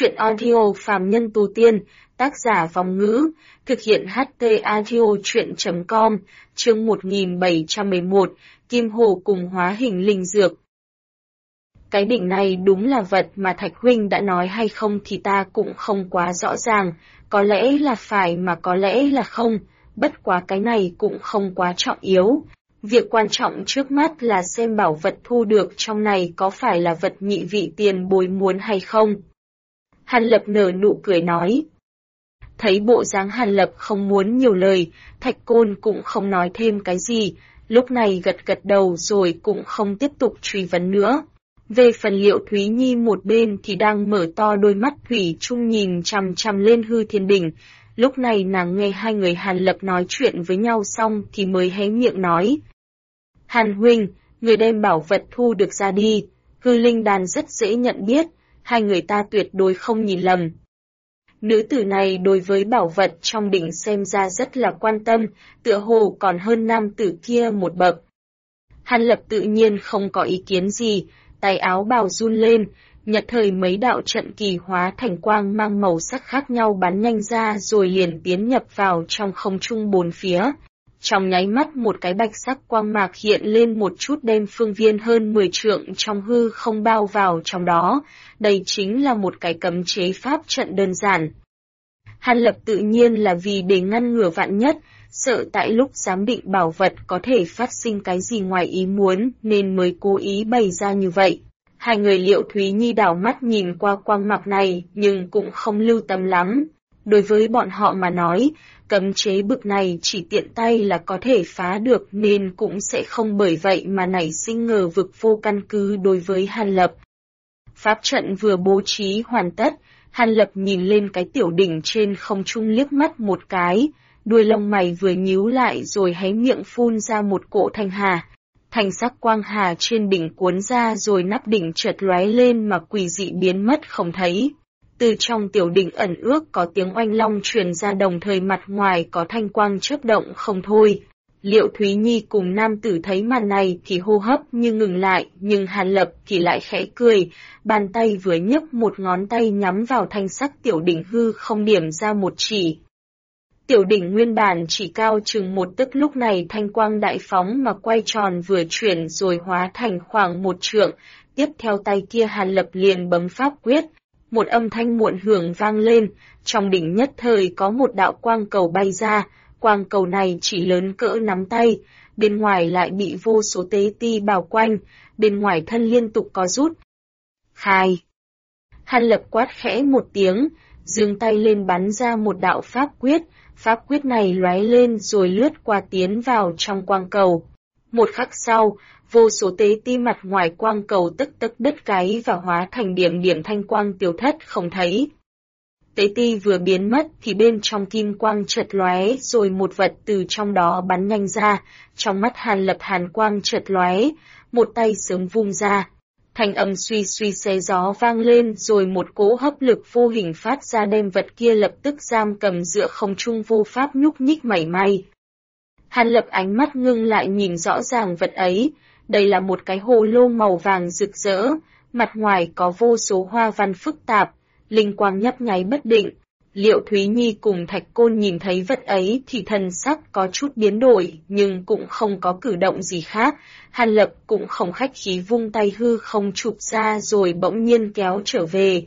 Truyện audio phàm nhân tu tiên, tác giả Vong Ngữ, thực hiện HT audio truyện.com, chương 1711, Kim Hồ cùng hóa hình linh dược. Cái đỉnh này đúng là vật mà Thạch Huynh đã nói hay không thì ta cũng không quá rõ ràng, có lẽ là phải mà có lẽ là không, bất quá cái này cũng không quá trọng yếu. Việc quan trọng trước mắt là xem bảo vật thu được trong này có phải là vật nhị vị tiền bối muốn hay không. Hàn Lập nở nụ cười nói. Thấy bộ dáng Hàn Lập không muốn nhiều lời, Thạch Côn cũng không nói thêm cái gì, lúc này gật gật đầu rồi cũng không tiếp tục truy vấn nữa. Về phần Liệu Thúy Nhi một bên thì đang mở to đôi mắt thủy chung nhìn chằm chằm lên hư thiên đỉnh. Lúc này nàng nghe hai người Hàn Lập nói chuyện với nhau xong thì mới hé miệng nói. Hàn huynh, người đem bảo vật thu được ra đi, hư linh đàn rất dễ nhận biết, hai người ta tuyệt đối không nhìn lầm. Nữ tử này đối với bảo vật trong đỉnh xem ra rất là quan tâm, tựa hồ còn hơn nam tử kia một bậc. Hàn Lập tự nhiên không có ý kiến gì, tay áo bào run lên, nhật thời mấy đạo trận kỳ hóa thành quang mang màu sắc khác nhau bắn nhanh ra rồi liền tiến nhập vào trong không trung bốn phía. Trong nháy mắt một cái bạch sắc quang mạc hiện lên một chút đem phương viên hơn 10 trượng trong hư không bao vào trong đó, đây chính là một cái cấm chế pháp trận đơn giản. Hàn Lập tự nhiên là vì để ngăn ngừa vạn nhất, sợ tại lúc giám định bảo vật có thể phát sinh cái gì ngoài ý muốn nên mới cố ý bày ra như vậy. Hai người Liệu Thúy Nhi đảo mắt nhìn qua quang mạc này nhưng cũng không lưu tâm lắm. Đối với bọn họ mà nói, cấm chế bực này chỉ tiện tay là có thể phá được nên cũng sẽ không bởi vậy mà nảy sinh ngờ vực vô căn cứ đối với Hàn Lập. Pháp trận vừa bố trí hoàn tất, Hàn Lập nhìn lên cái tiểu đỉnh trên không trung liếc mắt một cái, đuôi lông mày vừa nhíu lại rồi hé miệng phun ra một cỗ thanh hà. Thanh sắc quang hà trên đỉnh cuốn ra rồi nắp đỉnh chợt lóe lên mà quỷ dị biến mất không thấy. Từ trong tiểu đỉnh ẩn ước có tiếng oanh long truyền ra đồng thời mặt ngoài có thanh quang chớp động không thôi. Liệu Thúy Nhi cùng nam tử thấy màn này thì hô hấp như ngừng lại, nhưng Hàn Lập thì lại khẽ cười, bàn tay vừa nhấc một ngón tay nhắm vào thanh sắc tiểu đỉnh hư không điểm ra một chỉ. Tiểu đỉnh nguyên bản chỉ cao chừng một tấc lúc này thanh quang đại phóng mà quay tròn vừa chuyển rồi hóa thành khoảng một trượng, tiếp theo tay kia Hàn Lập liền bấm pháp quyết. Một âm thanh muộn hưởng vang lên, trong đỉnh nhất thời có một đạo quang cầu bay ra, quang cầu này chỉ lớn cỡ nắm tay, bên ngoài lại bị vô số tế ti bao quanh, bên ngoài thân liên tục có rút. Khai! Hàn Lập quát khẽ một tiếng, giương tay lên bắn ra một đạo pháp quyết này lóe lên rồi lướt qua tiến vào trong quang cầu. Một khắc sau, vô số tế ti mặt ngoài quang cầu tức đứt gáy và hóa thành điểm điểm thanh quang tiêu thất không thấy. Tế ti vừa biến mất thì bên trong kim quang chợt lóe rồi một vật từ trong đó bắn nhanh ra, trong mắt Hàn Lập hàn quang chợt lóe, một tay sớm vung ra. Thanh âm suy suy xé gió vang lên rồi một cỗ hấp lực vô hình phát ra đem vật kia lập tức giam cầm giữa không trung vô pháp nhúc nhích mảy may. Hàn Lập ánh mắt ngưng lại nhìn rõ ràng vật ấy, đây là một cái hồ lô màu vàng rực rỡ, mặt ngoài có vô số hoa văn phức tạp, linh quang nhấp nháy bất định. Liệu Thúy Nhi cùng Thạch Côn nhìn thấy vật ấy thì thần sắc có chút biến đổi nhưng cũng không có cử động gì khác, Hàn Lập cũng không khách khí vung tay hư không chụp ra rồi bỗng nhiên kéo trở về.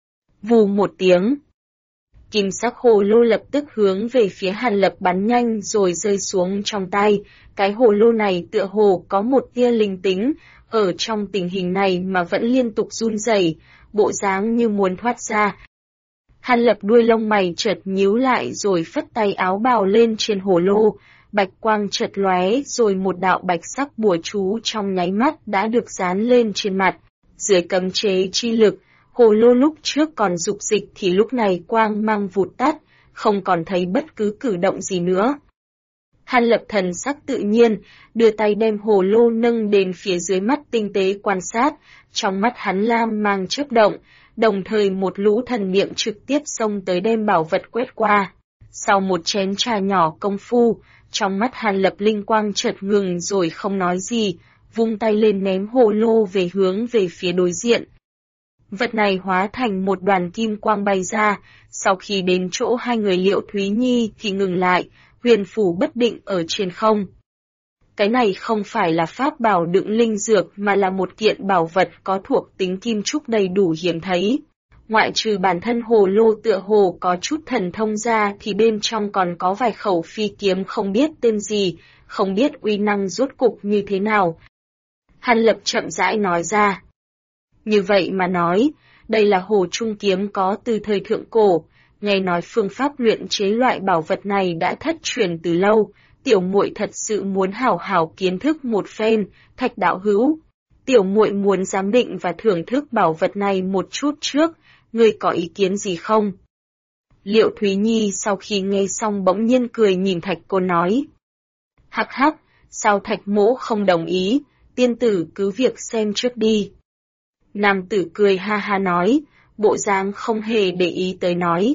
Vù một tiếng. Kim sắc hồ lô lập tức hướng về phía Hàn Lập bắn nhanh rồi rơi xuống trong tay, cái hồ lô này tựa hồ có một tia linh tính, ở trong tình hình này mà vẫn liên tục run rẩy, bộ dáng như muốn thoát ra. Hàn Lập đuôi lông mày chợt nhíu lại rồi phất tay áo bào lên trên hồ lô, bạch quang chợt lóe rồi một đạo bạch sắc bùa chú trong nháy mắt đã được dán lên trên mặt. Dưới cấm chế chi lực, hồ lô lúc trước còn dục dịch thì lúc này quang mang vụt tắt, không còn thấy bất cứ cử động gì nữa. Hàn Lập thần sắc tự nhiên, đưa tay đem hồ lô nâng đến phía dưới mắt tinh tế quan sát, trong mắt hắn lam mang chớp động, đồng thời một lũ thần niệm trực tiếp xông tới đem bảo vật quét qua. Sau một chén trà nhỏ công phu, trong mắt Hàn Lập linh quang chợt ngừng rồi không nói gì, vung tay lên ném hồ lô về hướng về phía đối diện. Vật này hóa thành một đoàn kim quang bay ra, sau khi đến chỗ hai người Liệu Thúy Nhi thì ngừng lại, huyền phù bất định ở trên không. Cái này không phải là pháp bảo đựng linh dược mà là một kiện bảo vật có thuộc tính kim trúc đầy đủ hiếm thấy. Ngoại trừ bản thân hồ lô tựa hồ có chút thần thông ra thì bên trong còn có vài khẩu phi kiếm không biết tên gì, không biết uy năng rốt cục như thế nào. Hàn Lập chậm rãi nói ra. Như vậy mà nói, đây là hồ trung kiếm có từ thời thượng cổ, nghe nói phương pháp luyện chế loại bảo vật này đã thất truyền từ lâu, tiểu muội thật sự muốn hảo hảo kiến thức một phen, Thạch đạo hữu. Tiểu muội muốn giám định và thưởng thức bảo vật này một chút trước, ngươi có ý kiến gì không? Liệu Thúy Nhi sau khi nghe xong bỗng nhiên cười nhìn Thạch cô nói. Hắc hắc, sao Thạch mỗ không đồng ý, tiên tử cứ việc xem trước đi. Nam tử cười ha ha nói, bộ dáng không hề để ý tới nói.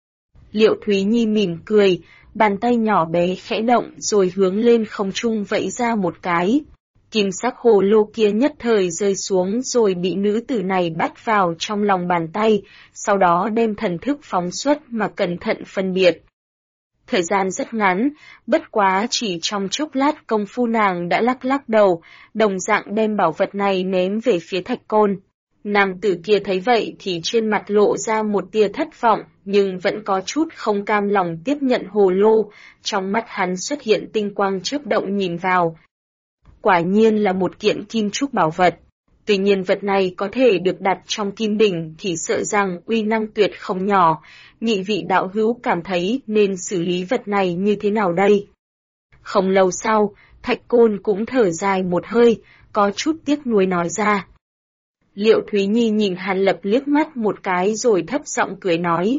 Liệu Thúy Nhi mỉm cười, bàn tay nhỏ bé khẽ động rồi hướng lên không trung vẫy ra một cái. Kim sắc hồ lô kia nhất thời rơi xuống rồi bị nữ tử này bắt vào trong lòng bàn tay, sau đó đem thần thức phóng xuất mà cẩn thận phân biệt. Thời gian rất ngắn, bất quá chỉ trong chốc lát công phu nàng đã lắc lắc đầu, đồng dạng đem bảo vật này ném về phía Thạch Côn. Nam tử kia thấy vậy thì trên mặt lộ ra một tia thất vọng, nhưng vẫn có chút không cam lòng tiếp nhận hồ lô, trong mắt hắn xuất hiện tinh quang chớp động nhìn vào. Quả nhiên là một kiện kim trúc bảo vật. Tuy nhiên vật này có thể được đặt trong kim đỉnh thì sợ rằng uy năng tuyệt không nhỏ, nhị vị đạo hữu cảm thấy nên xử lý vật này như thế nào đây? Không lâu sau, Thạch Côn cũng thở dài một hơi, có chút tiếc nuối nói ra. Liệu Thúy Nhi nhìn Hàn Lập liếc mắt một cái rồi thấp giọng cười nói.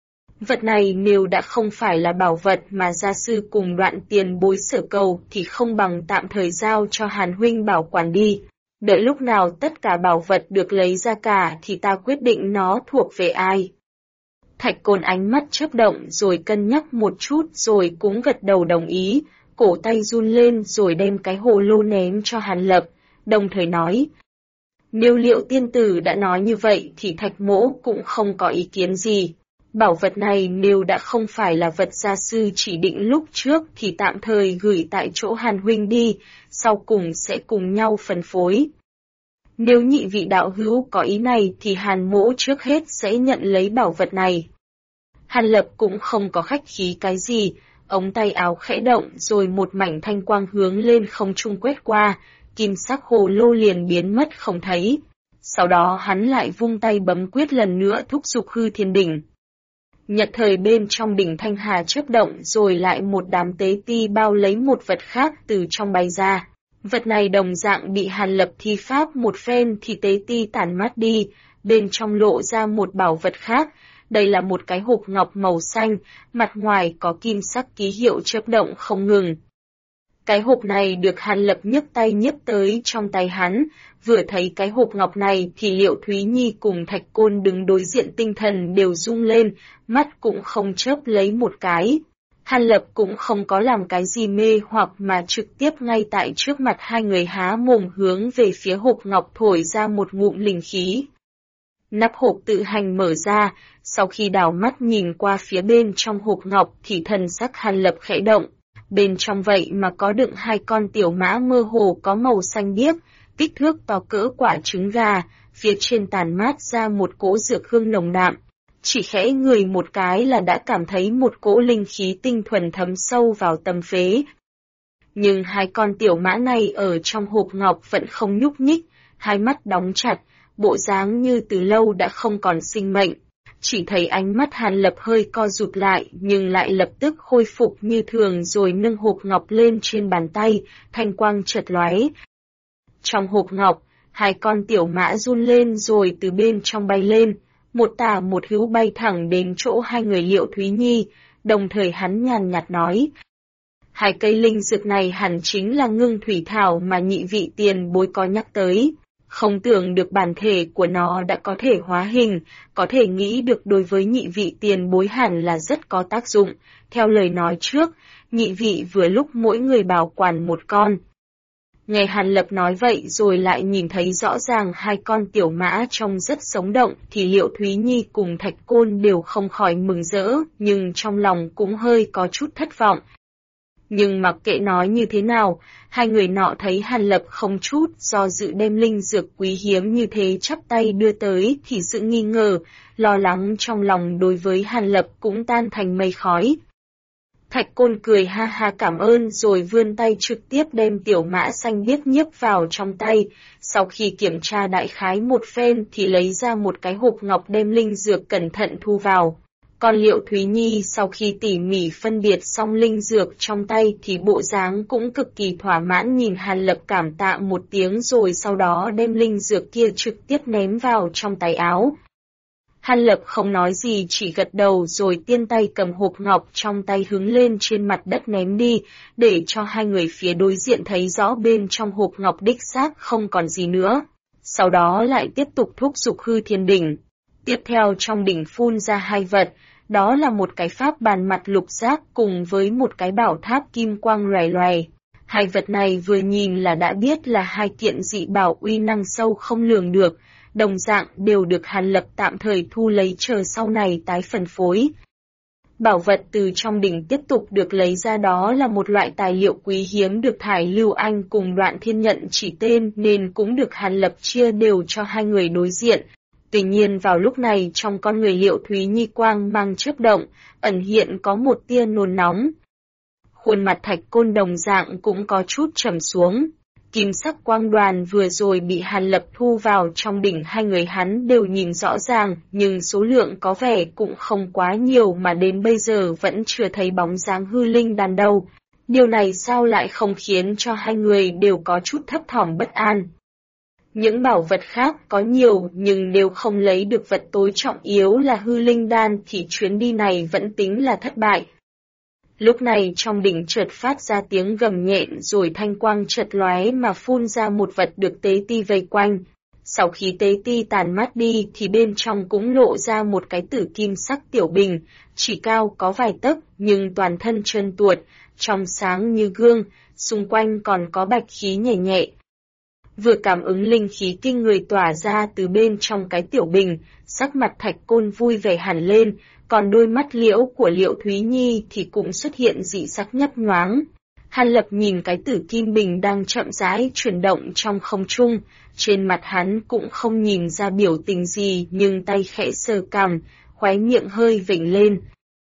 Vật này nếu đã không phải là bảo vật mà gia sư cùng Đoạn tiền bối sở cầu thì không bằng tạm thời giao cho Hàn huynh bảo quản đi. Đợi lúc nào tất cả bảo vật được lấy ra cả thì ta quyết định nó thuộc về ai. Thạch Côn ánh mắt chớp động rồi cân nhắc một chút rồi cũng gật đầu đồng ý, cổ tay run lên rồi đem cái hồ lô ném cho Hàn Lập, đồng thời nói. Nếu Liệu tiên tử đã nói như vậy thì Thạch mỗ cũng không có ý kiến gì. Bảo vật này nếu đã không phải là vật gia sư chỉ định lúc trước thì tạm thời gửi tại chỗ Hàn huynh đi, sau cùng sẽ cùng nhau phân phối. Nếu nhị vị đạo hữu có ý này thì Hàn mỗ trước hết sẽ nhận lấy bảo vật này. Hàn Lập cũng không có khách khí cái gì, ống tay áo khẽ động rồi một mảnh thanh quang hướng lên không trung quét qua, kim sắc hồ lô liền biến mất không thấy. Sau đó hắn lại vung tay bấm quyết lần nữa thúc giục hư thiên đỉnh. Nhật thời bên trong đỉnh thanh hà chớp động rồi lại một đám tế ti bao lấy một vật khác từ trong bay ra. Vật này đồng dạng bị Hàn Lập thi pháp một phen thì tế ti tản mát đi, bên trong lộ ra một bảo vật khác. Đây là một cái hộp ngọc màu xanh, mặt ngoài có kim sắc ký hiệu chớp động không ngừng. Cái hộp này được Hàn Lập nhấc tay nhấp tới trong tay hắn, vừa thấy cái hộp ngọc này thì Liệu Thúy Nhi cùng Thạch Côn đứng đối diện tinh thần đều rung lên, mắt cũng không chớp lấy một cái. Hàn Lập cũng không có làm cái gì mê hoặc mà trực tiếp ngay tại trước mặt hai người há mồm hướng về phía hộp ngọc thổi ra một ngụm linh khí. Nắp hộp tự hành mở ra, sau khi đảo mắt nhìn qua phía bên trong hộp ngọc thì thần sắc Hàn Lập khẽ động. Bên trong vậy mà có đựng hai con tiểu mã mơ hồ có màu xanh biếc, kích thước to cỡ quả trứng gà, phía trên tàn mát ra một cỗ dược hương nồng đạm. Chỉ khẽ ngửi một cái là đã cảm thấy một cỗ linh khí tinh thuần thấm sâu vào tâm phế. Nhưng hai con tiểu mã này ở trong hộp ngọc vẫn không nhúc nhích, hai mắt đóng chặt, bộ dáng như từ lâu đã không còn sinh mệnh. Chỉ thấy ánh mắt Hàn Lập hơi co rụt lại nhưng lại lập tức khôi phục như thường rồi nâng hộp ngọc lên trên bàn tay, thanh quang chợt lóe. Trong hộp ngọc, hai con tiểu mã run lên rồi từ bên trong bay lên, một tả một hữu bay thẳng đến chỗ hai người Liệu Thúy Nhi, đồng thời hắn nhàn nhạt nói. Hai cây linh dược này hẳn chính là ngưng thủy thảo mà nhị vị tiền bối có nhắc tới. Không tưởng được bản thể của nó đã có thể hóa hình, có thể nghĩ được đối với nhị vị tiền bối hẳn là rất có tác dụng. Theo lời nói trước, nhị vị vừa lúc mỗi người bảo quản một con. Nghe Hàn Lập nói vậy rồi lại nhìn thấy rõ ràng hai con tiểu mã trông rất sống động thì Liệu Thúy Nhi cùng Thạch Côn đều không khỏi mừng rỡ, nhưng trong lòng cũng hơi có chút thất vọng. Nhưng mặc kệ nói như thế nào, hai người nọ thấy Hàn Lập không chút do dự đem linh dược quý hiếm như thế chắp tay đưa tới thì sự nghi ngờ, lo lắng trong lòng đối với Hàn Lập cũng tan thành mây khói. Thạch Côn cười ha ha cảm ơn rồi vươn tay trực tiếp đem tiểu mã xanh biếc nhấc vào trong tay, sau khi kiểm tra đại khái một phen thì lấy ra một cái hộp ngọc đem linh dược cẩn thận thu vào. Còn Liệu Thúy Nhi sau khi tỉ mỉ phân biệt xong linh dược trong tay thì bộ dáng cũng cực kỳ thỏa mãn nhìn Hàn Lập cảm tạ một tiếng rồi sau đó đem linh dược kia trực tiếp ném vào trong tay áo. Hàn Lập không nói gì chỉ gật đầu rồi tiên tay cầm hộp ngọc trong tay hướng lên trên mặt đất ném đi, để cho hai người phía đối diện thấy rõ bên trong hộp ngọc đích xác không còn gì nữa. Sau đó lại tiếp tục thúc giục hư thiên đỉnh. Tiếp theo trong đỉnh phun ra hai vật, đó là một cái pháp bàn mặt lục giác cùng với một cái bảo tháp kim quang loè loè. Hai vật này vừa nhìn là đã biết là hai kiện dị bảo uy năng sâu không lường được, đồng dạng đều được Hàn Lập tạm thời thu lấy chờ sau này tái phân phối. Bảo vật từ trong đỉnh tiếp tục được lấy ra đó là một loại tài liệu quý hiếm được Thải Lưu Anh cùng Đoạn Thiên Nhận chỉ tên nên cũng được Hàn Lập chia đều cho hai người đối diện. Tuy nhiên vào lúc này trong con người Liệu Thúy Nhi quang mang chớp động, ẩn hiện có một tia nôn nóng. Khuôn mặt Thạch Côn đồng dạng cũng có chút trầm xuống. Kim sắc quang đoàn vừa rồi bị Hàn Lập thu vào trong đỉnh hai người hắn đều nhìn rõ ràng, nhưng số lượng có vẻ cũng không quá nhiều mà đến bây giờ vẫn chưa thấy bóng dáng hư linh đàn đâu. Điều này sao lại không khiến cho hai người đều có chút thấp thỏm bất an. Những bảo vật khác có nhiều nhưng đều không lấy được vật tối trọng yếu là hư linh đan thì chuyến đi này vẫn tính là thất bại. Lúc này trong đỉnh chợt phát ra tiếng gầm nhện rồi thanh quang chợt lóe mà phun ra một vật được tế ti vây quanh. Sau khi tế ti tàn mát đi thì bên trong cũng lộ ra một cái tử kim sắc tiểu bình, chỉ cao có vài tấc nhưng toàn thân trơn tuột, trong sáng như gương, xung quanh còn có bạch khí nhẹ nhẹ. Vừa cảm ứng linh khí kinh người tỏa ra từ bên trong cái tiểu bình, sắc mặt Thạch Côn vui vẻ hẳn lên, còn đôi mắt liễu của Liệu Thúy Nhi thì cũng xuất hiện dị sắc nhấp nhoáng. Hàn Lập nhìn cái tử kim bình đang chậm rãi chuyển động trong không trung, trên mặt hắn cũng không nhìn ra biểu tình gì nhưng tay khẽ sờ cằm, khóe miệng hơi vểnh lên.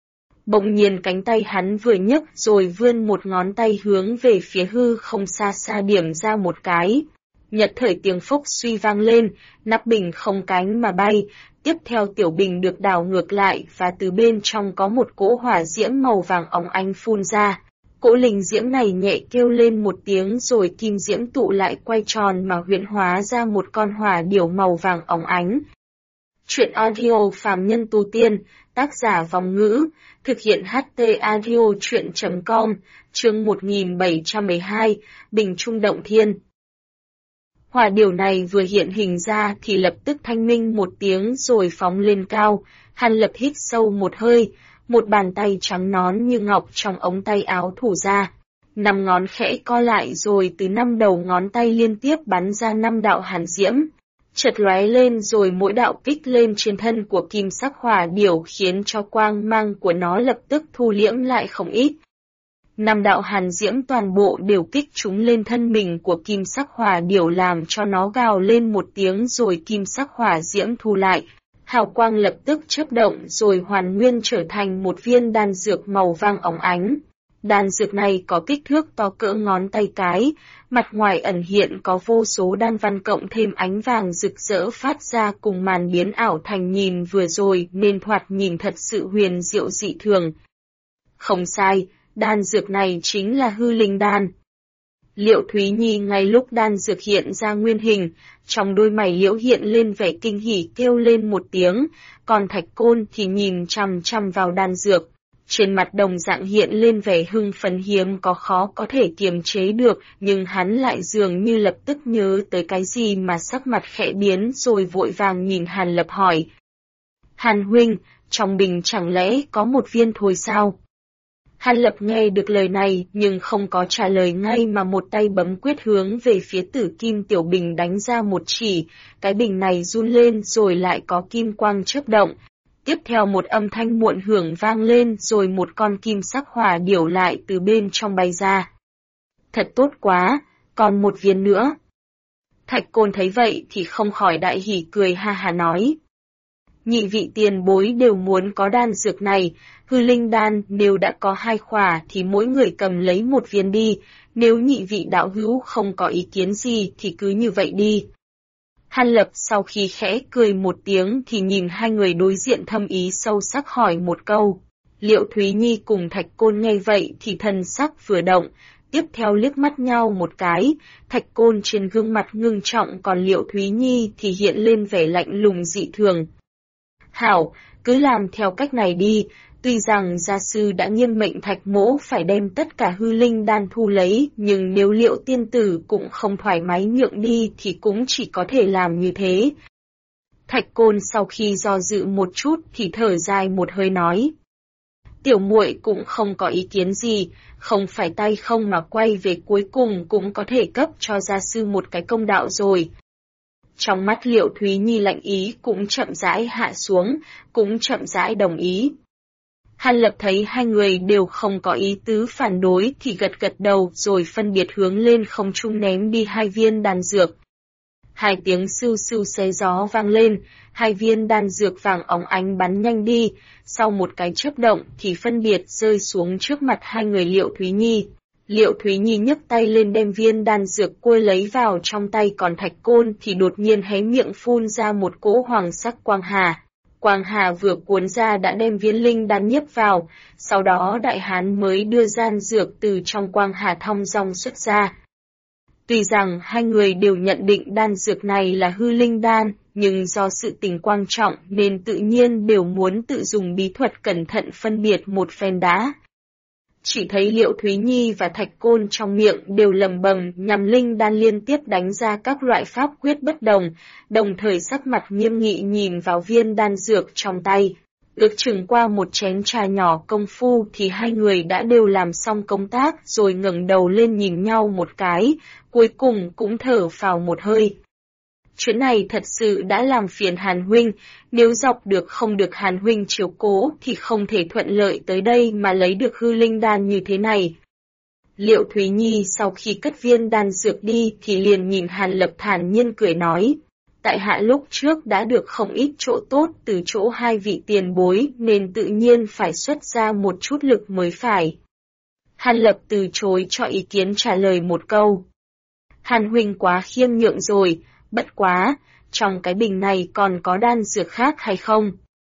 Bỗng nhiên cánh tay hắn vừa nhấc rồi vươn một ngón tay hướng về phía hư không xa xa điểm ra một cái. Nhật thời tiếng phốc suy vang lên, nắp bình không cánh mà bay, tiếp theo tiểu bình được đảo ngược lại và từ bên trong có một cỗ hỏa diễm màu vàng óng ánh phun ra. Cỗ linh diễm này nhẹ kêu lên một tiếng rồi kim diễm tụ lại quay tròn mà huyễn hóa ra một con hỏa điểu màu vàng óng ánh. Truyện audio phàm nhân tu tiên, tác giả Vong Ngữ, thực hiện HT audio truyện.com, chương 1712, Bình Trung Động Thiên. Hỏa điểu này vừa hiện hình ra thì lập tức thanh minh một tiếng rồi phóng lên cao. Hàn Lập hít sâu một hơi, một bàn tay trắng nõn như ngọc trong ống tay áo thủ ra. 5 ngón khẽ co lại rồi từ 5 đầu ngón tay liên tiếp bắn ra 5 đạo hàn diễm. Chợt lóe lên rồi mỗi đạo kích lên trên thân của kim sắc hỏa điểu khiến cho quang mang của nó lập tức thu liễm lại không ít. 5 đạo hàn diễm toàn bộ đều kích chúng lên thân mình của kim sắc hỏa điểu làm cho nó gào lên một tiếng rồi kim sắc hỏa diễm thu lại. Hào quang lập tức chớp động rồi hoàn nguyên trở thành một viên đan dược màu vàng óng ánh. Đan dược này có kích thước to cỡ ngón tay cái, mặt ngoài ẩn hiện có vô số đan văn cộng thêm ánh vàng rực rỡ phát ra cùng màn biến ảo thành nhìn vừa rồi nên thoạt nhìn thật sự huyền diệu dị thường. Không sai, đan dược này chính là hư linh đan. Liệu Thúy Nhi ngay lúc đan dược hiện ra nguyên hình, trong đôi mày liễu hiện lên vẻ kinh hỉ kêu lên một tiếng, còn Thạch Côn thì nhìn chằm chằm vào đan dược. Trên mặt đồng dạng hiện lên vẻ hưng phấn hiếm có khó có thể kiềm chế được, nhưng hắn lại dường như lập tức nhớ tới cái gì mà sắc mặt khẽ biến rồi vội vàng nhìn Hàn Lập hỏi. Hàn huynh, trong bình chẳng lẽ có một viên thôi sao? Hàn Lập nghe được lời này nhưng không có trả lời ngay mà một tay bấm quyết hướng về phía Tử Kim Tiểu Bình đánh ra một chỉ, cái bình này run lên rồi lại có kim quang chớp động. Tiếp theo một âm thanh muộn hưởng vang lên rồi một con kim sắc hỏa điểu lại từ bên trong bay ra. Thật tốt quá, còn một viên nữa. Thạch Côn thấy vậy thì không khỏi đại hỉ cười ha ha nói. Nhị vị tiền bối đều muốn có đan dược này, hư linh đan nếu đã có 2 khỏa thì mỗi người cầm lấy 1 viên đi, nếu nhị vị đạo hữu không có ý kiến gì thì cứ như vậy đi. Hàn Lập sau khi khẽ cười một tiếng thì nhìn hai người đối diện thâm ý sâu sắc hỏi một câu. Liệu Thúy Nhi cùng Thạch Côn nghe vậy thì thần sắc vừa động, tiếp theo liếc mắt nhau một cái, Thạch Côn trên gương mặt ngưng trọng còn Liệu Thúy Nhi thì hiện lên vẻ lạnh lùng dị thường. Hảo, cứ làm theo cách này đi, tuy rằng gia sư đã nghiêm mệnh Thạch mỗ phải đem tất cả hư linh đan thu lấy, nhưng nếu Liệu tiên tử cũng không thoải mái nhượng đi thì cũng chỉ có thể làm như thế. Thạch Côn sau khi do dự một chút thì thở dài một hơi nói. Tiểu muội cũng không có ý kiến gì, không phải tay không mà quay về cuối cùng cũng có thể cấp cho gia sư một cái công đạo rồi. Trong mắt Liệu Thúy Nhi lạnh ý cũng chậm rãi hạ xuống, cũng chậm rãi đồng ý. Hàn Lập thấy hai người đều không có ý tứ phản đối thì gật gật đầu rồi phân biệt hướng lên không trung ném đi 2 viên đan dược. 2 tiếng sưu sưu xé gió vang lên, 2 viên đan dược vàng óng ánh bắn nhanh đi, sau một cái chớp động thì phân biệt rơi xuống trước mặt hai người Liệu Thúy Nhi. Liệu Thúy Nhi nhấc tay lên đem viên đan dược cua lấy vào trong tay còn Thạch Côn thì đột nhiên hé miệng phun ra một cỗ hoàng sắc quang hà. Quang hà vừa cuốn ra đã đem viên linh đan nhiếp vào, sau đó đại hán mới đưa đan dược từ trong quang hà thong dong xuất ra. Tuy rằng hai người đều nhận định đan dược này là hư linh đan, nhưng do sự tình quan trọng nên tự nhiên đều muốn tự dùng bí thuật cẩn thận phân biệt một phen đã. Chỉ thấy Liệu Thúy Nhi và Thạch Côn trong miệng đều lầm bầm nhằm linh đan liên tiếp đánh ra các loại pháp quyết bất đồng, đồng thời sắc mặt nghiêm nghị nhìn vào viên đan dược trong tay. Ước chừng qua một chén trà nhỏ công phu thì hai người đã đều làm xong công tác rồi ngẩng đầu lên nhìn nhau một cái, cuối cùng cũng thở phào một hơi. Chuyện này thật sự đã làm phiền Hàn huynh, nếu dọc được không được Hàn huynh chiếu cố thì không thể thuận lợi tới đây mà lấy được hư linh đan như thế này. Liệu Thúy Nhi sau khi cất viên đan dược đi thì liền nhìn Hàn Lập thản nhiên cười nói. Tại hạ lúc trước đã được không ít chỗ tốt từ chỗ hai vị tiền bối nên tự nhiên phải xuất ra một chút lực mới phải. Hàn Lập từ chối cho ý kiến trả lời một câu. Hàn huynh quá khiêm nhượng rồi, bất quá, trong cái bình này còn có đan dược khác hay không?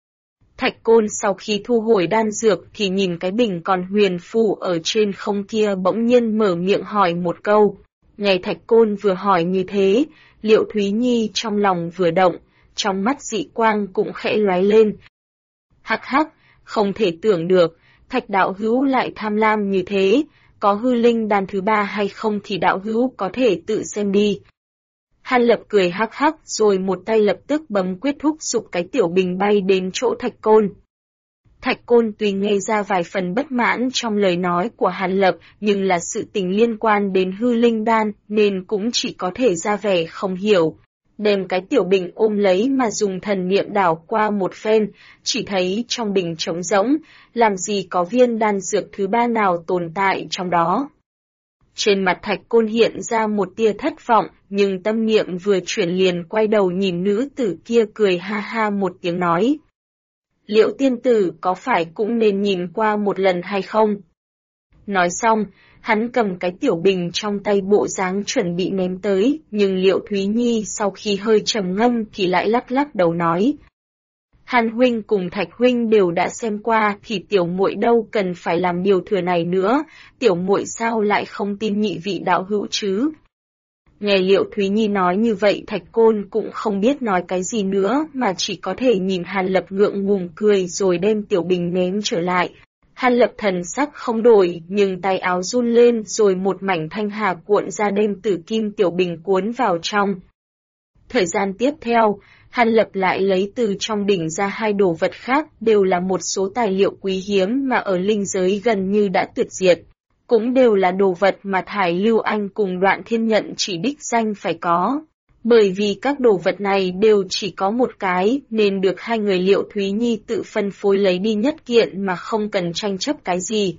Thạch Côn sau khi thu hồi đan dược thì nhìn cái bình còn huyền phù ở trên không kia bỗng nhiên mở miệng hỏi một câu. Nghe Thạch Côn vừa hỏi như thế, Liệu Thúy Nhi trong lòng vừa động, trong mắt dị quang cũng khẽ lóe lên. Hắc hắc, không thể tưởng được, Thạch đạo hữu lại tham lam như thế, có hư linh đan thứ 3 hay không thì đạo hữu có thể tự xem đi. Hàn Lập cười hắc hắc rồi một tay lập tức bấm quyết thúc giục cái tiểu bình bay đến chỗ Thạch Côn. Thạch Côn tuy nghe ra vài phần bất mãn trong lời nói của Hàn Lập nhưng là sự tình liên quan đến hư linh đan nên cũng chỉ có thể ra vẻ không hiểu. Đem cái tiểu bình ôm lấy mà dùng thần niệm đảo qua một phen, chỉ thấy trong bình trống rỗng, làm gì có viên đan dược thứ 3 nào tồn tại trong đó. Trên mặt Thạch Côn hiện ra một tia thất vọng, nhưng tâm niệm vừa chuyển liền quay đầu nhìn nữ tử kia cười ha ha một tiếng nói. Liệu tiên tử có phải cũng nên nhìn qua một lần hay không? Nói xong, hắn cầm cái tiểu bình trong tay bộ dáng chuẩn bị ném tới, nhưng Liệu Thúy Nhi sau khi hơi trầm ngâm thì lại lắc lắc đầu nói. Hàn huynh cùng Thạch huynh đều đã xem qua thì tiểu muội đâu cần phải làm điều thừa này nữa, tiểu muội sao lại không tin nhị vị đạo hữu chứ? Nghe Liệu Thúy Nhi nói như vậy Thạch Côn cũng không biết nói cái gì nữa mà chỉ có thể nhìn Hàn Lập ngượng ngùng cười rồi đem tiểu bình ném trở lại. Hàn Lập thần sắc không đổi nhưng tay áo run lên rồi một mảnh thanh hà cuộn ra đem tử kim tiểu bình cuốn vào trong. Thời gian tiếp theo, Hàn Lập lại lấy từ trong đỉnh ra hai đồ vật khác, đều là một số tài liệu quý hiếm mà ở linh giới gần như đã tuyệt diệt. Cũng đều là đồ vật mà Thải Lưu Anh cùng Đoạn Thiên Nhận chỉ đích danh phải có. Bởi vì các đồ vật này đều chỉ có một cái, nên được hai người Liệu Thúy Nhi tự phân phối lấy đi nhất kiện mà không cần tranh chấp cái gì.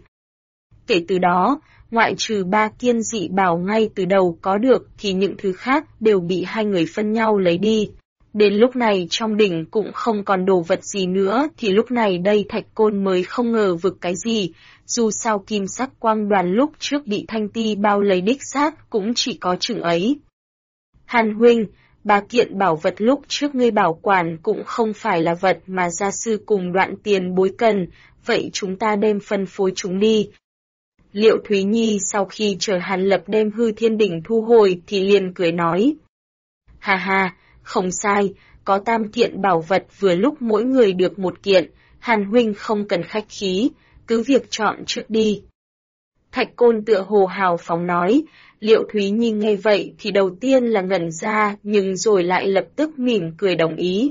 Kể từ đó, ngoại trừ 3 kiện dị bảo ngay từ đầu có được thì những thứ khác đều bị hai người phân nhau lấy đi. Đến lúc này trong đỉnh cũng không còn đồ vật gì nữa thì lúc này đây Thạch Côn mới không ngờ vực cái gì, dù sao kim sắc quang đoàn lúc trước bị Thanh Ti bao lấy đích xác cũng chỉ có chừng ấy. Hàn huynh, 3 kiện bảo vật lúc trước ngươi bảo quản cũng không phải là vật mà gia sư cùng Đoạn tiền bối cần, vậy chúng ta đem phân phối chúng đi. Liệu Thúy Nhi sau khi chờ Hàn Lập đem hư thiên đỉnh thu hồi thì liền cười nói. Ha ha, không sai, có 3 kiện bảo vật vừa lúc mỗi người được 1 kiện, Hàn huynh không cần khách khí, cứ việc chọn trước đi. Thạch Côn tựa hồ hào phóng nói, Liệu Thúy Nhi nghe vậy thì đầu tiên là ngẩn ra nhưng rồi lại lập tức mỉm cười đồng ý.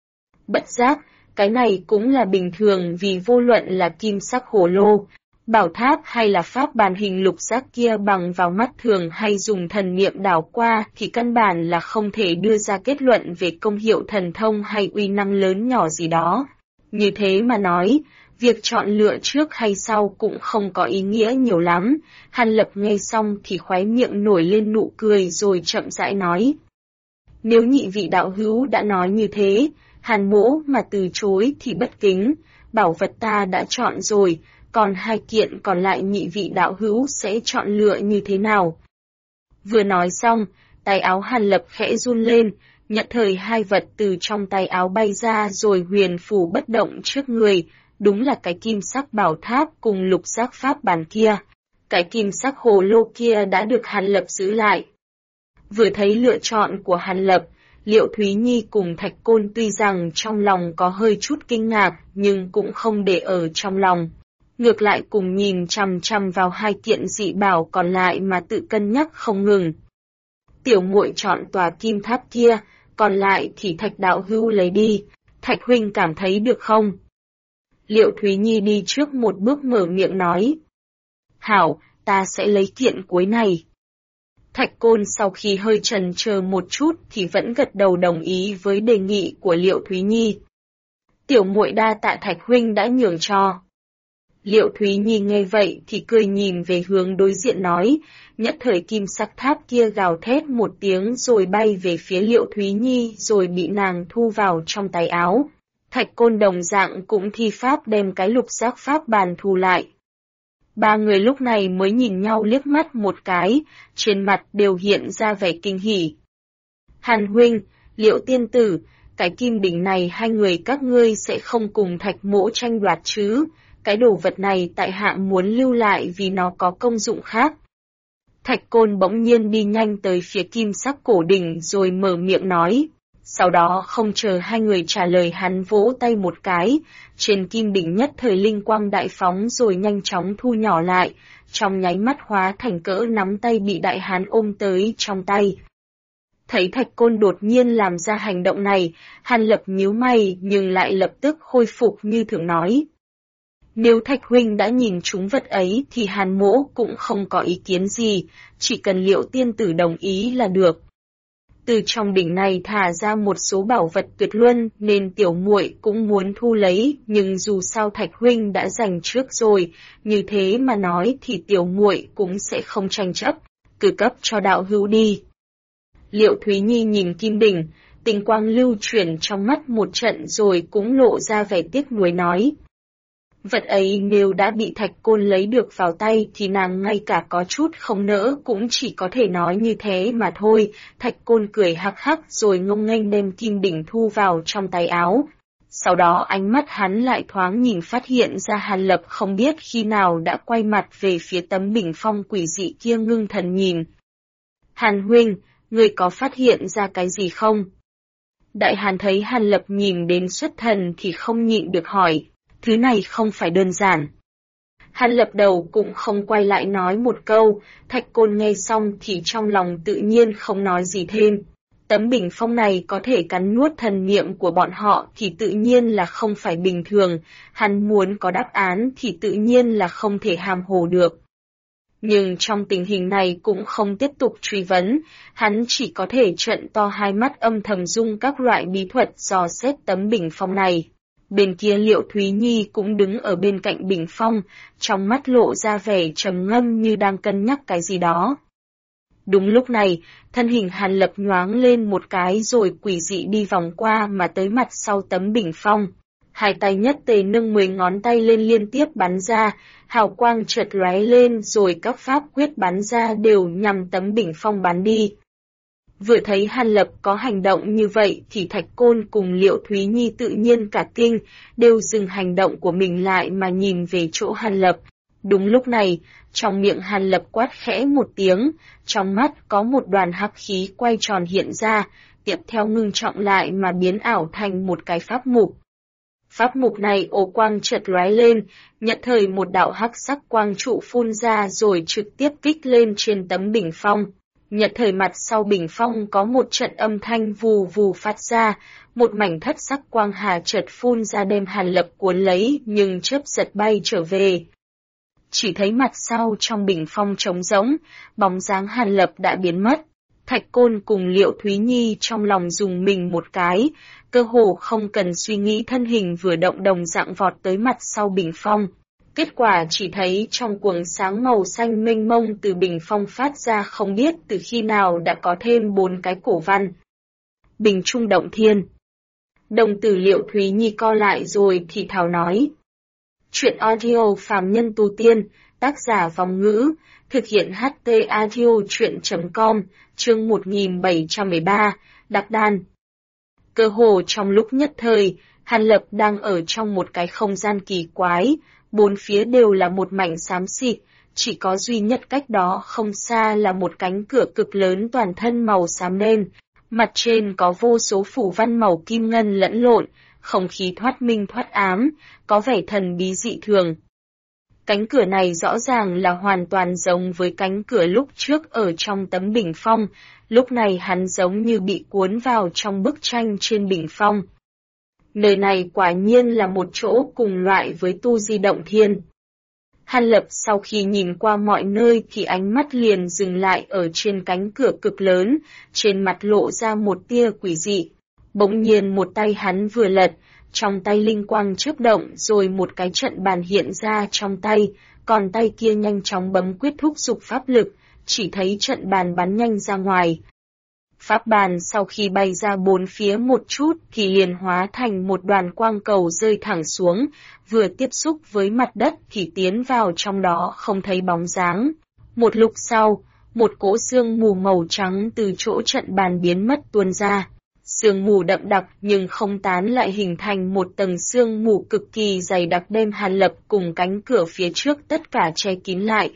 Bất giác, cái này cũng là bình thường vì vô luận là kim sắc hồ lô, bảo tháp hay là pháp bàn hình lục giác kia bằng vào mắt thường hay dùng thần niệm đảo qua thì căn bản là không thể đưa ra kết luận về công hiệu thần thông hay uy năng lớn nhỏ gì đó. Như thế mà nói, việc chọn lựa trước hay sau cũng không có ý nghĩa nhiều lắm. Hàn Lập nghe xong thì khóe miệng nổi lên nụ cười rồi chậm rãi nói. Nếu nhị vị đạo hữu đã nói như thế, Hàn mỗ mà từ chối thì bất kính, bảo vật ta đã chọn rồi, còn 2 kiện còn lại nhị vị đạo hữu sẽ chọn lựa như thế nào? Vừa nói xong, tay áo Hàn Lập khẽ run lên, nhận thời 2 vật từ trong tay áo bay ra rồi huyền phù bất động trước người, đúng là cái kim sắc bảo tháp cùng lục giác pháp bàn kia. Cái kim sắc hồ lô kia đã được Hàn Lập giữ lại. Vừa thấy lựa chọn của Hàn Lập, Liệu Thúy Nhi cùng Thạch Côn tuy rằng trong lòng có hơi chút kinh ngạc nhưng cũng không để ở trong lòng. Ngược lại cùng nhìn chằm chằm vào 2 kiện dị bảo còn lại mà tự cân nhắc không ngừng. Tiểu muội chọn tòa kim tháp kia, còn lại thì Thạch đạo hữu lấy đi, Thạch huynh cảm thấy được không? Liệu Thúy Nhi đi trước một bước mở miệng nói. Hảo, ta sẽ lấy kiện cuối này. Thạch Côn sau khi hơi chần chờ một chút thì vẫn gật đầu đồng ý với đề nghị của Liệu Thúy Nhi. Tiểu muội đa tạ Thạch huynh đã nhường cho. Liệu Thúy Nhi nghe vậy thì cười nhìn về hướng đối diện nói, nhất thời kim sắc tháp kia gào thét một tiếng rồi bay về phía Liệu Thúy Nhi rồi bị nàng thu vào trong tay áo. Thạch Côn đồng dạng cũng thi pháp đem cái lục giác pháp bàn thu lại. 3 người lúc này mới nhìn nhau liếc mắt một cái, trên mặt đều hiện ra vẻ kinh hỉ. Hàn huynh, Liệu tiên tử, cái kim đỉnh này 2 người các ngươi sẽ không cùng Thạch mỗ tranh đoạt chứ, cái đồ vật này tại hạ muốn lưu lại vì nó có công dụng khác. Thạch Côn bỗng nhiên đi nhanh tới phía kim sắc cổ đỉnh rồi mở miệng nói. Sau đó không chờ 2 người trả lời hắn vỗ tay một cái, trên kim đỉnh nhất thời linh quang đại phóng rồi nhanh chóng thu nhỏ lại, trong nháy mắt hóa thành cỡ nắm tay bị đại hán ôm tới trong tay. Thấy Thạch Côn đột nhiên làm ra hành động này, Hàn Lập nhíu mày nhưng lại lập tức khôi phục như thường nói. Nếu Thạch huynh đã nhìn trúng vật ấy thì Hàn mỗ cũng không có ý kiến gì, chỉ cần Liệu tiên tử đồng ý là được. Từ trong đỉnh này thả ra một số bảo vật tuyệt luân nên tiểu muội cũng muốn thu lấy, nhưng dù sao Thạch huynh đã giành trước rồi, như thế mà nói thì tiểu muội cũng sẽ không tranh chấp, cứ cấp cho đạo hữu đi. Liệu Thúy Nhi nhìn kim đỉnh, tình quang lưu chuyển trong mắt một trận rồi cũng lộ ra vẻ tiếc nuối nói. Vật ấy nếu đã bị Thạch Côn lấy được vào tay thì nàng ngay cả có chút không nỡ cũng chỉ có thể nói như thế mà thôi. Thạch Côn cười hắc hắc rồi ngông nghênh đem kim đỉnh thu vào trong tay áo. Sau đó ánh mắt hắn lại thoáng nhìn phát hiện ra Hàn Lập không biết khi nào đã quay mặt về phía tấm bình phong quỷ dị kia ngưng thần nhìn. Hàn huynh, ngươi có phát hiện ra cái gì không? Đại Hàn thấy Hàn Lập nhìn đến xuất thần thì không nhịn được hỏi. Thứ này không phải đơn giản. Hàn Lập đầu cũng không quay lại nói một câu, Thạch Côn nghe xong thì trong lòng tự nhiên không nói gì thêm. Tấm bình phong này có thể cắn nuốt thần niệm của bọn họ thì tự nhiên là không phải bình thường, hắn muốn có đáp án thì tự nhiên là không thể hàm hồ được. Nhưng trong tình hình này cũng không tiếp tục truy vấn, hắn chỉ có thể trợn to hai mắt âm thầm dung các loại bí thuật dò xét tấm bình phong này. Bên kia Liệu Thúy Nhi cũng đứng ở bên cạnh bình phong, trong mắt lộ ra vẻ trầm ngâm như đang cân nhắc cái gì đó. Đúng lúc này, thân hình Hàn Lập nhoáng lên một cái rồi quỷ dị đi vòng qua mà tới mặt sau tấm bình phong. Hai tay nhất tề nâng 10 ngón tay lên liên tiếp bắn ra, hào quang chợt lóe lên rồi các pháp quyết bắn ra đều nhằm tấm bình phong bắn đi. Vừa thấy Hàn Lập có hành động như vậy thì Thạch Côn cùng Liệu Thúy Nhi tự nhiên cả kinh, đều dừng hành động của mình lại mà nhìn về chỗ Hàn Lập. Đúng lúc này, trong miệng Hàn Lập quát khẽ một tiếng, trong mắt có một đoàn hắc khí quay tròn hiện ra, tiếp theo ngưng trọng lại mà biến ảo thành một cái pháp mục. Pháp mục này ồ quang chợt lóe lên, nhận thời một đạo hắc sắc quang trụ phun ra rồi trực tiếp kích lên trên tấm bình phong. Nhận thời mặt sau bình phong có một trận âm thanh vù vù phát ra, một mảnh thất sắc quang hà chợt phun ra đem Hàn Lập cuốn lấy nhưng chớp giật bay trở về. Chỉ thấy mặt sau trong bình phong trống rỗng, bóng dáng Hàn Lập đã biến mất. Thạch Côn cùng Liệu Thúy Nhi trong lòng dùng mình một cái, cơ hồ không cần suy nghĩ thân hình vừa động đồng dạng vọt tới mặt sau bình phong. Kết quả chỉ thấy trong cuồng sáng màu xanh mênh mông từ bình phong phát ra không biết từ khi nào đã có thêm 4 cái cổ văn. Bình trung động thiên. Đồng tử Liệu Thúy Nhi co lại rồi thì thào nói. Chuyện audio phàm nhân tu tiên, tác giả Vong Ngữ, thực hiện HT audio chuyện.com, chương 1713, Đặc Đan. Cơ hồ trong lúc nhất thời, Hàn Lập đang ở trong một cái không gian kỳ quái, bốn phía đều là một mảnh xám xịt, chỉ có duy nhất cách đó không xa là một cánh cửa cực lớn toàn thân màu xám đen, mặt trên có vô số phủ văn màu kim ngân lẫn lộn, không khí thoát minh thoát ám, có vẻ thần bí dị thường. Cánh cửa này rõ ràng là hoàn toàn giống với cánh cửa lúc trước ở trong tấm bình phong, lúc này hắn giống như bị cuốn vào trong bức tranh trên bình phong. Nơi này quả nhiên là một chỗ cùng loại với tu di động thiên. Hàn Lập sau khi nhìn qua mọi nơi thì ánh mắt liền dừng lại ở trên cánh cửa cực lớn, trên mặt lộ ra một tia quỷ dị. Bỗng nhiên một tay hắn vừa lật, trong tay linh quang chớp động rồi một cái trận bàn hiện ra trong tay, còn tay kia nhanh chóng bấm quyết thúc giục pháp lực, chỉ thấy trận bàn bắn nhanh ra ngoài. Pháp bàn sau khi bay ra bốn phía một chút thì liền hóa thành một đoàn quang cầu rơi thẳng xuống, vừa tiếp xúc với mặt đất thì tiến vào trong đó không thấy bóng dáng. Một lúc sau, một cỗ sương mù màu trắng từ chỗ trận bàn biến mất tuôn ra. Sương mù đậm đặc nhưng không tán lại hình thành một tầng sương mù cực kỳ dày đặc đem Hàn Lập cùng cánh cửa phía trước tất cả che kín lại.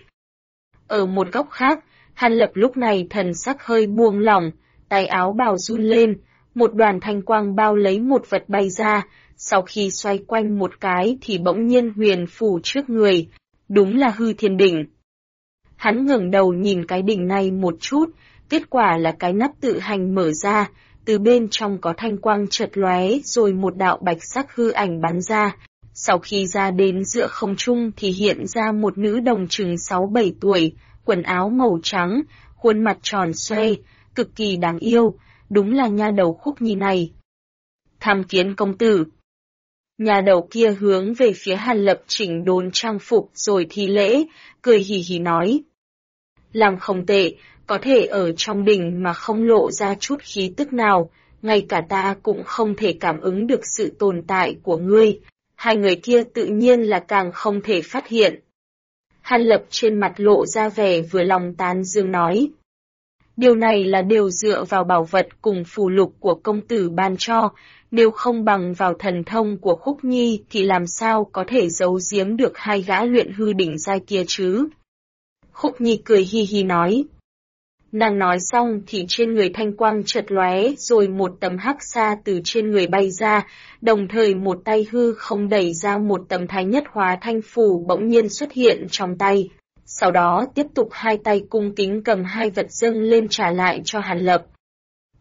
Ở một góc khác, Hàn Lập lúc này thần sắc hơi buông lỏng, tay áo bào run lên, một đoàn thanh quang bao lấy một vật bay ra, sau khi xoay quanh một cái thì bỗng nhiên huyền phủ trước người, đúng là hư thiên đỉnh. Hắn ngẩng đầu nhìn cái đỉnh này một chút, kết quả là cái nắp tự hành mở ra, từ bên trong có thanh quang chợt lóe rồi một đạo bạch sắc hư ảnh bắn ra. Sau khi ra đến giữa không trung thì hiện ra một nữ đồng chừng 6-7 tuổi, quần áo màu trắng, khuôn mặt tròn xoe, cực kỳ đáng yêu, đúng là nha đầu Khúc Nhi này. Tham kiến công tử. Nhà đầu kia hướng về phía Hàn Lập chỉnh đốn trang phục rồi thi lễ, cười hì hì nói. Làm không tệ, có thể ở trong đỉnh mà không lộ ra chút khí tức nào, ngay cả ta cũng không thể cảm ứng được sự tồn tại của ngươi. Hai người kia tự nhiên là càng không thể phát hiện. Hàn Lập trên mặt lộ ra vẻ vừa lòng tán dương nói. Điều này là đều dựa vào bảo vật cùng phù lục của công tử ban cho, nếu không bằng vào thần thông của Khúc Nhi thì làm sao có thể giấu giếm được hai gã luyện hư đỉnh giai kia chứ? Khúc Nhi cười hi hi nói. Nàng nói xong thì trên người thanh quang chợt lóe rồi một tấm hắc sa từ trên người bay ra, đồng thời một tay hư không đẩy ra một tấm thái nhất hóa thanh phù bỗng nhiên xuất hiện trong tay. Sau đó tiếp tục hai tay cung kính cầm hai vật dâng lên trả lại cho Hàn Lập.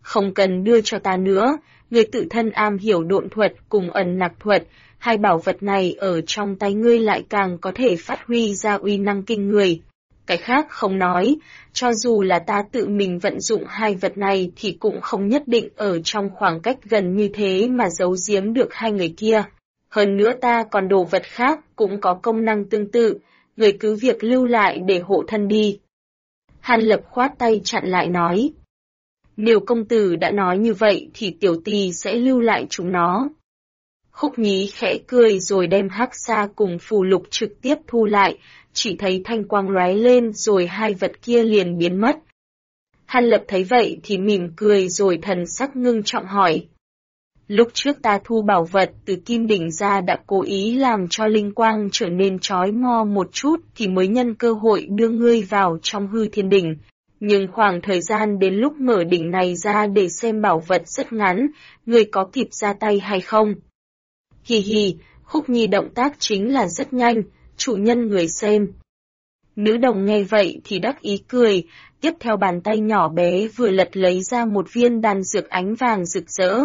không cần đưa cho ta nữa, ngươi tự thân am hiểu độn thuật cùng ẩn nặc thuật, hai bảo vật này ở trong tay ngươi lại càng có thể phát huy ra uy năng kinh người. Cái khác không nói, cho dù là ta tự mình vận dụng hai vật này thì cũng không nhất định ở trong khoảng cách gần như thế mà giấu giếm được hai người kia. Hơn nữa ta còn đồ vật khác cũng có công năng tương tự, người cứ việc lưu lại để hộ thân đi. Hàn Lập khoát tay chặn lại nói. Nếu công tử đã nói như vậy thì tiểu tỳ sẽ lưu lại chúng nó. Khúc Nhí khẽ cười rồi đem hắc sa cùng phù lục trực tiếp thu lại, chỉ thấy thanh quang lóe lên rồi hai vật kia liền biến mất. Hàn Lập thấy vậy thì mỉm cười rồi thần sắc ngưng trọng hỏi. Lúc trước ta thu bảo vật từ kim đỉnh ra đã cố ý làm cho linh quang trở nên chói mo một chút thì mới nhân cơ hội đưa ngươi vào trong hư thiên đỉnh. Nhưng khoảng thời gian đến lúc mở đỉnh này ra để xem bảo vật rất ngắn, ngươi có kịp ra tay hay không? Hì hì, Khúc Nhi động tác chính là rất nhanh, chủ nhân người xem. Nữ đồng nghe vậy thì đắc ý cười, tiếp theo bàn tay nhỏ bé vừa lật lấy ra một viên đan dược ánh vàng rực rỡ.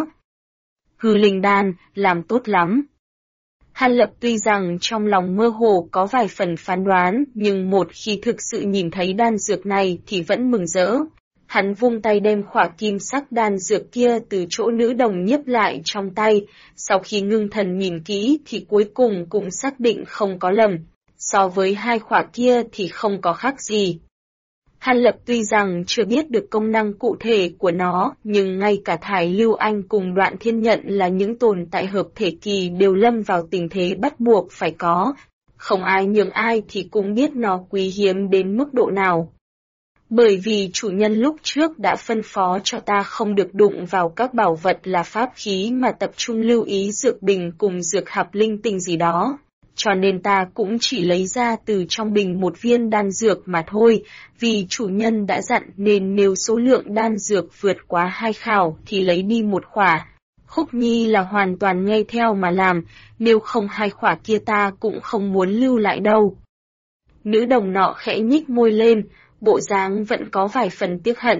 Hư linh đan, làm tốt lắm. Hàn Lập tuy rằng trong lòng mơ hồ có vài phần phán đoán, nhưng một khi thực sự nhìn thấy đan dược này thì vẫn mừng rỡ. Hắn vung tay đem khỏa kim sắc đan dược kia từ chỗ nữ đồng nhiếp lại trong tay, sau khi ngưng thần nhìn kỹ thì cuối cùng cũng xác định không có lầm, so với hai khỏa kia thì không có khác gì. Hàn Lập tuy rằng chưa biết được công năng cụ thể của nó, nhưng ngay cả Thải Lưu Anh cùng Đoạn Thiên Nhận là những tồn tại hợp thể kỳ đều lâm vào tình thế bắt buộc phải có. Không ai nhường ai thì cũng biết nó quý hiếm đến mức độ nào. Bởi vì chủ nhân lúc trước đã phân phó cho ta không được đụng vào các bảo vật là pháp khí mà tập trung lưu ý dược bình cùng dược hạp linh tinh gì đó. Cho nên ta cũng chỉ lấy ra từ trong bình một viên đan dược mà thôi, vì chủ nhân đã dặn nên nếu số lượng đan dược vượt quá 2 khảo thì lấy đi một khỏa. Khúc Nhi là hoàn toàn nghe theo mà làm, nếu không 2 khỏa kia ta cũng không muốn lưu lại đâu. Nữ đồng nọ khẽ nhích môi lên, bộ dáng vẫn có vài phần tiếc hận.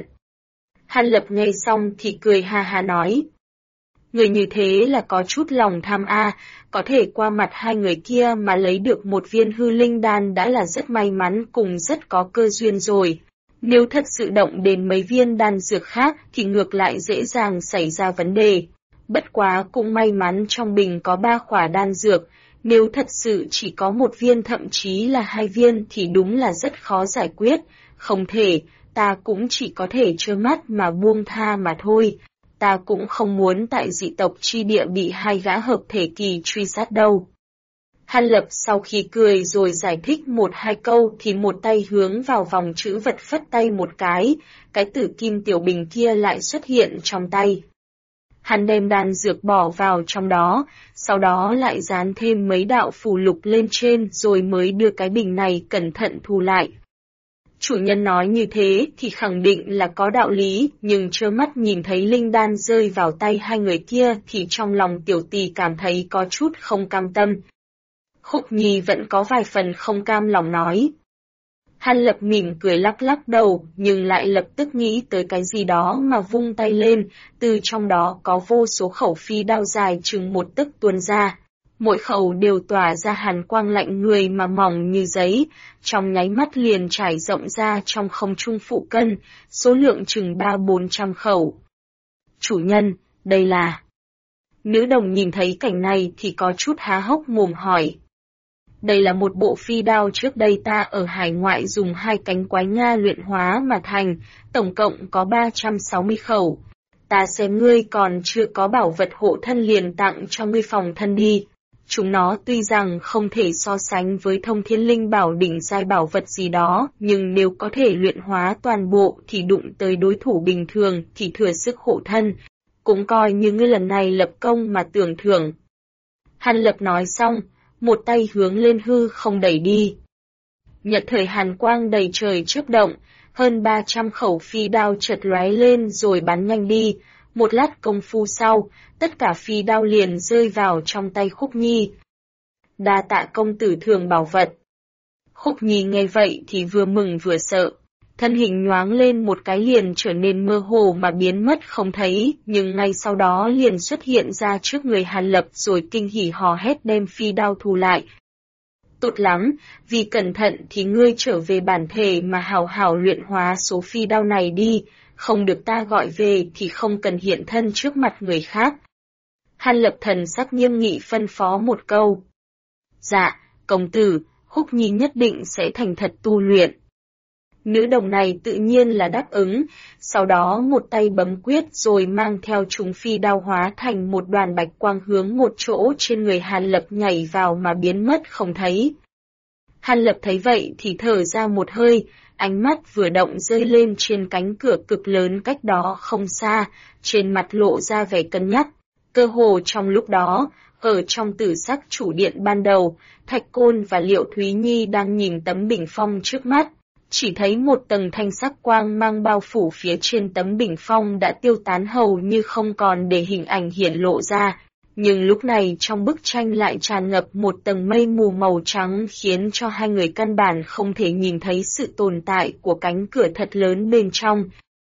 Hàn Lập nghe xong thì cười ha ha nói. Người như thế là có chút lòng tham có thể qua mặt hai người kia mà lấy được một viên hư linh đan đã là rất may mắn cùng rất có cơ duyên rồi. Nếu thật sự động đến mấy viên đan dược khác thì ngược lại dễ dàng xảy ra vấn đề. Bất quá cũng may mắn trong bình có 3 khỏa đan dược, nếu thật sự chỉ có một viên thậm chí là 2 viên thì đúng là rất khó giải quyết, không thể, ta cũng chỉ có thể trơ mắt mà buông tha mà thôi. Ta cũng không muốn tại dị tộc chi địa bị 2 gã hợp thể kỳ truy sát đâu. Hàn Lập sau khi cười rồi giải thích 1-2 câu thì một tay hướng vào vòng chữ vật phất tay một cái tử kim tiểu bình kia lại xuất hiện trong tay. Hắn đem đan dược bỏ vào trong đó, sau đó lại dán thêm mấy đạo phù lục lên trên rồi mới đưa cái bình này cẩn thận thu lại. Chủ nhân nói như thế thì khẳng định là có đạo lý, nhưng trơ mắt nhìn thấy linh đan rơi vào tay hai người kia thì trong lòng tiểu tỳ cảm thấy có chút không cam tâm. Khúc Nhi vẫn có vài phần không cam lòng nói. Hàn Lập mỉm cười lắc lắc đầu, nhưng lại lập tức nghĩ tới cái gì đó mà vung tay lên, từ trong đó có vô số khẩu phi đao dài chừng 1 tấc tuôn ra. Mỗi khẩu đều tỏa ra hàn quang lạnh người mà mỏng như giấy, trong nháy mắt liền trải rộng ra trong không trung phụ cân, số lượng chừng 300-400 khẩu. Chủ nhân, đây là... Nữ đồng nhìn thấy cảnh này thì có chút há hốc mồm hỏi. Đây là một bộ phi đao trước đây ta ở hải ngoại dùng 2 cánh quái Nga luyện hóa mà thành, tổng cộng có 360 khẩu. Ta xem ngươi còn chưa có bảo vật hộ thân liền tặng cho ngươi phòng thân đi. Chúng nó tuy rằng không thể so sánh với thông thiên linh bảo đỉnh giai bảo vật gì đó, nhưng nếu có thể luyện hóa toàn bộ thì đụng tới đối thủ bình thường thì thừa sức hộ thân, cũng coi như ngươi lần này lập công mà tưởng thưởng. Hàn Lập nói xong, một tay hướng lên hư không đẩy đi. Nhật thời hàn quang đầy trời chớp động, hơn 300 khẩu phi đao chợt lóe lên rồi bắn nhanh đi. Một lát công phu sau, tất cả phi đao liền rơi vào trong tay Khúc Nhi. Đa tạ công tử thường bảo vật. Khúc Nhi nghe vậy thì vừa mừng vừa sợ. thân hình nhoáng lên một cái liền trở nên mơ hồ mà biến mất không thấy, nhưng ngay sau đó liền xuất hiện ra trước người Hàn Lập rồi kinh hỉ hò hét đem phi đao thu lại. Tốt lắm, vì cẩn thận thì ngươi trở về bản thể mà hào hào luyện hóa số phi đao này đi, không được ta gọi về thì không cần hiện thân trước mặt người khác. Hàn Lập thần sắc nghiêm nghị phân phó một câu. Dạ, công tử, Húc Nhi nhất định sẽ thành thật tu luyện. Nữ đồng này tự nhiên là đáp ứng, sau đó một tay bấm quyết rồi mang theo chúng phi đao hóa thành một đoàn bạch quang hướng một chỗ trên người Hàn Lập nhảy vào mà biến mất không thấy. Hàn Lập thấy vậy thì thở ra một hơi, ánh mắt vừa động rơi lên trên cánh cửa cực lớn cách đó không xa, trên mặt lộ ra vẻ cân nhắc. Cơ hồ trong lúc đó, ở trong tử sắc chủ điện ban đầu, Thạch Côn và Liệu Thúy Nhi đang nhìn tấm bình phong trước mắt. Chỉ thấy một tầng thanh sắc quang mang bao phủ phía trên tấm bình phong đã tiêu tán hầu như không còn để hình ảnh hiển lộ ra. Nhưng lúc này trong bức tranh lại tràn ngập một tầng mây mù màu trắng khiến cho hai người căn bản không thể nhìn thấy sự tồn tại của cánh cửa thật lớn bên trong.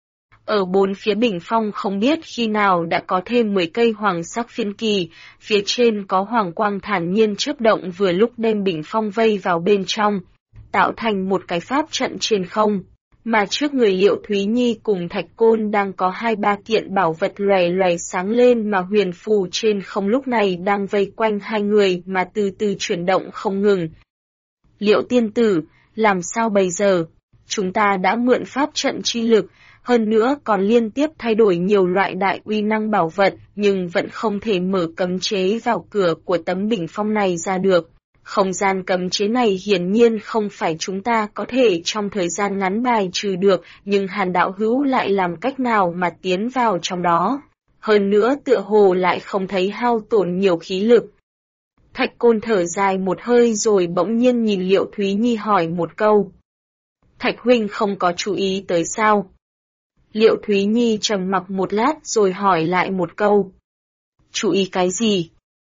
Ở bốn phía bình phong không biết khi nào đã có thêm 10 cây hoàng sắc phiên kỳ, phía trên có hoàng quang thản nhiên chớp động vừa lúc đem bình phong vây vào bên trong, tạo thành một cái pháp trận trên không. Mà trước người Liệu Thúy Nhi cùng Thạch Côn đang có 2-3 kiện bảo vật lòe lòe sáng lên mà huyền phù trên không lúc này đang vây quanh hai người mà từ từ chuyển động không ngừng. Liệu tiên tử, làm sao bây giờ? Chúng ta đã mượn pháp trận chi lực, hơn nữa còn liên tiếp thay đổi nhiều loại đại uy năng bảo vật, nhưng vẫn không thể mở cấm chế vào cửa của tấm bình phong này ra được. Không gian cấm chế này hiển nhiên không phải chúng ta có thể trong thời gian ngắn bài trừ được, nhưng Hàn đạo hữu lại làm cách nào mà tiến vào trong đó. Hơn nữa tựa hồ lại không thấy hao tổn nhiều khí lực. Thạch Côn thở dài một hơi rồi bỗng nhiên nhìn Liệu Thúy Nhi hỏi một câu. Thạch huynh không có chú ý tới sao? Liệu Thúy Nhi trầm mặc một lát rồi hỏi lại một câu. Chú ý cái gì?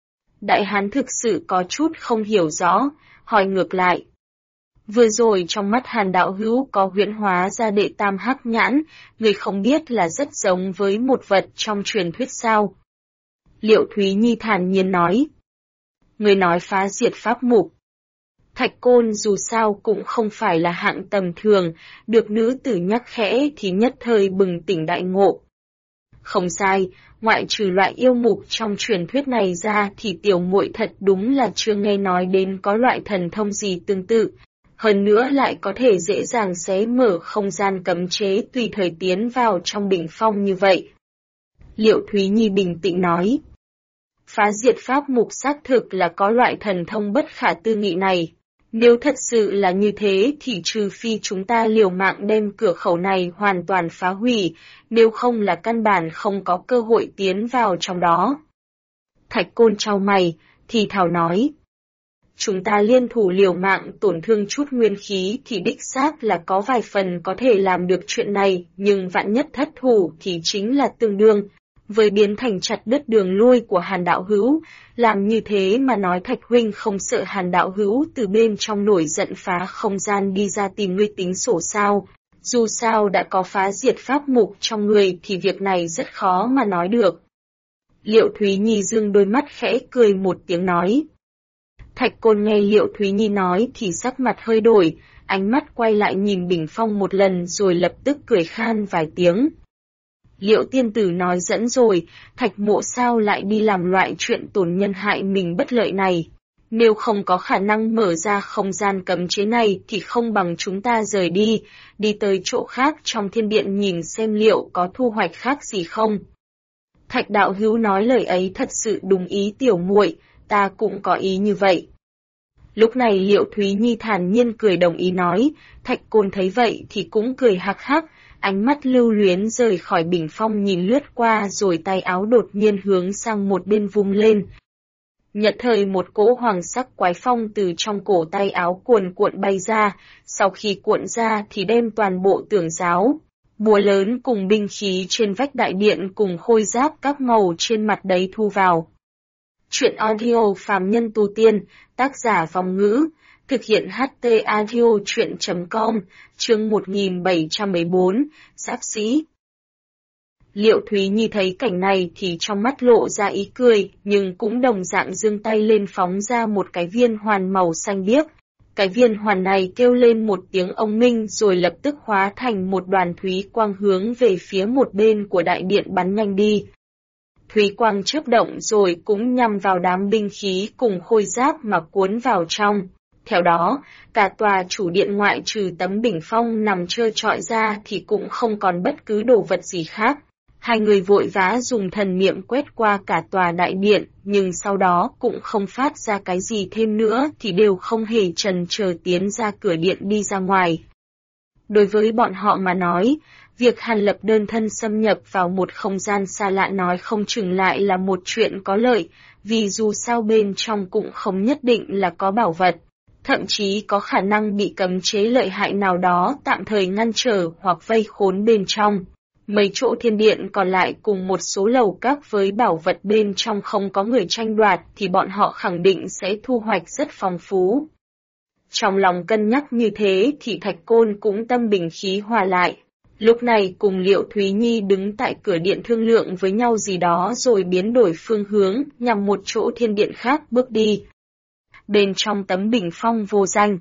Đại hán thực sự có chút không hiểu rõ, hỏi ngược lại. Vừa rồi trong mắt Hàn đạo hữu có huyễn hóa ra đệ tam hắc nhãn, người không biết là rất giống với một vật trong truyền thuyết sao? Liệu Thúy Nhi thản nhiên nói. Người nói phá diệt pháp mục. Thạch Côn dù sao cũng không phải là hạng tầm thường, được nữ tử nhắc khẽ thì nhất thời bừng tỉnh đại ngộ. Không sai, ngoại trừ loại yêu mục trong truyền thuyết này ra thì tiểu muội thật đúng là chưa nghe nói đến có loại thần thông gì tương tự. Hơn nữa lại có thể dễ dàng xé mở không gian cấm chế tùy thời tiến vào trong bình phong như vậy. Liệu Thúy Nhi bình tĩnh nói. Phá diệt pháp mục xác thực là có loại thần thông bất khả tư nghị này. Nếu thật sự là như thế thì trừ phi chúng ta liều mạng đem cửa khẩu này hoàn toàn phá hủy, nếu không là căn bản không có cơ hội tiến vào trong đó. Thạch Côn chau mày, thì thào nói. Chúng ta liên thủ liều mạng tổn thương chút nguyên khí thì đích xác là có vài phần có thể làm được chuyện này, nhưng vạn nhất thất thủ thì chính là tương đương với biến thành chặt đứt đường lui của Hàn đạo hữu. Làm như thế mà nói Thạch huynh không sợ Hàn đạo hữu từ bên trong nổi giận phá không gian đi ra tìm ngươi tính sổ sao? Dù sao đã có phá diệt pháp mục trong người thì việc này rất khó mà nói được. Liệu Thúy Nhi dương đôi mắt khẽ cười một tiếng nói. Thạch Côn nghe Liệu Thúy Nhi nói thì sắc mặt hơi đổi, ánh mắt quay lại nhìn bình phong một lần rồi lập tức cười khan vài tiếng. Liệu tiên tử nói dẫn rồi, Thạch mộ sao lại đi làm loại chuyện tổn nhân hại mình bất lợi này. Nếu không có khả năng mở ra không gian cấm chế này thì không bằng chúng ta rời đi, đi tới chỗ khác trong thiên điện nhìn xem liệu có thu hoạch khác gì không. Thạch đạo hữu nói lời ấy thật sự đúng ý tiểu muội, ta cũng có ý như vậy. Lúc này Liệu Thúy Nhi thản nhiên cười đồng ý nói, Thạch Côn thấy vậy thì cũng cười hắc hắc, ánh mắt lưu luyến rời khỏi bình phong nhìn lướt qua rồi tay áo đột nhiên hướng sang một bên vung lên. Nhất thời một cỗ hoàng sắc quái phong từ trong cổ tay áo cuồn cuộn bay ra, sau khi cuộn ra thì đem toàn bộ tường giáo, búa lớn cùng binh khí trên vách đại điện cùng khôi giáp các màu trên mặt đấy thu vào. Truyện audio phàm nhân tu tiên, tác giả Vong Ngữ, thực hiện HT Audio Truyện.com, chương 1714, Giáp sĩ. Liệu Thúy Nhi thấy cảnh này thì trong mắt lộ ra ý cười, nhưng cũng đồng dạng giương tay lên phóng ra một cái viên hoàn màu xanh biếc. Cái viên hoàn này kêu lên một tiếng ông minh rồi lập tức hóa thành một đoàn thúy quang hướng về phía một bên của đại điện bắn nhanh đi. Thúy quang chớp động rồi cũng nhằm vào đám binh khí cùng khôi giáp mà cuốn vào trong. Theo đó, cả tòa chủ điện ngoại trừ tấm bình phong nằm trơ trọi ra thì cũng không còn bất cứ đồ vật gì khác. Hai người vội vã dùng thần niệm quét qua cả tòa đại điện, nhưng sau đó cũng không phát ra cái gì thêm nữa thì đều không hề chần chờ tiến ra cửa điện đi ra ngoài. Đối với bọn họ mà nói, việc Hàn Lập đơn thân xâm nhập vào một không gian xa lạ nói không chừng lại là một chuyện có lợi, vì dù sao bên trong cũng không nhất định là có bảo vật, thậm chí có khả năng bị cấm chế lợi hại nào đó tạm thời ngăn trở hoặc vây khốn bên trong. Mấy chỗ thiên điện còn lại cùng một số lầu các với bảo vật bên trong không có người tranh đoạt thì bọn họ khẳng định sẽ thu hoạch rất phong phú. Trong lòng cân nhắc như thế thì Thạch Côn cũng tâm bình khí hòa lại. Lúc này cùng Liệu Thúy Nhi đứng tại cửa điện thương lượng với nhau gì đó rồi biến đổi phương hướng nhằm một chỗ thiên điện khác bước đi. Bên trong tấm bình phong vô danh,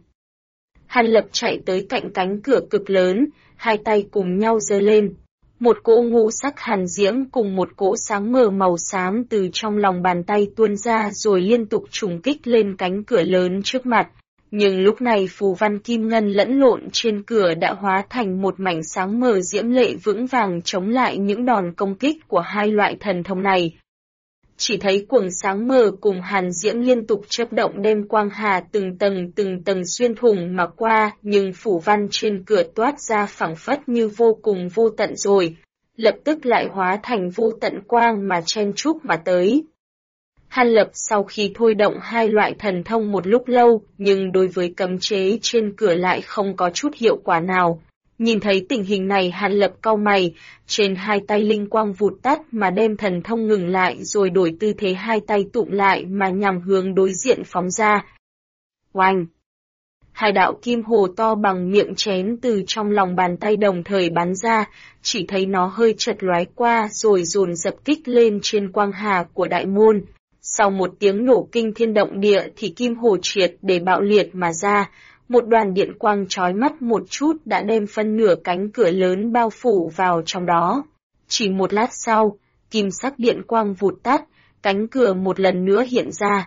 Hàn Lập chạy tới cạnh cánh cửa cực lớn, hai tay cùng nhau giơ lên. Một cỗ ngũ sắc hàn diễm cùng một cỗ sáng mờ màu xám từ trong lòng bàn tay tuôn ra rồi liên tục trùng kích lên cánh cửa lớn trước mặt. Nhưng lúc này phù văn kim ngân lẫn lộn trên cửa đã hóa thành một mảnh sáng mờ diễm lệ vững vàng chống lại những đòn công kích của hai loại thần thông này. Chỉ thấy cuồng sáng mờ cùng hàn diễm liên tục chớp động đem quang hà từng tầng xuyên thủng mà qua, nhưng phủ văn trên cửa toát ra phảng phất như vô cùng vô tận rồi, lập tức lại hóa thành vô tận quang mà chen chúc mà tới. Hàn Lập sau khi thôi động hai loại thần thông một lúc lâu, nhưng đối với cấm chế trên cửa lại không có chút hiệu quả nào. Nhìn thấy tình hình này Hàn Lập cau mày, trên hai tay linh quang vụt tắt mà đem thần thông ngừng lại rồi đổi tư thế hai tay tụm lại mà nhằm hướng đối diện phóng ra. Oanh! Hai đạo kim hồ to bằng miệng chén từ trong lòng bàn tay đồng thời bắn ra, chỉ thấy nó hơi chật lóe qua rồi dồn dập kích lên trên quang hà của đại môn. Sau một tiếng nổ kinh thiên động địa thì kim hồ triệt để bạo liệt mà ra, một đoàn điện quang chói mắt một chút đã đem phân nửa cánh cửa lớn bao phủ vào trong đó. Chỉ một lát sau, kim sắc điện quang vụt tắt, cánh cửa một lần nữa hiện ra.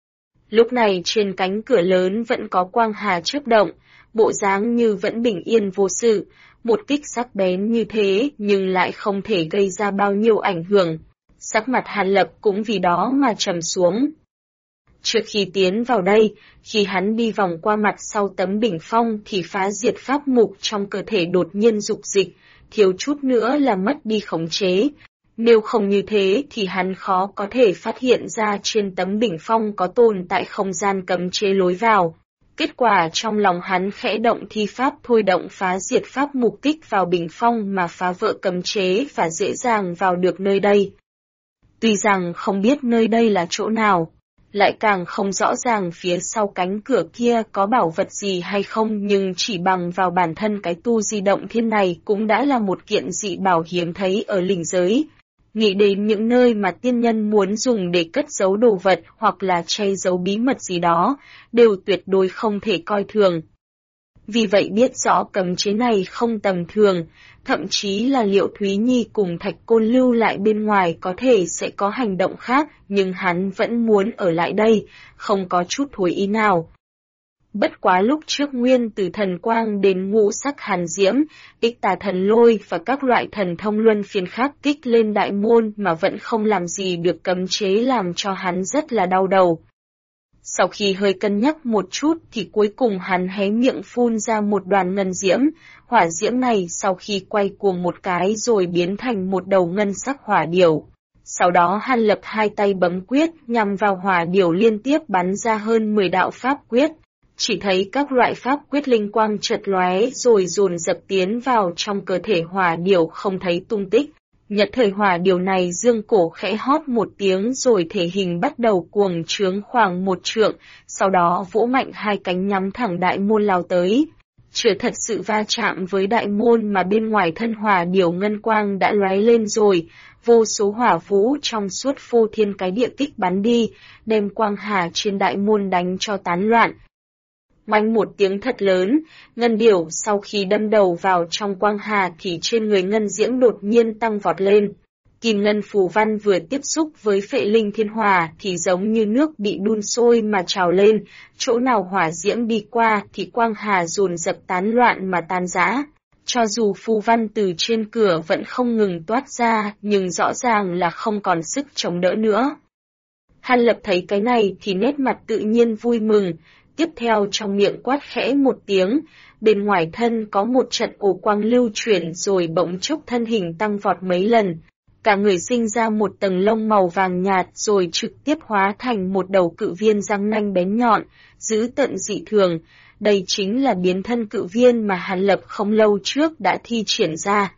Lúc này trên cánh cửa lớn vẫn có quang hà chớp động, bộ dáng như vẫn bình yên vô sự, một kích sắc bén như thế nhưng lại không thể gây ra bao nhiêu ảnh hưởng. Sắc mặt Hàn Lập cũng vì đó mà trầm xuống. Trước khi tiến vào đây, khi hắn đi vòng qua mặt sau tấm bình phong thì phá diệt pháp mục trong cơ thể đột nhiên dục dịch, thiếu chút nữa là mất đi khống chế. Nếu không như thế thì hắn khó có thể phát hiện ra trên tấm bình phong có tồn tại không gian cấm chế lối vào. Kết quả trong lòng hắn khẽ động thi pháp thôi động phá diệt pháp mục kích vào bình phong mà phá vỡ cấm chế và dễ dàng vào được nơi đây. Tuy rằng không biết nơi đây là chỗ nào, lại càng không rõ ràng phía sau cánh cửa kia có bảo vật gì hay không, nhưng chỉ bằng vào bản thân cái tu di động thiên này cũng đã là một kiện dị bảo hiếm thấy ở linh giới. Nghĩ đến những nơi mà tiên nhân muốn dùng để cất giấu đồ vật hoặc là che giấu bí mật gì đó, đều tuyệt đối không thể coi thường. Vì vậy biết rõ cấm chế này không tầm thường, thậm chí là Liệu Thúy Nhi cùng Thạch Côn lưu lại bên ngoài có thể sẽ có hành động khác, nhưng hắn vẫn muốn ở lại đây, không có chút thối ý nào. Bất quá lúc trước nguyên từ thần quang đến ngũ sắc hàn diễm, ích tà thần lôi và các loại thần thông luân phiên khác kích lên đại môn mà vẫn không làm gì được cấm chế làm cho hắn rất là đau đầu. Sau khi hơi cân nhắc một chút thì cuối cùng hắn hé miệng phun ra một đoàn ngân diễm, hỏa diễm này sau khi quay cuồng một cái rồi biến thành một đầu ngân sắc hỏa điểu. Sau đó Hàn Lập hai tay bấm quyết nhằm vào hỏa điểu liên tiếp bắn ra hơn 10 đạo pháp quyết. Chỉ thấy các loại pháp quyết linh quang chợt lóe rồi dồn dập tiến vào trong cơ thể hỏa điểu không thấy tung tích. Nhất thời hỏa điều này dương cổ khẽ hót một tiếng rồi thể hình bắt đầu cuồng trướng khoảng 1 trượng, sau đó vỗ mạnh hai cánh nhắm thẳng đại môn lao tới. Chưa thật sự va chạm với đại môn mà bên ngoài thân hỏa điều ngân quang đã lóe lên rồi, vô số hỏa vũ trong suốt phô thiên cái địa kích bắn đi, đem quang hà trên đại môn đánh cho tán loạn. Oanh một tiếng thật lớn, ngân điểu sau khi đâm đầu vào trong quang hà thì trên người ngân diễm đột nhiên tăng vọt lên. Kim ngân phù văn vừa tiếp xúc với phệ linh thiên hỏa thì giống như nước bị đun sôi mà trào lên, chỗ nào hỏa diễm đi qua thì quang hà dồn dập tán loạn mà tan rã. Cho dù phù văn từ trên cửa vẫn không ngừng toát ra, nhưng rõ ràng là không còn sức chống đỡ nữa. Hàn Lập thấy cái này thì nét mặt tự nhiên vui mừng, tiếp theo trong miệng quát khẽ một tiếng, bên ngoài thân có một trận ổ quang lưu chuyển rồi bỗng chốc thân hình tăng vọt mấy lần. Cả người sinh ra một tầng lông màu vàng nhạt rồi trực tiếp hóa thành một đầu cự viên răng nanh bén nhọn, dữ tợn dị thường. Đây chính là biến thân cự viên mà Hàn Lập không lâu trước đã thi triển ra.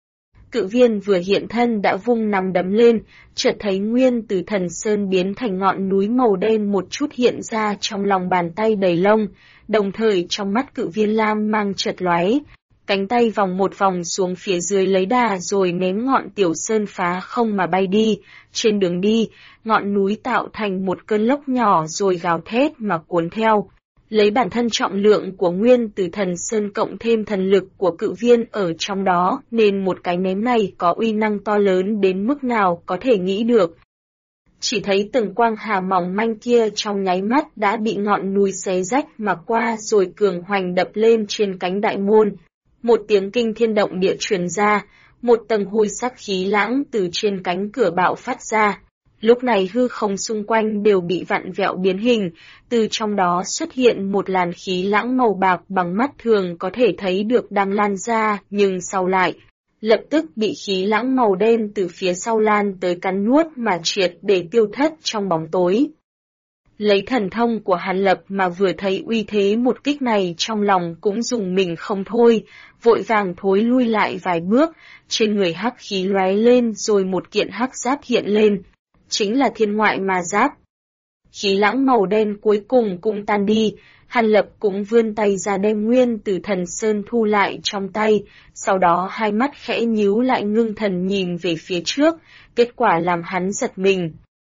Cự viên vừa hiện thân đã vung nắm đấm lên, chợt thấy nguyên từ thần sơn biến thành ngọn núi màu đen một chút hiện ra trong lòng bàn tay đầy lông, đồng thời trong mắt cự viên lam mang chợt lóe. Cánh tay vòng một vòng xuống phía dưới lấy đà rồi ném ngọn tiểu sơn phá không mà bay đi, trên đường đi, ngọn núi tạo thành một cơn lốc nhỏ rồi gào thét mà cuốn theo. Lấy bản thân trọng lượng của nguyên từ thần sơn cộng thêm thần lực của cự viên ở trong đó nên một cái ném này có uy năng to lớn đến mức nào có thể nghĩ được. Chỉ thấy từng quang hà mỏng manh kia trong nháy mắt đã bị ngọn núi xé rách mà qua rồi cường hoành đập lên trên cánh đại môn. Một tiếng kinh thiên động địa truyền ra, một tầng hôi sắc khí lãng từ trên cánh cửa bạo phát ra. Lúc này hư không xung quanh đều bị vặn vẹo biến hình, từ trong đó xuất hiện một làn khí lãng màu bạc bằng mắt thường có thể thấy được đang lan ra, nhưng sau lại, lập tức bị khí lãng màu đen từ phía sau lan tới cắn nuốt mà triệt để tiêu thất trong bóng tối. Lấy thần thông của Hàn Lập mà vừa thấy uy thế một kích này trong lòng cũng dùng mình không thôi, vội vàng thối lui lại vài bước, trên người hắc khí lóe lên rồi một kiện hắc giáp hiện lên. Chính là thiên ngoại ma giáp. Khí lãng màu đen cuối cùng cũng tan đi, Hàn Lập cũng vươn tay ra đem nguyên từ thần sơn thu lại trong tay, sau đó hai mắt khẽ nhíu lại ngưng thần nhìn về phía trước, kết quả làm hắn giật mình.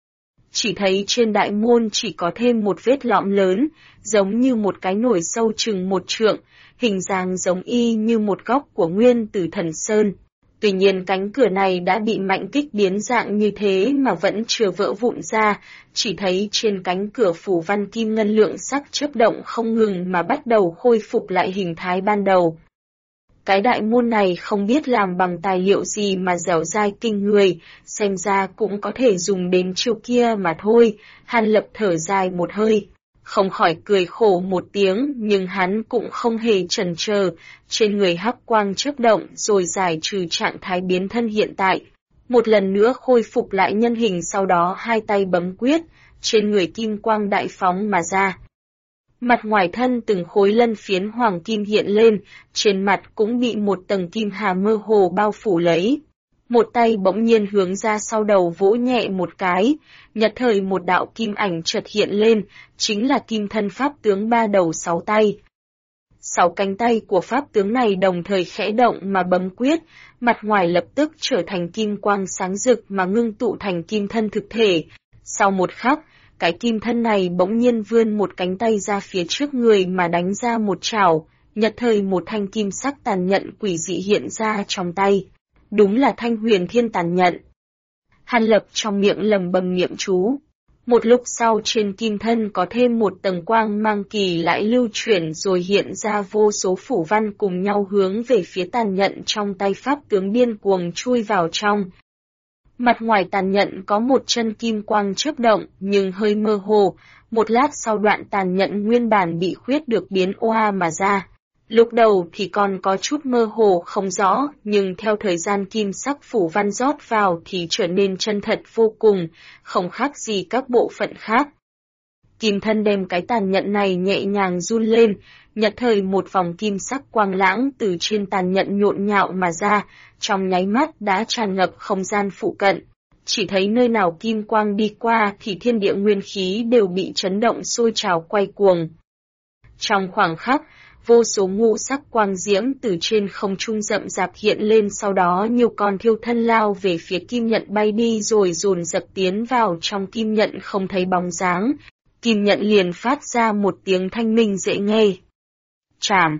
Chỉ thấy trên đại môn chỉ có thêm một vết lõm lớn, giống như một cái nổi sâu chừng 1 trượng, hình dáng giống y như một góc của nguyên từ thần sơn. Tuy nhiên cánh cửa này đã bị mạnh kích biến dạng như thế mà vẫn chưa vỡ vụn ra, chỉ thấy trên cánh cửa phủ văn kim ngân lượng sắc chớp động không ngừng mà bắt đầu khôi phục lại hình thái ban đầu. Cái đại môn này không biết làm bằng tài liệu gì mà dẻo dai kinh người, xem ra cũng có thể dùng đến chiêu kia mà thôi. Hàn Lập thở dài một hơi, không khỏi cười khổ một tiếng, nhưng hắn cũng không hề chần chờ, trên người hắc quang chớp động rồi giải trừ trạng thái biến thân hiện tại. Một lần nữa khôi phục lại nhân hình, sau đó hai tay bấm quyết, trên người kim quang đại phóng mà ra. Mặt ngoài thân từng khối lân phiến hoàng kim hiện lên, trên mặt cũng bị một tầng kim hà mơ hồ bao phủ lấy. Một tay bỗng nhiên hướng ra sau đầu vỗ nhẹ một cái, nhất thời một đạo kim ảnh chợt hiện lên, chính là kim thân pháp tướng 3 đầu 6 tay. 6 cánh tay của pháp tướng này đồng thời khẽ động mà bấm quyết, mặt ngoài lập tức trở thành kim quang sáng rực mà ngưng tụ thành kim thân thực thể. Sau một khắc, cái kim thân này bỗng nhiên vươn một cánh tay ra phía trước người mà đánh ra một chảo, nhất thời một thanh kim sắc tàn nhẫn quỷ dị hiện ra trong tay. Đúng là thanh huyền thiên tàn nhẫn. Hàn Lập trong miệng lầm bầm niệm chú. Một lúc sau trên kim thân có thêm một tầng quang mang kỳ lại lưu chuyển rồi hiện ra vô số phủ văn cùng nhau hướng về phía tàn nhẫn trong tay pháp tướng điên cuồng chui vào trong. Mặt ngoài tàn nhẫn có một chân kim quang chớp động nhưng hơi mơ hồ, một lát sau đoạn tàn nhẫn nguyên bản bị khuyết được biến oa mà ra. Lúc đầu thì còn có chút mơ hồ không rõ, nhưng theo thời gian kim sắc phủ văn rót vào thì trở nên chân thật vô cùng, không khác gì các bộ phận khác. Kim thân đem cái tàn nhận này nhẹ nhàng run lên, nhất thời một vòng kim sắc quang lãng từ trên tàn nhận nhộn nhạo mà ra, trong nháy mắt đã tràn ngập không gian phụ cận. Chỉ thấy nơi nào kim quang đi qua thì thiên địa nguyên khí đều bị chấn động sôi trào quay cuồng. Trong khoảng khắc, vô số ngũ sắc quang diễm từ trên không trung rậm rạp hiện lên, sau đó nhiều con thiêu thân lao về phía kim nhận bay đi rồi dồn dập tiến vào trong kim nhận không thấy bóng dáng. Kim nhận liền phát ra một tiếng thanh minh dễ nghe. Chảm!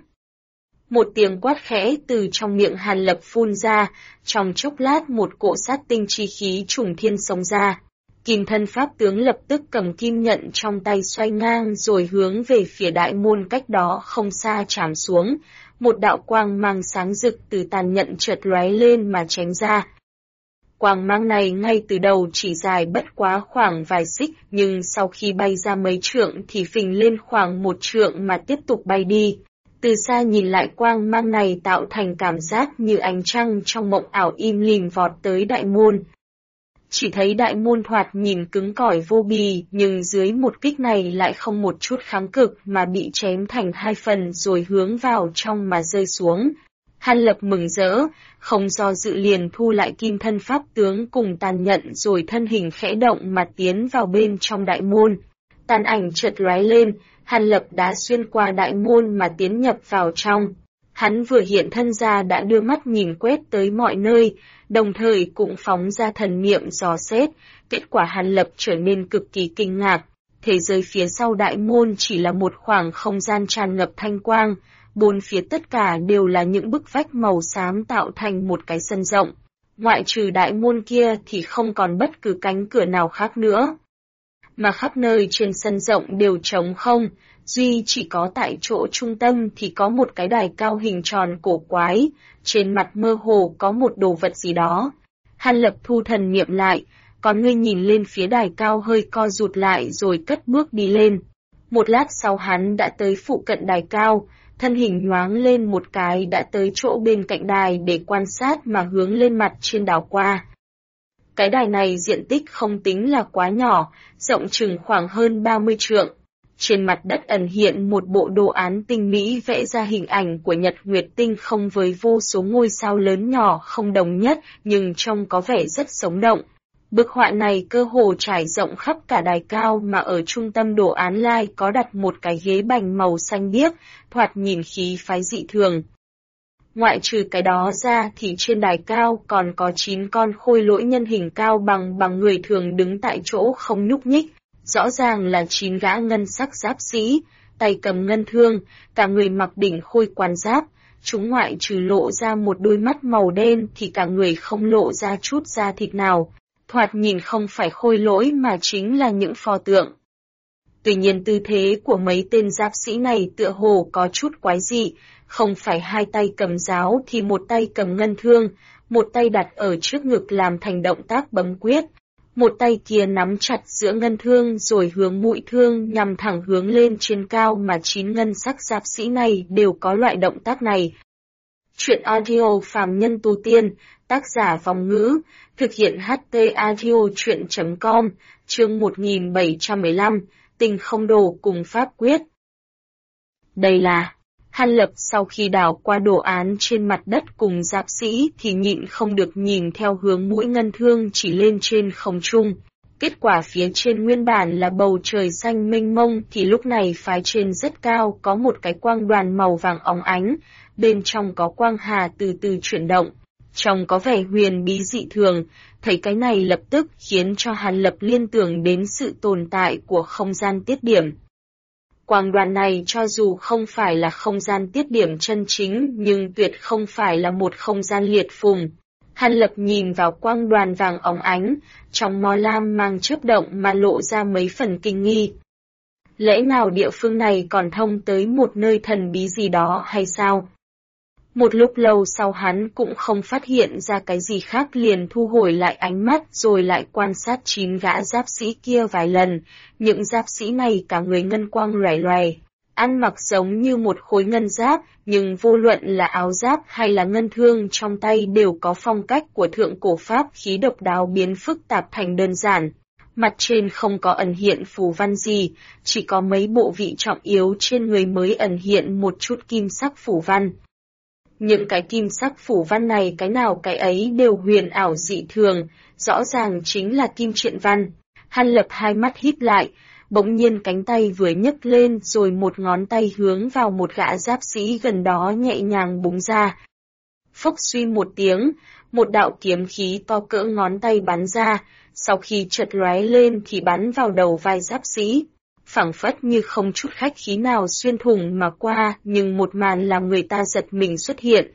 Một tiếng quát khẽ từ trong miệng Hàn Lập phun ra, trong chốc lát một cỗ sát tinh chi khí trùng thiên xông ra. Kim thân pháp tướng lập tức cầm kim nhận trong tay xoay ngang rồi hướng về phía đại môn cách đó không xa chảm xuống. Một đạo quang mang sáng rực từ tàn nhận chợt lóe lên mà chém ra. Quang mang này ngay từ đầu chỉ dài bất quá khoảng vài xích, nhưng sau khi bay ra mấy trượng thì phình lên khoảng 1 trượng mà tiếp tục bay đi. Từ xa nhìn lại quang mang này tạo thành cảm giác như ánh trăng trong mộng ảo im lìm vọt tới đại môn. Chỉ thấy đại môn thoạt nhìn cứng cỏi vô bì, nhưng dưới một kích này lại không một chút kháng cực mà bị chém thành 2 phần rồi hướng vào trong mà rơi xuống. Hàn Lập mừng rỡ, không do dự liền thu lại kim thân pháp tướng cùng tàn nhận rồi thân hình khẽ động mà tiến vào bên trong đại môn. Tàn ảnh chợt lóe lên, Hàn Lập đã xuyên qua đại môn mà tiến nhập vào trong. Hắn vừa hiện thân ra đã đưa mắt nhìn quét tới mọi nơi, đồng thời cũng phóng ra thần niệm dò xét, kết quả Hàn Lập trở nên cực kỳ kinh ngạc. Thế giới phía sau đại môn chỉ là một khoảng không gian tràn ngập thanh quang, bốn phía tất cả đều là những bức vách màu xám tạo thành một cái sân rộng. Ngoại trừ đại môn kia thì không còn bất cứ cánh cửa nào khác nữa. Mà khắp nơi trên sân rộng đều trống không, duy chỉ có tại chỗ trung tâm thì có một cái đài cao hình tròn cổ quái, trên mặt mơ hồ có một đồ vật gì đó. Hàn Lập thu thần niệm lại, còn ngươi nhìn lên phía đài cao hơi co rụt lại rồi cất bước đi lên. Một lát sau hắn đã tới phụ cận đài cao, thân hình nhoáng lên một cái đã tới chỗ bên cạnh đài để quan sát mà hướng lên mặt trên đảo qua. Cái đài này diện tích không tính là quá nhỏ, rộng chừng khoảng hơn 30 trượng. Trên mặt đất ẩn hiện một bộ đồ án tinh mỹ vẽ ra hình ảnh của Nhật Nguyệt tinh không với vô số ngôi sao lớn nhỏ không đồng nhất nhưng trông có vẻ rất sống động. Bức họa này cơ hồ trải rộng khắp cả đài cao mà ở trung tâm đồ án lai có đặt một cái ghế bành màu xanh biếc, thoạt nhìn khí phái dị thường. Ngoại trừ cái đó ra thì trên đài cao còn có 9 con khôi lỗi nhân hình cao bằng người thường đứng tại chỗ không nhúc nhích. Rõ ràng là 9 gã ngân sắc giáp sĩ, tay cầm ngân thương, cả người mặc đỉnh khôi quan giáp. Chúng ngoại trừ lộ ra một đôi mắt màu đen thì cả người không lộ ra chút da thịt nào. Thoạt nhìn không phải khôi lỗi mà chính là những pho tượng. Tuy nhiên tư thế của mấy tên giáp sĩ này tựa hồ có chút quái dị, không phải hai tay cầm giáo thì một tay cầm ngân thương, một tay đặt ở trước ngực làm thành động tác bấm quyết. Một tay kia nắm chặt giữa ngân thương rồi hướng mũi thương nhằm thẳng hướng lên trên cao mà 9 ngân sắc giáp sĩ này đều có loại động tác này. Chuyện audio phàm nhân tu tiên, tác giả Vong Ngữ, thực hiện HT audio chuyện.com, chương 1715, Tinh không đồ cùng pháp quyết. Đây là... Hàn Lập sau khi đảo qua đồ án trên mặt đất cùng giáp sĩ thì nhịn không được nhìn theo hướng mũi ngân thương chỉ lên trên không trung. Kết quả phía trên nguyên bản là bầu trời xanh mênh mông thì lúc này phái trên rất cao có một cái quang đoàn màu vàng óng ánh, bên trong có quang hà từ từ chuyển động. Trông có vẻ huyền bí dị thường, thấy cái này lập tức khiến cho Hàn Lập liên tưởng đến sự tồn tại của không gian tiết điểm. Quang đoàn này cho dù không phải là không gian tiết điểm chân chính nhưng tuyệt không phải là một không gian liệt phùng. Hàn Lập nhìn vào quang đoàn vàng óng ánh, trong mò lam mang chớp động mà lộ ra mấy phần kinh nghi. Lẽ nào địa phương này còn thông tới một nơi thần bí gì đó hay sao? Một lúc lâu sau hắn cũng không phát hiện ra cái gì khác liền thu hồi lại ánh mắt rồi lại quan sát 9 gã giáp sĩ kia vài lần. Những giáp sĩ này cả người ngân quang loè loè, ăn mặc giống như một khối ngân giáp, nhưng vô luận là áo giáp hay là ngân thương trong tay đều có phong cách của thượng cổ Pháp, khí độc đáo biến phức tạp thành đơn giản. Mặt trên không có ẩn hiện phù văn gì, chỉ có mấy bộ vị trọng yếu trên người mới ẩn hiện một chút kim sắc phù văn. Những cái kim sắc phù văn này cái nào cái ấy đều huyền ảo dị thường, rõ ràng chính là kim triện văn. Hàn Lập hai mắt híp lại, bỗng nhiên cánh tay vừa nhấc lên rồi một ngón tay hướng vào một gã giáp sĩ gần đó nhẹ nhàng búng ra. Phốc suy một tiếng, một đạo kiếm khí to cỡ ngón tay bắn ra, sau khi chợt lóe lên thì bắn vào đầu vai giáp sĩ. Phảng phất như không chút khách khí nào xuyên thủng mà qua, nhưng một màn làm người ta giật mình xuất hiện.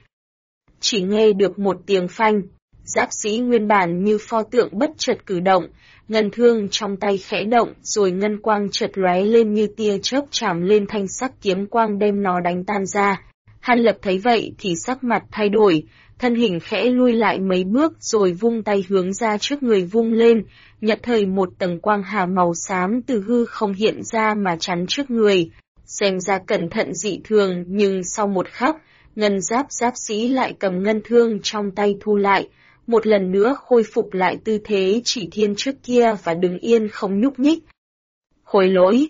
Chỉ nghe được một tiếng phanh, giáp sĩ nguyên bản như pho tượng bất chợt cử động, ngân thương trong tay khẽ động rồi ngân quang chợt lóe lên như tia chớp chạm lên thanh sắc kiếm quang đem nó đánh tan ra. Hàn Lập thấy vậy thì sắc mặt thay đổi, thân hình khẽ lui lại mấy bước rồi vung tay hướng ra trước người vung lên, nhất thời một tầng quang hà màu xám từ hư không hiện ra mà chắn trước người. Xem ra cẩn thận dị thường nhưng sau một khắc, ngân giáp sĩ lại cầm ngân thương trong tay thu lại, một lần nữa khôi phục lại tư thế chỉ thiên trước kia và đứng yên không nhúc nhích. Hối lỗi.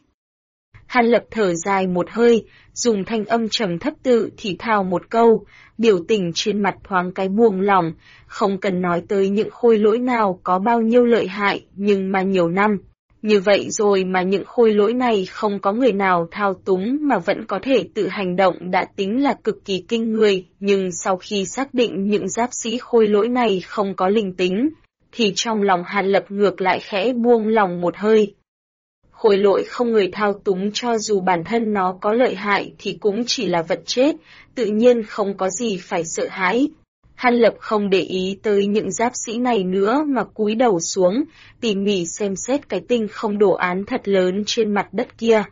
Hàn Lập thở dài một hơi, dùng thanh âm trầm thấp tự thì thào một câu, biểu tình trên mặt thoáng cái buông lỏng, không cần nói tới những khôi lỗi nào có bao nhiêu lợi hại, nhưng mà nhiều năm. Như vậy rồi mà những khôi lỗi này không có người nào thao túng mà vẫn có thể tự hành động đã tính là cực kỳ kinh người, nhưng sau khi xác định những giáp sĩ khôi lỗi này không có linh tính, thì trong lòng Hàn Lập ngược lại khẽ buông lòng một hơi. Khôi lỗi không người thao túng cho dù bản thân nó có lợi hại thì cũng chỉ là vật chết, tự nhiên không có gì phải sợ hãi. Hàn Lập không để ý tới những giáp sĩ này nữa mà cúi đầu xuống, tỉ mỉ xem xét cái tinh không đồ án thật lớn trên mặt đất kia.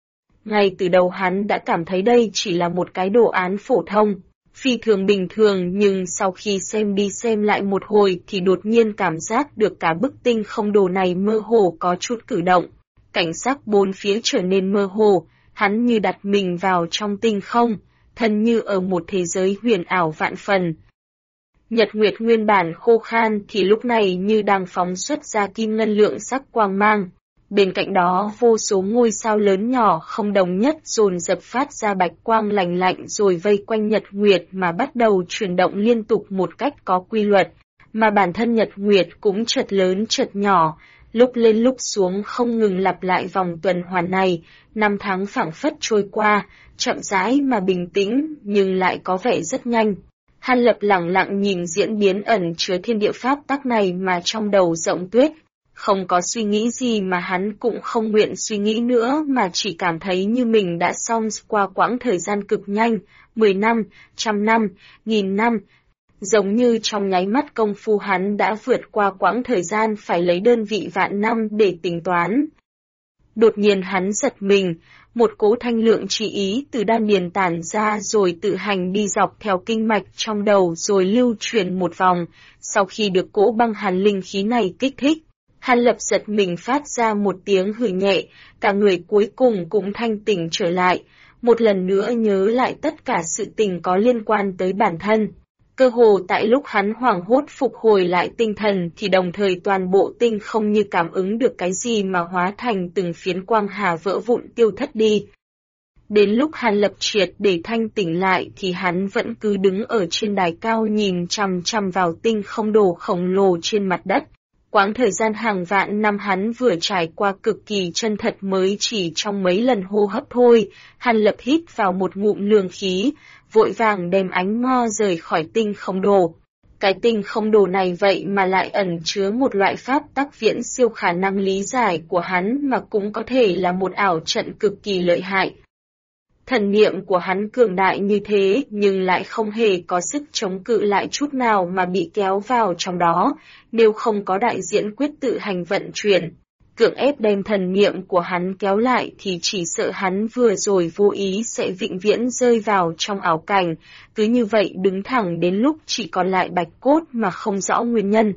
Ngay từ đầu hắn đã cảm thấy đây chỉ là một cái đồ án phổ thông, phi thường bình thường, nhưng sau khi xem đi xem lại một hồi thì đột nhiên cảm giác được cả bức tinh không đồ này mơ hồ có chút cử động. Cảnh sắc bốn phía trở nên mơ hồ, hắn như đặt mình vào trong tinh không, thân như ở một thế giới huyền ảo vạn phần. Nhật nguyệt nguyên bản khô khan thì lúc này như đang phóng xuất ra kim ngân lượng sắc quang mang. Bên cạnh đó vô số ngôi sao lớn nhỏ không đồng nhất dồn dập phát ra bạch quang lành lạnh rồi vây quanh nhật nguyệt mà bắt đầu chuyển động liên tục một cách có quy luật, mà bản thân nhật nguyệt cũng chợt lớn chợt nhỏ, lúc lên lúc xuống không ngừng lặp lại vòng tuần hoàn này. Năm tháng phảng phất trôi qua, chậm rãi mà bình tĩnh nhưng lại có vẻ rất nhanh. Hàn Lập lặng lặng nhìn diễn biến ẩn chứa thiên địa pháp tắc này mà trong đầu rộng tuyết, không có suy nghĩ gì mà hắn cũng không nguyện suy nghĩ nữa mà chỉ cảm thấy như mình đã xong qua quãng thời gian cực nhanh, 10 năm, 100 năm, 1000 năm. Giống như trong nháy mắt công phu hắn đã vượt qua quãng thời gian phải lấy đơn vị vạn năm để tính toán. Đột nhiên hắn giật mình, một cỗ thanh lượng chỉ ý từ đan điền tản ra rồi tự hành đi dọc theo kinh mạch trong đầu rồi lưu chuyển một vòng, sau khi được cỗ băng hàn linh khí này kích thích. Hàn Lập giật mình phát ra một tiếng hừ nhẹ, cả người cuối cùng cũng thanh tỉnh trở lại, một lần nữa nhớ lại tất cả sự tình có liên quan tới bản thân. Cơ hồ tại lúc hắn hoảng hốt phục hồi lại tinh thần thì đồng thời toàn bộ tinh không như cảm ứng được cái gì mà hóa thành từng phiến quang hà vỡ vụn tiêu thất đi. Đến lúc Hàn Lập triệt để thanh tỉnh lại thì hắn vẫn cứ đứng ở trên đài cao nhìn chằm chằm vào tinh không đồ khổng lồ trên mặt đất. Quãng thời gian hàng vạn năm hắn vừa trải qua cực kỳ chân thật mới chỉ trong mấy lần hô hấp thôi. Hàn Lập hít vào một ngụm lương khí, vội vàng đem ánh mo rời khỏi tinh không đồ. Cái tinh không đồ này vậy mà lại ẩn chứa một loại pháp tắc viễn siêu khả năng lý giải của hắn mà cũng có thể là một ảo trận cực kỳ lợi hại. Thần niệm của hắn cường đại như thế nhưng lại không hề có sức chống cự lại chút nào mà bị kéo vào trong đó, nếu không có đại diễn quyết tự hành vận chuyển. Cưỡng ép đem thần niệm của hắn kéo lại thì chỉ sợ hắn vừa rồi vô ý sẽ vĩnh viễn rơi vào trong ảo cảnh, cứ như vậy đứng thẳng đến lúc chỉ còn lại bạch cốt mà không rõ nguyên nhân.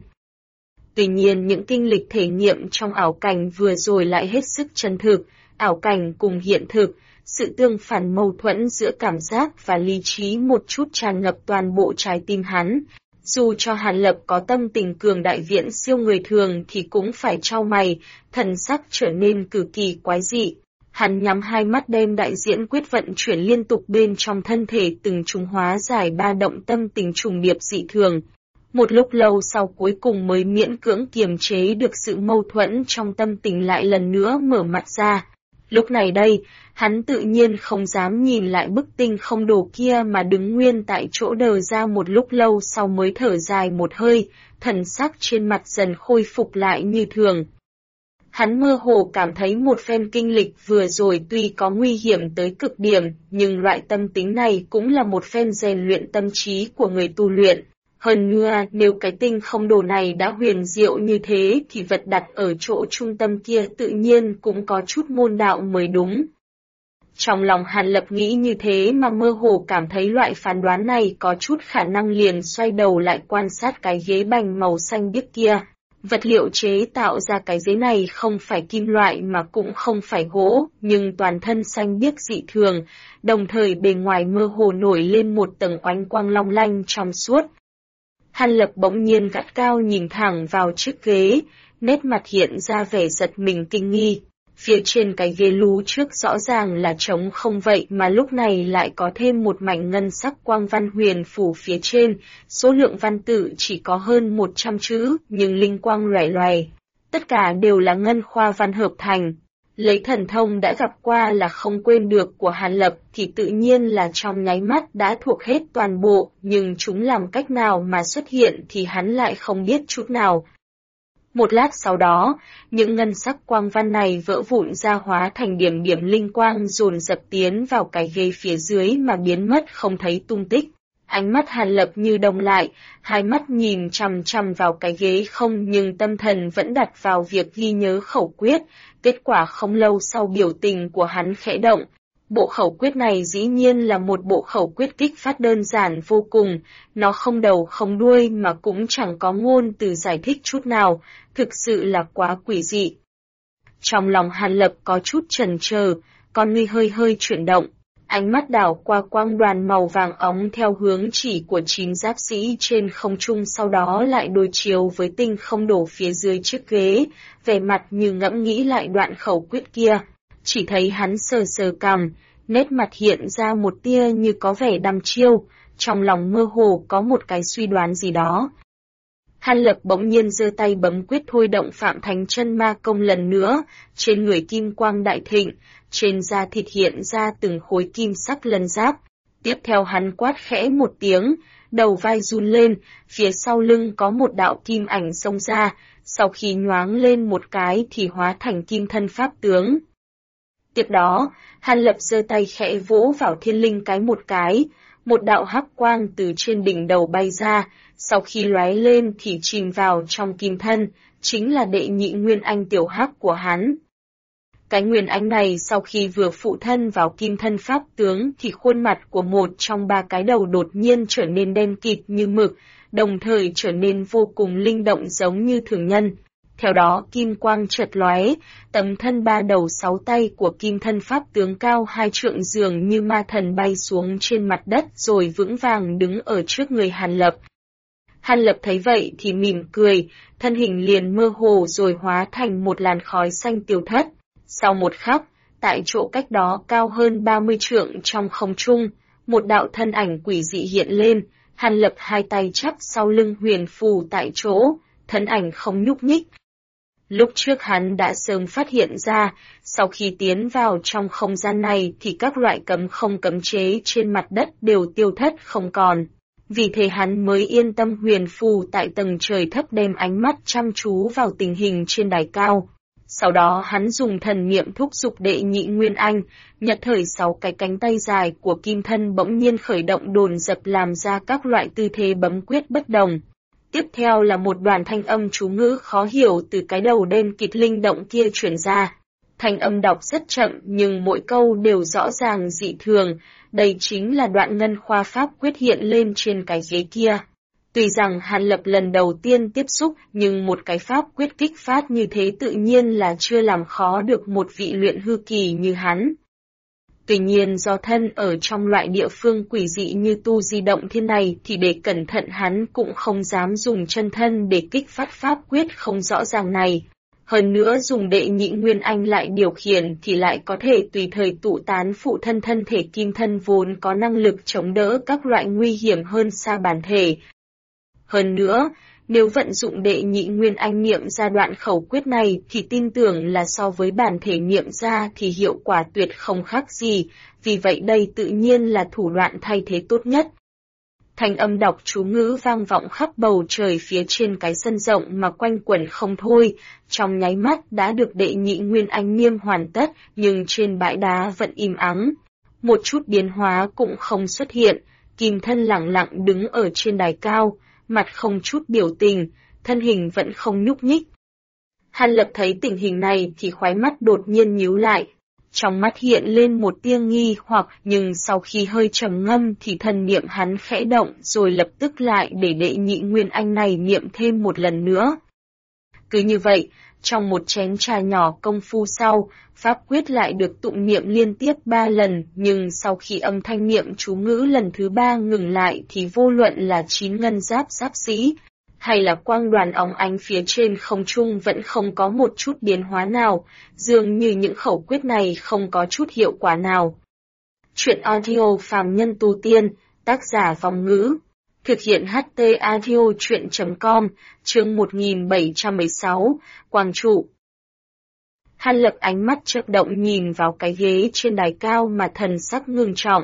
Tuy nhiên những kinh lịch thể nghiệm trong ảo cảnh vừa rồi lại hết sức chân thực, ảo cảnh cùng hiện thực, sự tương phản mâu thuẫn giữa cảm giác và lý trí một chút tràn ngập toàn bộ trái tim hắn. Dù cho Hàn Lập có tâm tình cường đại viễn siêu người thường thì cũng phải trao mày, thần sắc trở nên cực kỳ quái dị. Hắn nhắm hai mắt đem đại diễn quyết vận chuyển liên tục bên trong thân thể từng trùng hóa giải ba động tâm tình trùng điệp dị thường. Một lúc lâu sau cuối cùng mới miễn cưỡng kiềm chế được sự mâu thuẫn trong tâm tình lại lần nữa mở mặt ra. Lúc này đây, hắn tự nhiên không dám nhìn lại bức tinh không đồ kia mà đứng nguyên tại chỗ đờ ra một lúc lâu sau mới thở dài một hơi, thần sắc trên mặt dần khôi phục lại như thường. Hắn mơ hồ cảm thấy một phen kinh lịch vừa rồi tuy có nguy hiểm tới cực điểm, nhưng loại tâm tính này cũng là một phen rèn luyện tâm trí của người tu luyện. Hơn nữa, nếu cái tinh không đồ này đã huyền diệu như thế thì vật đặt ở chỗ trung tâm kia tự nhiên cũng có chút môn đạo mới đúng. Trong lòng Hàn Lập nghĩ như thế mà mơ hồ cảm thấy loại phán đoán này có chút khả năng, liền xoay đầu lại quan sát cái ghế bành màu xanh biếc kia. Vật liệu chế tạo ra cái ghế này không phải kim loại mà cũng không phải gỗ, nhưng toàn thân xanh biếc dị thường, đồng thời bề ngoài mơ hồ nổi lên một tầng oánh quang long lanh trong suốt. Hàn Lập bỗng nhiên gắt cao nhìn thẳng vào chiếc ghế, nét mặt hiện ra vẻ giật mình kinh nghi. Phía trên cái ghế lú trước rõ ràng là trống không vậy mà lúc này lại có thêm một mảnh ngân sắc quang văn huyền phủ phía trên, số lượng văn tự chỉ có hơn 100 chữ, nhưng linh quang loài loài. Tất cả đều là ngân khoa văn hợp thành. Lấy thần thông đã gặp qua là không quên được của Hàn Lập thì tự nhiên là trong nháy mắt đã thuộc hết toàn bộ, nhưng chúng làm cách nào mà xuất hiện thì hắn lại không biết chút nào. Một lát sau đó, những ngân sắc quang văn này vỡ vụn ra hóa thành điểm điểm linh quang dồn dập tiến vào cái ghế phía dưới mà biến mất không thấy tung tích. Ánh mắt Hàn Lập như đông lại, hai mắt nhìn chằm chằm vào cái ghế không nhưng tâm thần vẫn đặt vào việc ghi nhớ khẩu quyết. Kết quả không lâu sau biểu tình của hắn khẽ động. Bộ khẩu quyết này dĩ nhiên là một bộ khẩu quyết kích phát đơn giản vô cùng, nó không đầu không đuôi mà cũng chẳng có ngôn từ giải thích chút nào, thực sự là quá quỷ dị. Trong lòng Hàn Lập có chút chần chờ, con ngươi hơi hơi chuyển động, ánh mắt đảo qua quang đoàn màu vàng óng theo hướng chỉ của 9 giáp sĩ trên không trung, sau đó lại đối chiếu với tinh không đổ phía dưới chiếc ghế, vẻ mặt như ngẫm nghĩ lại đoạn khẩu quyết kia. Chỉ thấy hắn sờ sờ cằm, nét mặt hiện ra một tia như có vẻ đăm chiêu, trong lòng mơ hồ có một cái suy đoán gì đó. Hàn Lập bỗng nhiên giơ tay bấm quyết thôi động Phạm Thánh Chân Ma Công lần nữa, trên người kim quang đại thịnh, trên da thịt hiện ra từng khối kim sắc lân giáp. Tiếp theo hắn quát khẽ một tiếng, đầu vai run lên, phía sau lưng có một đạo kim ảnh xông ra, sau khi nhoáng lên một cái thì hóa thành kim thân pháp tướng. Tiếp đó, Hàn Lập giơ tay khẽ vỗ vào thiên linh cái một cái, một đạo hắc quang từ trên đỉnh đầu bay ra, sau khi lóe lên thì chìm vào trong kim thân, chính là đệ nhị nguyên anh tiểu hắc của hắn. Cái nguyên anh này sau khi vừa phụ thân vào kim thân pháp tướng thì khuôn mặt của một trong ba cái đầu đột nhiên trở nên đen kịt như mực, đồng thời trở nên vô cùng linh động giống như thường nhân. Theo đó kim quang chợt lóe, tấm thân ba đầu sáu tay của kim thân pháp tướng cao 2 trượng dường như ma thần bay xuống trên mặt đất rồi vững vàng đứng ở trước người Hàn Lập. Hàn Lập thấy vậy thì mỉm cười, thân hình liền mơ hồ rồi hóa thành một làn khói xanh tiêu thất. Sau một khắc, tại chỗ cách đó cao hơn 30 trượng trong không trung, một đạo thân ảnh quỷ dị hiện lên, Hàn Lập hai tay chắp sau lưng huyền phù tại chỗ, thân ảnh không nhúc nhích. Lúc trước hắn đã sớm phát hiện ra, sau khi tiến vào trong không gian này thì các loại cấm không cấm chế trên mặt đất đều tiêu thất không còn. Vì thế hắn mới yên tâm huyền phù tại tầng trời thấp đem ánh mắt chăm chú vào tình hình trên đài cao. Sau đó hắn dùng thần niệm thúc giục đệ nhị nguyên anh, nhật thời 6 cái cánh tay dài của kim thân bỗng nhiên khởi động đồn dập làm ra các loại tư thế bấm quyết bất đồng. Tiếp theo là một đoàn thanh âm chú ngữ khó hiểu từ cái đầu đen kịt linh động kia truyền ra. Thanh âm đọc rất chậm nhưng mỗi câu đều rõ ràng dị thường, đây chính là đoạn ngân khoa pháp quyết hiện lên trên cái ghế kia. Tuy rằng Hàn Lập lần đầu tiên tiếp xúc nhưng một cái pháp quyết kích phát như thế tự nhiên là chưa làm khó được một vị luyện hư kỳ như hắn. Tuy nhiên do thân ở trong loại địa phương quỷ dị như tu di động thiên này thì để cẩn thận hắn cũng không dám dùng chân thân để kích phát pháp quyết không rõ ràng này. Hơn nữa dùng đệ nhị nguyên anh lại điều khiển thì lại có thể tùy thời tụ tán phụ thân thân thể kim thân vốn có năng lực chống đỡ các loại nguy hiểm hơn xa bản thể. Hơn nữa, nếu vận dụng đệ nhị nguyên anh niệm ra đoạn khẩu quyết này thì tin tưởng là so với bản thể niệm ra thì hiệu quả tuyệt không khác gì, vì vậy đây tự nhiên là thủ đoạn thay thế tốt nhất. Thanh âm đọc chú ngữ vang vọng khắp bầu trời phía trên cái sân rộng mà quanh quẩn không thôi, trong nháy mắt đã được đệ nhị nguyên anh niêm hoàn tất, nhưng trên bãi đá vẫn im ắng. Một chút biến hóa cũng không xuất hiện, kim thân lặng lặng đứng ở trên đài cao, mặt không chút biểu tình, thân hình vẫn không nhúc nhích. Hàn Lập thấy tình hình này thì khóe mắt đột nhiên nhíu lại. Trong mắt hiện lên một tia nghi hoặc, nhưng sau khi hơi trầm ngâm thì thần niệm hắn khẽ động rồi lập tức lại để đệ nhị nguyên anh này niệm thêm một lần nữa. Cứ như vậy, trong một chén trà nhỏ công phu sau, pháp quyết lại được tụng niệm liên tiếp 3 lần, nhưng sau khi âm thanh niệm chú ngữ lần thứ 3 ngừng lại thì vô luận là 9 ngân giáp giáp sĩ, hay là quang đoàn óng ánh phía trên không trung vẫn không có một chút biến hóa nào, dường như những khẩu quyết này không có chút hiệu quả nào. Chuyện audio phàm nhân tu tiên, tác giả Vong Ngữ, thực hiện HT audio chuyện.com, chương 1716, Quang trụ. Hàn Lập ánh mắt chớp động nhìn vào cái ghế trên đài cao mà thần sắc ngưng trọng.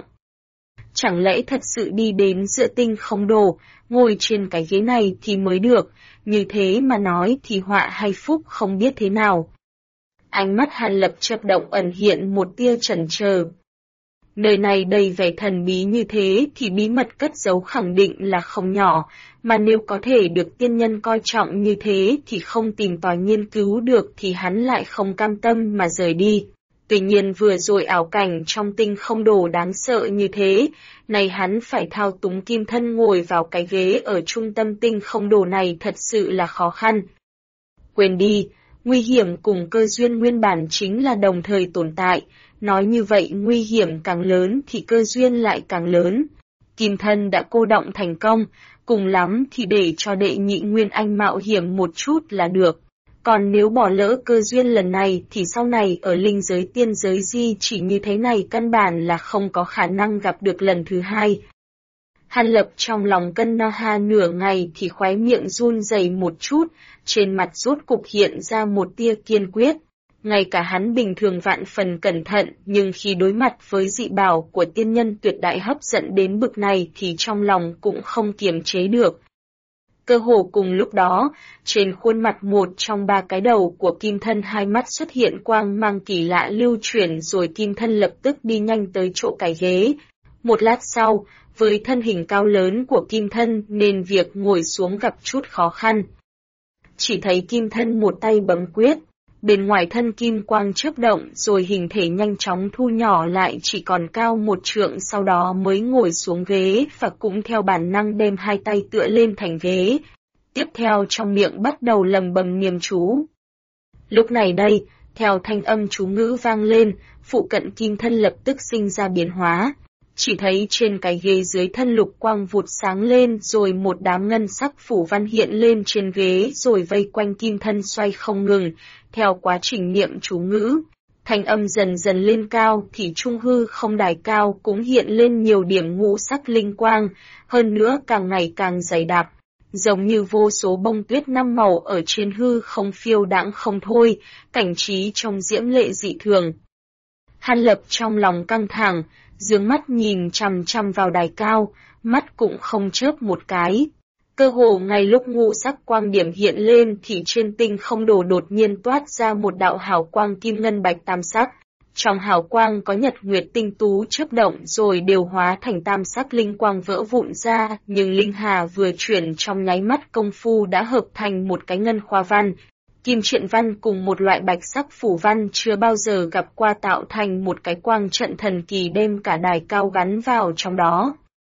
Chẳng lẽ thật sự đi đến giữa tinh không đồ, ngồi trên cái ghế này thì mới được, như thế mà nói thì họa hay phúc không biết thế nào. Ánh mắt Hàn Lập chớp động ẩn hiện một tia chần chờ. Nơi này đầy vẻ thần bí như thế thì bí mật cất giấu khẳng định là không nhỏ, mà nếu có thể được tiên nhân coi trọng như thế thì không tìm tòi nghiên cứu được thì hắn lại không cam tâm mà rời đi. Tuy nhiên vừa rồi ảo cảnh trong tinh không đồ đáng sợ như thế, này hắn phải thao túng kim thân ngồi vào cái ghế ở trung tâm tinh không đồ này thật sự là khó khăn. Quên đi, nguy hiểm cùng cơ duyên nguyên bản chính là đồng thời tồn tại, nói như vậy nguy hiểm càng lớn thì cơ duyên lại càng lớn. Kim thân đã cô động thành công, cùng lắm thì để cho đệ nhị nguyên anh mạo hiểm một chút là được. Còn nếu bỏ lỡ cơ duyên lần này thì sau này ở linh giới tiên giới di chỉ như thế này căn bản là không có khả năng gặp được lần thứ hai. Hàn Lập trong lòng cân no ha nửa ngày thì khóe miệng run rẩy một chút, trên mặt rốt cục hiện ra một tia kiên quyết. Ngay cả hắn bình thường vạn phần cẩn thận, nhưng khi đối mặt với dị bảo của tiên nhân tuyệt đại hấp dẫn đến bực này thì trong lòng cũng không kiềm chế được. Cơ hồ cùng lúc đó, trên khuôn mặt một trong 3 cái đầu của kim thân hai mắt xuất hiện quang mang kỳ lạ lưu chuyển rồi kim thân lập tức đi nhanh tới chỗ cái ghế. Một lát sau, với thân hình cao lớn của kim thân nên việc ngồi xuống gặp chút khó khăn. Chỉ thấy kim thân một tay bấm quyết, bên ngoài thân kim quang chớp động rồi hình thể nhanh chóng thu nhỏ lại chỉ còn cao 1 trượng, sau đó mới ngồi xuống ghế và cũng theo bản năng đem 2 tay tựa lên thành ghế. Tiếp theo trong miệng bắt đầu lầm bầm niệm chú. Lúc này đây, theo thanh âm chú ngữ vang lên, phụ cận kim thân lập tức sinh ra biến hóa. Chỉ thấy trên cái ghế dưới thân lục quang vụt sáng lên rồi một đám ngân sắc phủ văn hiện lên trên ghế rồi vây quanh kim thân xoay không ngừng. Theo quá trình niệm chú ngữ, thanh âm dần dần lên cao thì trung hư không đài cao cũng hiện lên nhiều điểm ngũ sắc linh quang, hơn nữa càng ngày càng dày đặc, giống như vô số bông tuyết 5 màu ở trên hư không phiêu đãng không thôi, cảnh trí trông diễm lệ dị thường. Hàn Lập trong lòng căng thẳng, dương mắt nhìn chằm chằm vào đài cao, mắt cũng không chớp một cái. Cơ hồ ngay lúc ngũ sắc quang điểm hiện lên thì trên tinh không đồ đột nhiên toát ra một đạo hào quang kim ngân bạch tam sắc. Trong hào quang có nhật nguyệt tinh tú chớp động rồi đều hóa thành tam sắc linh quang vỡ vụn ra, nhưng linh hà vừa chuyển trong nháy mắt công phu đã hợp thành một cái ngân khoa văn. Kim triện văn cùng một loại bạch sắc phủ văn chưa bao giờ gặp qua tạo thành một cái quang trận thần kỳ đem cả đài cao gắn vào trong đó.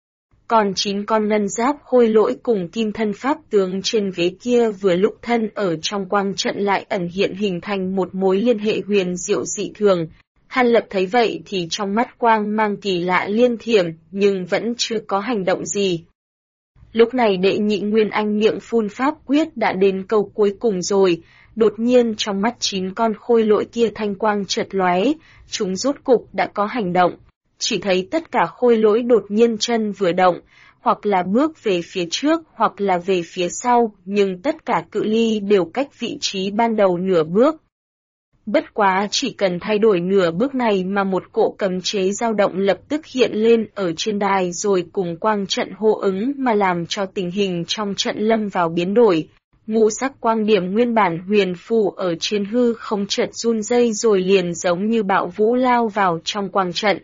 Còn 9 con ngân giáp khôi lỗi cùng kim thân pháp tướng trên ghế kia vừa lúc thân ở trong quang trận lại ẩn hiện hình thành một mối liên hệ huyền diệu dị thường. Hàn Lập thấy vậy thì trong mắt quang mang kỳ lạ liên thiểm, nhưng vẫn chưa có hành động gì. Lúc này Đệ Nhị Nguyên Anh miệng phun pháp quyết đã đến câu cuối cùng rồi, đột nhiên trong mắt 9 con khôi lỗi kia thanh quang chợt lóe, chúng rốt cục đã có hành động. Chỉ thấy tất cả khôi lỗi đột nhiên chân vừa động, hoặc là bước về phía trước hoặc là về phía sau, nhưng tất cả cự ly đều cách vị trí ban đầu nửa bước. Bất quá chỉ cần thay đổi nửa bước này mà một cỗ cấm chế dao động lập tức hiện lên ở trên đài rồi cùng quang trận hô ứng mà làm cho tình hình trong trận lâm vào biến đổi. Ngũ sắc quang điểm nguyên bản huyền phù ở trên hư không chợt run rẩy rồi liền giống như bạo vũ lao vào trong quang trận.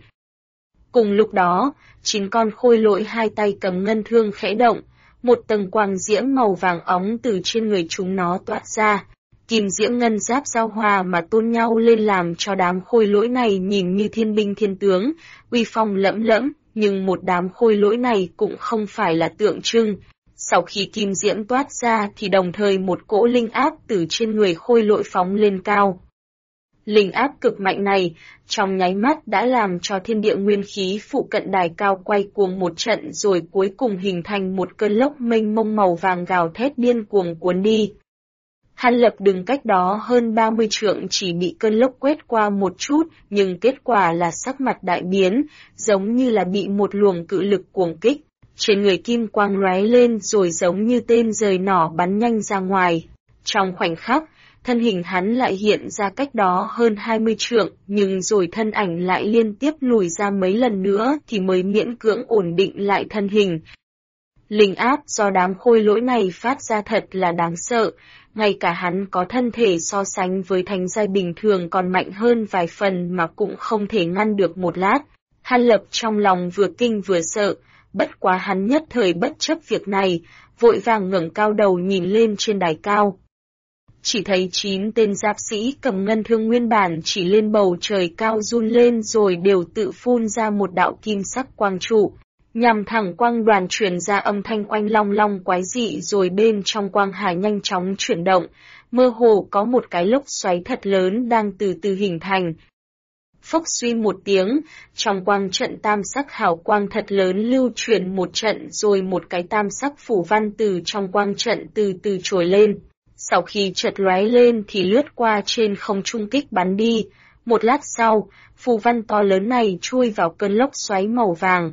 Cùng lúc đó, 9 con khôi lỗi hai tay cầm ngân thương khẽ động, một tầng quang diễm màu vàng óng từ trên người chúng nó toát ra. Kim diễm ngân giáp giao hòa mà tôn nhau lên làm cho đám khôi lỗi này nhìn như thiên binh thiên tướng, uy phong lẫm lẫm, nhưng một đám khôi lỗi này cũng không phải là tượng trưng. Sau khi kim diễm toát ra thì đồng thời một cỗ linh áp từ trên người khôi lỗi phóng lên cao. Linh áp cực mạnh này, trong nháy mắt đã làm cho thiên địa nguyên khí phụ cận đài cao quay cuồng một trận rồi cuối cùng hình thành một cơn lốc mênh mông màu vàng gào thét điên cuồng cuốn đi. Hàn Lập đứng cách đó hơn 30 trượng chỉ bị cơn lốc quét qua một chút, nhưng kết quả là sắc mặt đại biến, giống như là bị một luồng cự lực cuồng kích. Trên người kim quang lóe lên rồi giống như tên rời nỏ bắn nhanh ra ngoài. Trong khoảnh khắc, thân hình hắn lại hiện ra cách đó hơn 20 trượng, nhưng rồi thân ảnh lại liên tiếp lùi ra mấy lần nữa thì mới miễn cưỡng ổn định lại thân hình. Linh áp do đám khôi lỗi này phát ra thật là đáng sợ, ngay cả hắn có thân thể so sánh với thánh giai bình thường còn mạnh hơn vài phần mà cũng không thể ngăn được một lát. Hàn Lập trong lòng vừa kinh vừa sợ, bất quá hắn nhất thời bất chấp việc này, vội vàng ngẩng cao đầu nhìn lên trên đài cao. Chỉ thấy 9 tên giáp sĩ cầm ngân thương nguyên bản chỉ lên bầu trời cao run lên rồi đều tự phun ra một đạo kim sắc quang trụ, nhằm thẳng quang đoàn truyền ra âm thanh oanh long long quái dị rồi bên trong quang hải nhanh chóng chuyển động, mơ hồ có một cái lốc xoáy thật lớn đang từ từ hình thành. Phốc suy một tiếng, trong quang trận tam sắc hào quang thật lớn lưu chuyển một trận rồi một cái tam sắc phủ văn từ trong quang trận từ từ trồi lên. Sau khi chợt lóe lên thì lướt qua trên không trung kích bắn đi, một lát sau, phù văn to lớn này chui vào cơn lốc xoáy màu vàng.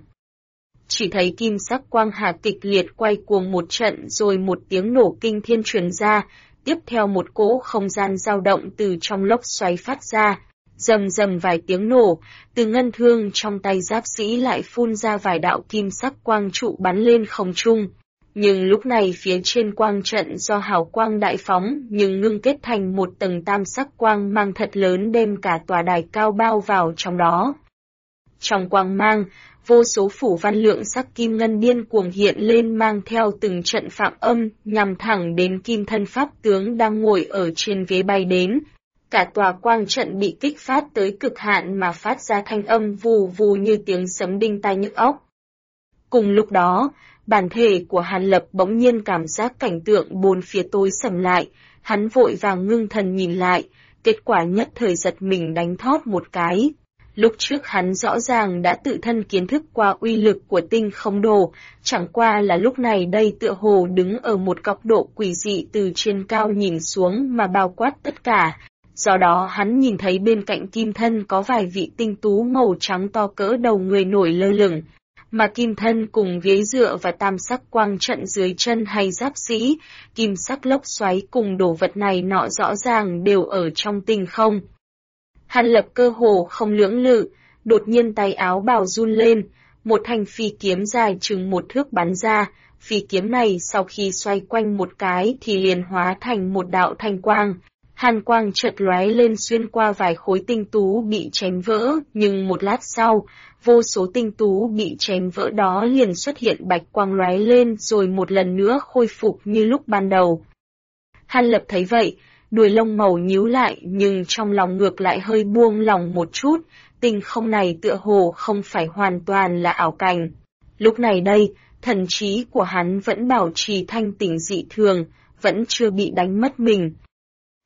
Chỉ thấy kim sắc quang hà kịch liệt quay cuồng một trận rồi một tiếng nổ kinh thiên truyền ra, tiếp theo một cỗ không gian dao động từ trong lốc xoáy phát ra. Rầm rầm vài tiếng nổ, từ ngân thương trong tay giáp sĩ lại phun ra vài đạo kim sắc quang trụ bắn lên không trung. Nhưng lúc này phía trên quang trận do hào quang đại phóng nhưng ngưng kết thành một tầng tam sắc quang mang thật lớn đem cả tòa đài cao bao vào trong đó. Trong quang mang, vô số phủ văn lượng sắc kim ngân điên cuồng hiện lên mang theo từng trận phạm âm nhằm thẳng đến kim thân pháp tướng đang ngồi ở trên ghế bay đến. Cả tòa quang trận bị kích phát tới cực hạn mà phát ra thanh âm vù vù như tiếng sấm đinh tai nhức óc. Cùng lúc đó, bản thể của Hàn Lập bỗng nhiên cảm giác cảnh tượng bốn phía tối sầm lại, hắn vội vàng ngưng thần nhìn lại, kết quả nhất thời giật mình đánh thót một cái. Lúc trước hắn rõ ràng đã tự thân kiến thức qua uy lực của tinh không đồ, chẳng qua là lúc này đây tựa hồ đứng ở một góc độ quỷ dị từ trên cao nhìn xuống mà bao quát tất cả. Do đó hắn nhìn thấy bên cạnh kim thân có vài vị tinh tú màu trắng to cỡ đầu người nổi lơ lửng, mà kim thân cùng ghế dựa và tam sắc quang trận dưới chân hay giáp sĩ, kim sắc lốc xoáy cùng đồ vật này nọ rõ ràng đều ở trong tinh không. Hàn Lập cơ hồ không lưỡng lự, đột nhiên tay áo bào run lên, một thanh phi kiếm dài chừng 1 thước bắn ra, phi kiếm này sau khi xoay quanh một cái thì liền hóa thành một đạo thanh quang. Hàn quang chợt lóe lên xuyên qua vài khối tinh tú bị chém vỡ, nhưng một lát sau, vô số tinh tú bị chém vỡ đó liền xuất hiện bạch quang lóe lên rồi một lần nữa khôi phục như lúc ban đầu. Hàn Lập thấy vậy, đuôi lông màu nhíu lại nhưng trong lòng ngược lại hơi buông lòng một chút, tinh không này tựa hồ không phải hoàn toàn là ảo cảnh. Lúc này đây, thần trí của hắn vẫn bảo trì thanh tỉnh dị thường, vẫn chưa bị đánh mất mình.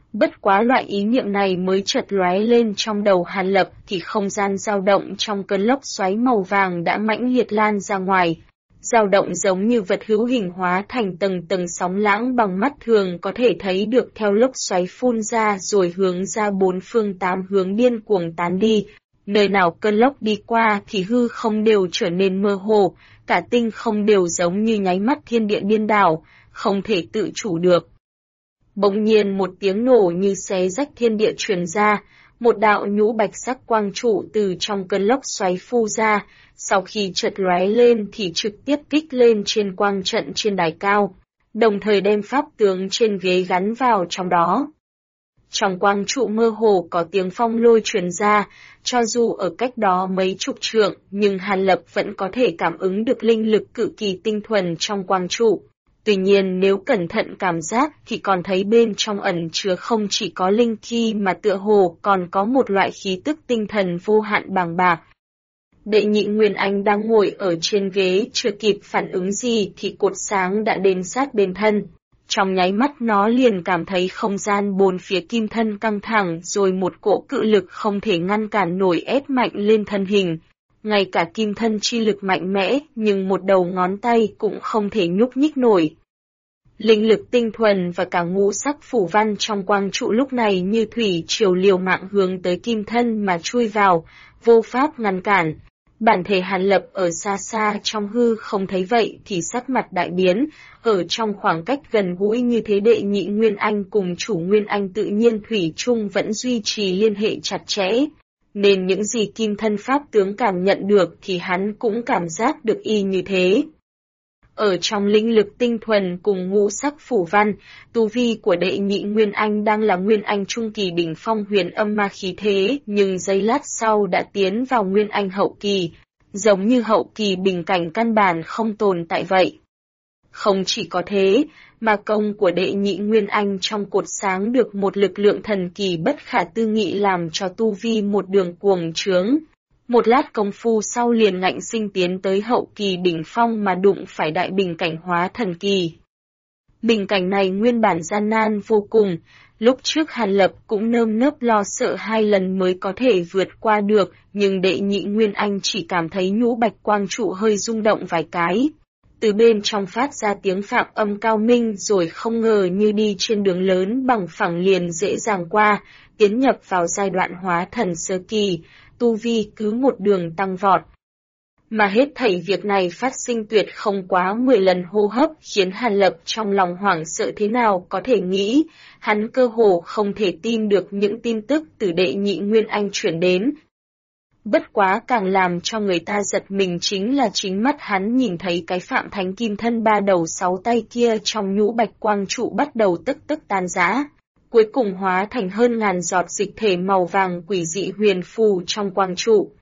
Bất quá loại ý niệm này mới chợt lóe lên trong đầu Hàn Lập thì không gian dao động trong cơn lốc xoáy màu vàng đã mãnh liệt lan ra ngoài. Dao động giống như vật hữu hình hóa thành tầng tầng sóng lãng bằng mắt thường có thể thấy được theo lốc xoáy phun ra rồi hướng ra bốn phương tám hướng điên cuồng tán đi. Nơi nào cơn lốc đi qua thì hư không đều trở nên mơ hồ, cả tinh không đều giống như nháy mắt thiên địa điên đảo, không thể tự chủ được. Bỗng nhiên một tiếng nổ như xé rách thiên địa truyền ra, một đạo nhũ bạch sắc quang trụ từ trong cơn lốc xoáy phù ra, sau khi chợt lóe lên thì trực tiếp kích lên trên quang trận trên đài cao, đồng thời đem pháp tướng trên ghế gắn vào trong đó. Trong quang trụ mơ hồ có tiếng phong lôi truyền ra, cho dù ở cách đó mấy chục trượng, nhưng Hàn Lập vẫn có thể cảm ứng được linh lực cực kỳ tinh thuần trong quang trụ. Tuy nhiên nếu cẩn thận cảm giác thì còn thấy bên trong ẩn chứa không chỉ có linh khí mà tựa hồ còn có một loại khí tức tinh thần vô hạn bàng bạc. Đệ nhị Nguyên Anh đang ngồi ở trên ghế chưa kịp phản ứng gì thì cột sáng đã đến sát bên thân. Trong nháy mắt nó liền cảm thấy không gian bốn phía kim thân căng thẳng rồi một cỗ cự lực không thể ngăn cản nổi ép mạnh lên thân hình. Ngay cả kim thân chi lực mạnh mẽ nhưng một đầu ngón tay cũng không thể nhúc nhích nổi. Linh lực tinh thuần và cả ngũ sắc phủ văn trong quang trụ lúc này như thủy triều liều mạng hướng tới kim thân mà chui vào, vô pháp ngăn cản. Bản thể Hàn Lập ở xa xa trong hư không thấy vậy thì sắc mặt đại biến, ở trong khoảng cách gần gũi như thế đệ nhị Nguyên Anh cùng chủ Nguyên Anh tự nhiên thủy chung vẫn duy trì liên hệ chặt chẽ. Nên những gì kim thân pháp tướng cảm nhận được thì hắn cũng cảm giác được y như thế. Ở trong linh lực tinh thuần cùng ngũ sắc phủ văn, tu vi của đệ nhị Nguyên Anh đang là Nguyên Anh trung kỳ đỉnh phong huyền âm ma khí thế, nhưng giây lát sau đã tiến vào Nguyên Anh hậu kỳ, giống như hậu kỳ bình cảnh căn bản không tồn tại vậy. Không chỉ có thế, mà công của đệ nhị Nguyên Anh trong cột sáng được một lực lượng thần kỳ bất khả tư nghị làm cho tu vi một đường cuồng trướng. Một lát công phu sau liền ngạnh sinh tiến tới hậu kỳ đỉnh phong mà đụng phải đại bình cảnh hóa thần kỳ. Bình cảnh này nguyên bản gian nan vô cùng, lúc trước Hàn Lập cũng nơm nớp lo sợ 2 lần mới có thể vượt qua được, nhưng đệ nhị Nguyên Anh chỉ cảm thấy nhũ bạch quang trụ hơi rung động vài cái. Từ bên trong phát ra tiếng phạm âm cao minh rồi không ngờ như đi trên đường lớn bằng phẳng liền dễ dàng qua, tiến nhập vào giai đoạn hóa thần sơ kỳ, tu vi cứ một đường tăng vọt. Mà hết thảy việc này phát sinh tuyệt không quá 10 lần hô hấp khiến Hàn Lập trong lòng hoảng sợ thế nào có thể nghĩ, hắn cơ hồ không thể tin được những tin tức từ đệ nhị Nguyên Anh chuyển đến. Bất quá càng làm cho người ta giật mình chính là chính mắt hắn nhìn thấy cái Phạm Thánh Kim Thân 3 đầu 6 tay kia trong nhũ bạch quang trụ bắt đầu tức tan rã, cuối cùng hóa thành hơn ngàn giọt dịch thể màu vàng quỷ dị huyền phù trong quang trụ.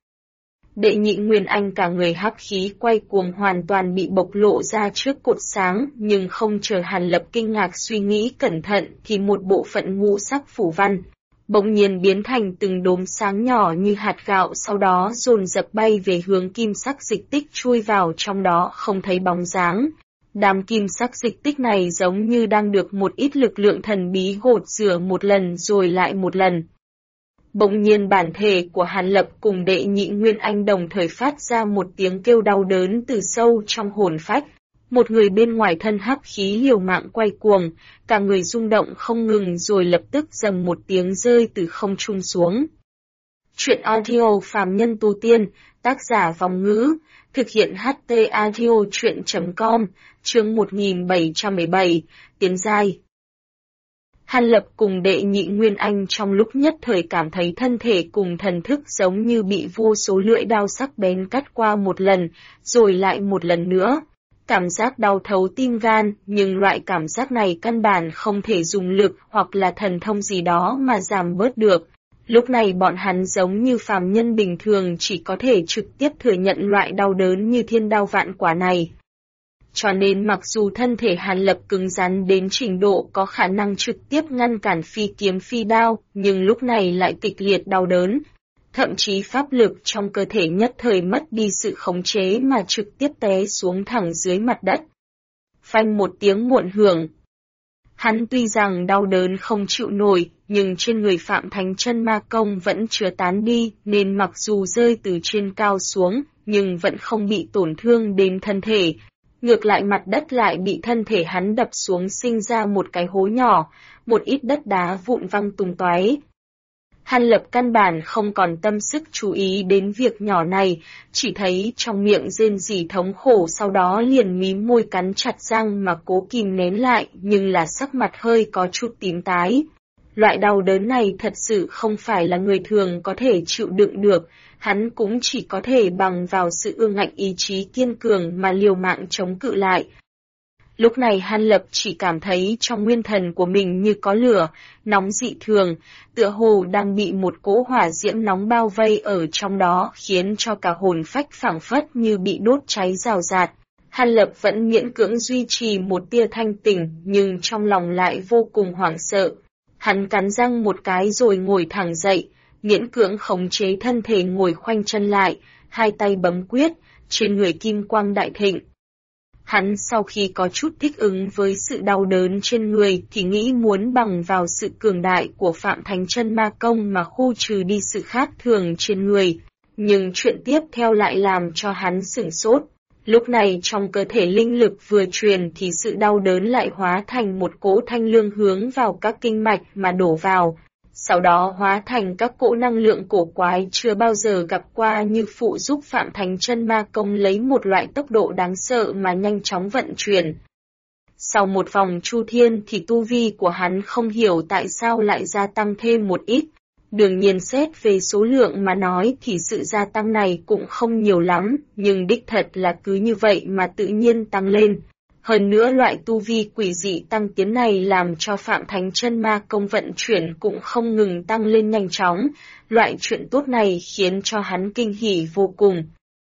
Đệ nhị Nguyên Anh cả người hắc khí quay cuồng hoàn toàn bị bộc lộ ra trước cột sáng, nhưng không chờ Hàn Lập kinh ngạc suy nghĩ cẩn thận thì một bộ phận ngũ sắc phủ văn bỗng nhiên biến thành từng đốm sáng nhỏ như hạt gạo, sau đó dồn dập bay về hướng kim sắc dịch tích chui vào trong đó không thấy bóng dáng. Đám kim sắc dịch tích này giống như đang được một ít lực lượng thần bí gột rửa một lần rồi lại một lần. Bỗng nhiên bản thể của Hàn Lập cùng đệ nhị Nguyên Anh đồng thời phát ra một tiếng kêu đau đớn từ sâu trong hồn phách. Một người bên ngoài thân hắc khí liều mạng quay cuồng, cả người rung động không ngừng rồi lập tức dầm một tiếng rơi từ không trung xuống. Chuyện audio phàm nhân tu tiên, tác giả Vòng Ngữ, thực hiện HT audio chuyện.com, chương 1717, tiến giai. Hàn Lập cùng đệ nhị Nguyên Anh trong lúc nhất thời cảm thấy thân thể cùng thần thức giống như bị vô số lưỡi đao sắc bén cắt qua một lần, rồi lại một lần nữa. Cảm giác đau thấu tim gan, nhưng loại cảm giác này căn bản không thể dùng lực hoặc là thần thông gì đó mà giảm bớt được. Lúc này bọn hắn giống như phàm nhân bình thường chỉ có thể trực tiếp thừa nhận loại đau đớn như thiên đao vạn quả này. Cho nên mặc dù thân thể Hàn Lập cứng rắn đến trình độ có khả năng trực tiếp ngăn cản phi kiếm phi đao, nhưng lúc này lại kịch liệt đau đớn. Thậm chí pháp lực trong cơ thể nhất thời mất đi sự khống chế mà trực tiếp té xuống thẳng dưới mặt đất. Phanh một tiếng muộn hưởng. Hắn tuy rằng đau đớn không chịu nổi, nhưng trên người Phạm Thánh Chân Ma Công vẫn chưa tán đi, nên mặc dù rơi từ trên cao xuống, nhưng vẫn không bị tổn thương đến thân thể. Ngược lại mặt đất lại bị thân thể hắn đập xuống sinh ra một cái hố nhỏ, một ít đất đá vụn văng tung tóe. Hàn Lập căn bản không còn tâm sức chú ý đến việc nhỏ này, chỉ thấy trong miệng rên rỉ thống khổ, sau đó liền mím môi cắn chặt răng mà cố kìm nén lại, nhưng là sắc mặt hơi có chút tím tái. Loại đau đớn này thật sự không phải là người thường có thể chịu đựng được, hắn cũng chỉ có thể bằng vào sự ương ngạnh ý chí kiên cường mà liều mạng chống cự lại. Lúc này Hàn Lập chỉ cảm thấy trong nguyên thần của mình như có lửa, nóng dị thường, tựa hồ đang bị một cỗ hỏa diễm nóng bao vây ở trong đó, khiến cho cả hồn phách phảng phất như bị đốt cháy rào rạt. Hàn Lập vẫn miễn cưỡng duy trì một tia thanh tỉnh, nhưng trong lòng lại vô cùng hoảng sợ. Hắn cắn răng một cái rồi ngồi thẳng dậy, miễn cưỡng khống chế thân thể ngồi khoanh chân lại, hai tay bấm quyết, trên người kim quang đại thịnh. Hắn sau khi có chút thích ứng với sự đau đớn trên người thì nghĩ muốn bằng vào sự cường đại của Phạm Thánh Chân Ma Công mà khu trừ đi sự khác thường trên người. Nhưng chuyện tiếp theo lại làm cho hắn sửng sốt. Lúc này trong cơ thể linh lực vừa truyền thì sự đau đớn lại hóa thành một cỗ thanh lương hướng vào các kinh mạch mà đổ vào. Sau đó hóa thành các cỗ năng lượng cổ quái chưa bao giờ gặp qua như phụ giúp Phạm Thánh Chân Ma Công lấy một loại tốc độ đáng sợ mà nhanh chóng vận chuyển. Sau một vòng chu thiên thì tu vi của hắn không hiểu tại sao lại gia tăng thêm một ít. Đương nhiên xét về số lượng mà nói thì sự gia tăng này cũng không nhiều lắm, nhưng đích thật là cứ như vậy mà tự nhiên tăng lên. Hơn nữa loại tu vi quỷ dị tăng tiến này làm cho Phạm Thánh Chân Ma Công vận chuyển cũng không ngừng tăng lên nhanh chóng, loại chuyện tốt này khiến cho hắn kinh hỉ vô cùng.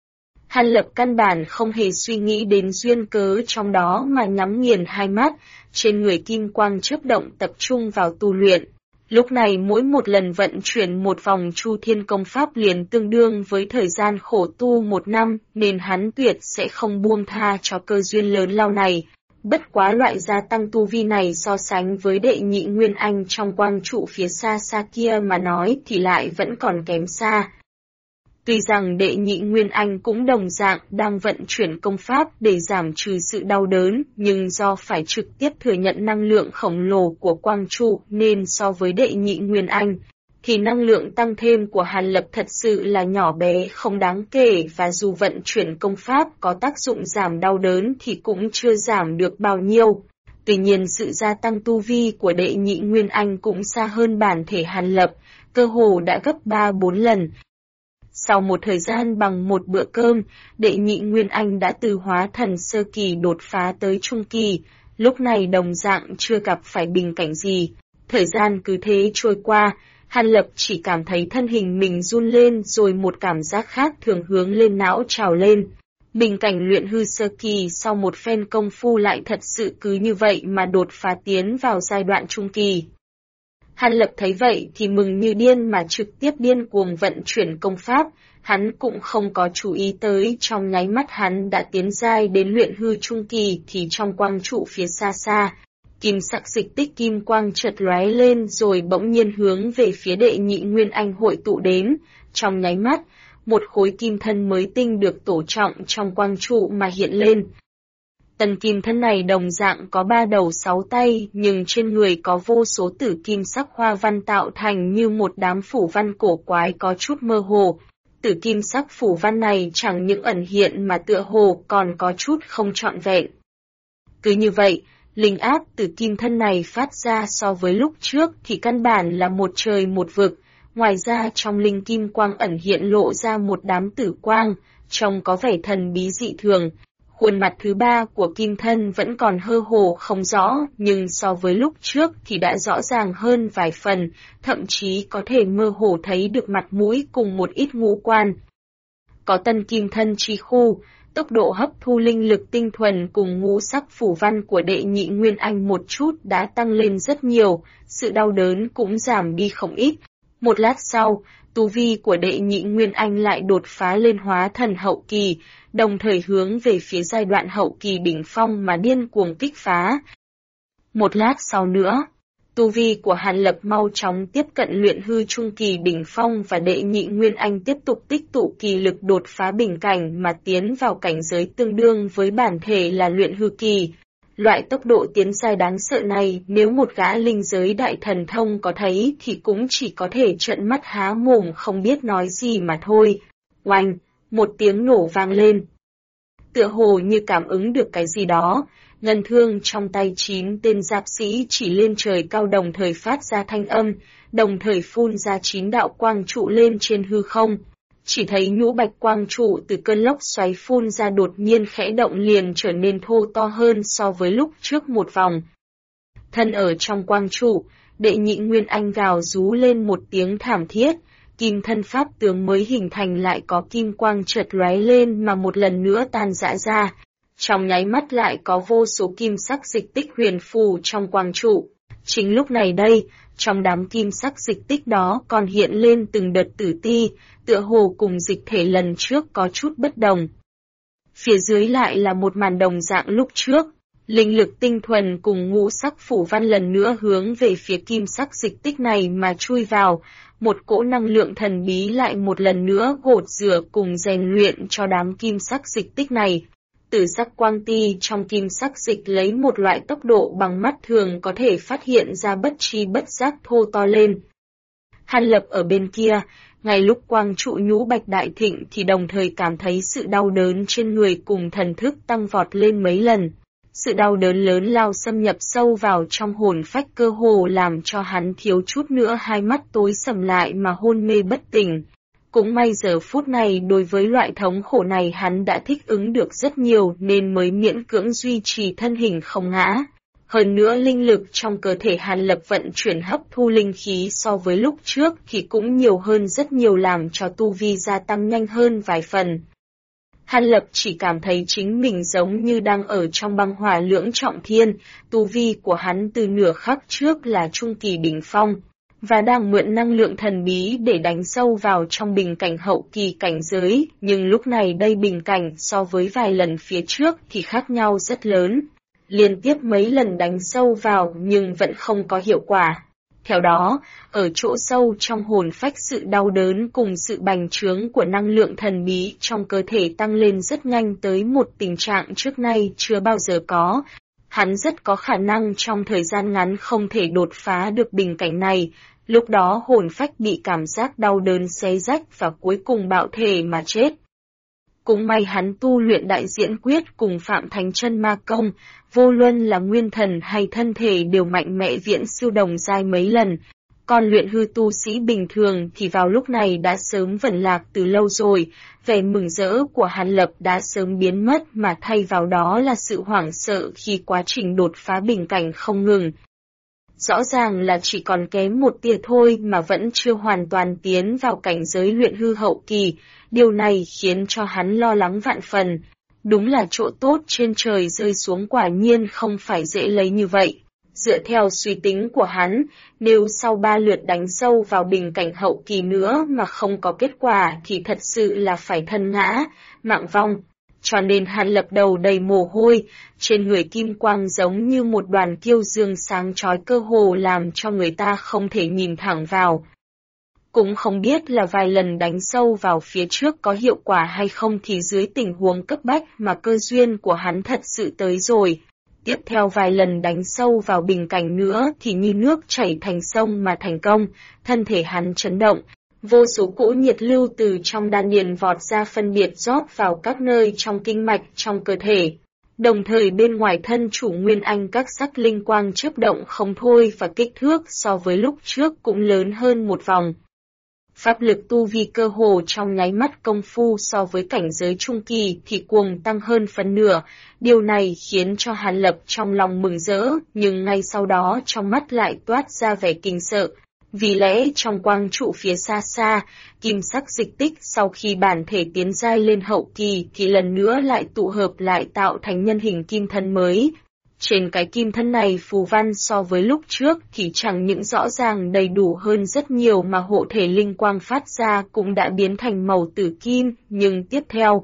Hàn Lập căn bản không hề suy nghĩ đến duyên cớ trong đó mà nhắm nghiền hai mắt, trên người kim quang chớp động tập trung vào tu luyện. Lúc này mỗi một lần vận chuyển một vòng chu thiên công pháp liền tương đương với thời gian khổ tu 1 năm, nên hắn tuyệt sẽ không buông tha cho cơ duyên lớn lao này. Bất quá loại gia tăng tu vi này so sánh với đệ nhị Nguyên Anh trong quang trụ phía xa xa kia mà nói thì lại vẫn còn kém xa. Tuy rằng đệ nhị Nguyên Anh cũng đồng dạng đang vận chuyển công pháp để giảm trừ sự đau đớn, nhưng do phải trực tiếp thừa nhận năng lượng khổng lồ của quang trụ nên so với đệ nhị Nguyên Anh, thì năng lượng tăng thêm của Hàn Lập thật sự là nhỏ bé không đáng kể, và dù vận chuyển công pháp có tác dụng giảm đau đớn thì cũng chưa giảm được bao nhiêu. Tuy nhiên sự gia tăng tu vi của đệ nhị Nguyên Anh cũng xa hơn bản thể Hàn Lập, cơ hồ đã gấp 3-4 lần. Sau một thời gian bằng một bữa cơm, đệ nhị Nguyên Anh đã từ hóa thần sơ kỳ đột phá tới trung kỳ, lúc này đồng dạng chưa gặp phải bình cảnh gì. Thời gian cứ thế trôi qua, Hàn Lập chỉ cảm thấy thân hình mình run lên rồi một cảm giác khác thường hướng lên não trào lên. Bình cảnh luyện hư sơ kỳ sau một phen công phu lại thật sự cứ như vậy mà đột phá tiến vào giai đoạn trung kỳ. Hàn Lập thấy vậy thì mừng như điên mà trực tiếp điên cuồng vận chuyển công pháp, hắn cũng không có chú ý tới trong nháy mắt hắn đã tiến giai đến luyện hư trung kỳ thì trong quang trụ phía xa xa, kim sắc dịch tích kim quang chợt lóe lên rồi bỗng nhiên hướng về phía đệ nhị Nguyên Anh hội tụ đến, trong nháy mắt, một khối kim thân mới tinh được tổ trọng trong quang trụ mà hiện lên. Tần kim thân này đồng dạng có 3 đầu 6 tay, nhưng trên người có vô số tử kim sắc hoa văn tạo thành như một đám phủ văn cổ quái có chút mơ hồ. Tử kim sắc phủ văn này chẳng những ẩn hiện mà tựa hồ còn có chút không trọn vẹn. Cứ như vậy, linh áp tử kim thân này phát ra so với lúc trước thì căn bản là một trời một vực. Ngoài ra trong linh kim quang ẩn hiện lộ ra một đám tử quang, trông có vẻ thần bí dị thường. Khuôn mặt thứ 3 của kim thân vẫn còn hơ hồ không rõ, nhưng so với lúc trước thì đã rõ ràng hơn vài phần, thậm chí có thể mơ hồ thấy được mặt mũi cùng một ít ngũ quan. Có tân kim thân chi khu, tốc độ hấp thu linh lực tinh thuần cùng ngũ sắc phủ văn của đệ nhị Nguyên Anh một chút đã tăng lên rất nhiều, sự đau đớn cũng giảm đi không ít. Một lát sau, tu vi của đệ nhị Nguyên Anh lại đột phá lên hóa thần hậu kỳ, đồng thời hướng về phía giai đoạn hậu kỳ đỉnh phong mà điên cuồng kích phá. Một lát sau nữa, tu vi của Hàn Lập mau chóng tiếp cận luyện hư trung kỳ đỉnh phong và đệ nhị Nguyên Anh tiếp tục tích tụ kỳ lực đột phá bình cảnh mà tiến vào cảnh giới tương đương với bản thể là luyện hư kỳ. Loại tốc độ tiến giai đáng sợ này nếu một gã linh giới đại thần thông có thấy thì cũng chỉ có thể trợn mắt há mồm không biết nói gì mà thôi. Oanh, một tiếng nổ vang lên. Tựa hồ như cảm ứng được cái gì đó, ngân thương trong tay 9 tên giáp sĩ chỉ lên trời cao đồng thời phát ra thanh âm, đồng thời phun ra 9 đạo quang trụ lên trên hư không. Chỉ thấy nhũ bạch quang trụ từ cơn lốc xoáy phun ra đột nhiên khẽ động liền trở nên thô to hơn so với lúc trước một vòng. Thân ở trong quang trụ, đệ nhị Nguyên Anh gào rú lên một tiếng thảm thiết, kim thân pháp tướng mới hình thành lại có kim quang chợt lóe lên mà một lần nữa tan rã ra. Trong nháy mắt lại có vô số kim sắc dịch tích huyền phù trong quang trụ. Chính lúc này đây, trong đám kim sắc dịch tích đó còn hiện lên từng đợt tử ti, tựa hồ cùng dịch thể lần trước có chút bất đồng. Phía dưới lại là một màn đồng dạng lúc trước, linh lực tinh thuần cùng ngũ sắc phủ văn lần nữa hướng về phía kim sắc dịch tích này mà chui vào, một cỗ năng lượng thần bí lại một lần nữa gột rửa cùng rèn luyện cho đám kim sắc dịch tích này. Tử sắc quang ti trong kim sắc dịch lấy một loại tốc độ bằng mắt thường có thể phát hiện ra bất tri bất giác thô to lên. Hàn Lập ở bên kia, ngay lúc quang trụ nhũ bạch đại thịnh thì đồng thời cảm thấy sự đau đớn trên người cùng thần thức tăng vọt lên mấy lần. Sự đau đớn lớn lao xâm nhập sâu vào trong hồn phách cơ hồ làm cho hắn thiếu chút nữa hai mắt tối sầm lại mà hôn mê bất tỉnh. Cũng may giờ phút này đối với loại thống khổ này hắn đã thích ứng được rất nhiều nên mới miễn cưỡng duy trì thân hình không ngã. Hơn nữa linh lực trong cơ thể Hàn Lập vận chuyển hấp thu linh khí so với lúc trước thì cũng nhiều hơn rất nhiều làm cho tu vi gia tăng nhanh hơn vài phần. Hàn Lập chỉ cảm thấy chính mình giống như đang ở trong băng hỏa lưỡng trọng thiên, tu vi của hắn từ nửa khắc trước là trung kỳ đỉnh phong, và đang mượn năng lượng thần bí để đánh sâu vào trong bình cảnh hậu kỳ cảnh giới, nhưng lúc này đây bình cảnh so với vài lần phía trước thì khác nhau rất lớn. Liên tiếp mấy lần đánh sâu vào nhưng vẫn không có hiệu quả. Theo đó, ở chỗ sâu trong hồn phách sự đau đớn cùng sự bành trướng của năng lượng thần bí trong cơ thể tăng lên rất nhanh tới một tình trạng trước nay chưa bao giờ có. Hắn rất có khả năng trong thời gian ngắn không thể đột phá được bình cảnh này, lúc đó hồn phách bị cảm giác đau đớn xé rách và cuối cùng bạo thể mà chết. Cũng may hắn tu luyện đại diễn quyết cùng Phạm Thánh Chân Ma Công, vô luân là nguyên thần hay thân thể đều mạnh mẽ viễn siêu đồng giai mấy lần. Còn luyện hư tu sĩ bình thường thì vào lúc này đã sớm vẩn lạc từ lâu rồi, vẻ mừng rỡ của Hàn Lập đã sớm biến mất mà thay vào đó là sự hoảng sợ khi quá trình đột phá bình cảnh không ngừng. Rõ ràng là chỉ còn kém một tia thôi mà vẫn chưa hoàn toàn tiến vào cảnh giới luyện hư hậu kỳ, điều này khiến cho hắn lo lắng vạn phần. Đúng là chỗ tốt trên trời rơi xuống quả nhiên không phải dễ lấy như vậy. Dựa theo suy tính của hắn, nếu sau 3 lượt đánh sâu vào bình cảnh hậu kỳ nữa mà không có kết quả thì thật sự là phải thân ngã, mạng vong. Cho nên Hàn Lập đầu đầy mồ hôi, trên người kim quang giống như một đoàn kiêu dương sáng chói cơ hồ làm cho người ta không thể nhìn thẳng vào. Cũng không biết là vài lần đánh sâu vào phía trước có hiệu quả hay không thì dưới tình huống cấp bách mà cơ duyên của hắn thật sự tới rồi. Tiếp theo vài lần đánh sâu vào bình cảnh nữa thì như nước chảy thành sông mà thành công, thân thể hắn chấn động. Vô số cỗ nhiệt lưu từ trong đan điền vọt ra phân biệt rót vào các nơi trong kinh mạch trong cơ thể. Đồng thời bên ngoài thân chủ Nguyên Anh các sắc linh quang chớp động không thôi và kích thước so với lúc trước cũng lớn hơn một vòng. Pháp lực tu vi cơ hồ trong nháy mắt công phu so với cảnh giới trung kỳ thì cuồng tăng hơn phần nửa, điều này khiến cho Hàn Lập trong lòng mừng rỡ, nhưng ngay sau đó trong mắt lại toát ra vẻ kinh sợ. Vì lẽ trong quang trụ phía xa xa, kim sắc dịch tích sau khi bản thể tiến giai lên hậu kỳ thì lần nữa lại tụ hợp lại tạo thành nhân hình kim thân mới. Trên cái kim thân này phù văn so với lúc trước thì chẳng những rõ ràng đầy đủ hơn rất nhiều mà hộ thể linh quang phát ra cũng đã biến thành màu tử kim, nhưng tiếp theo,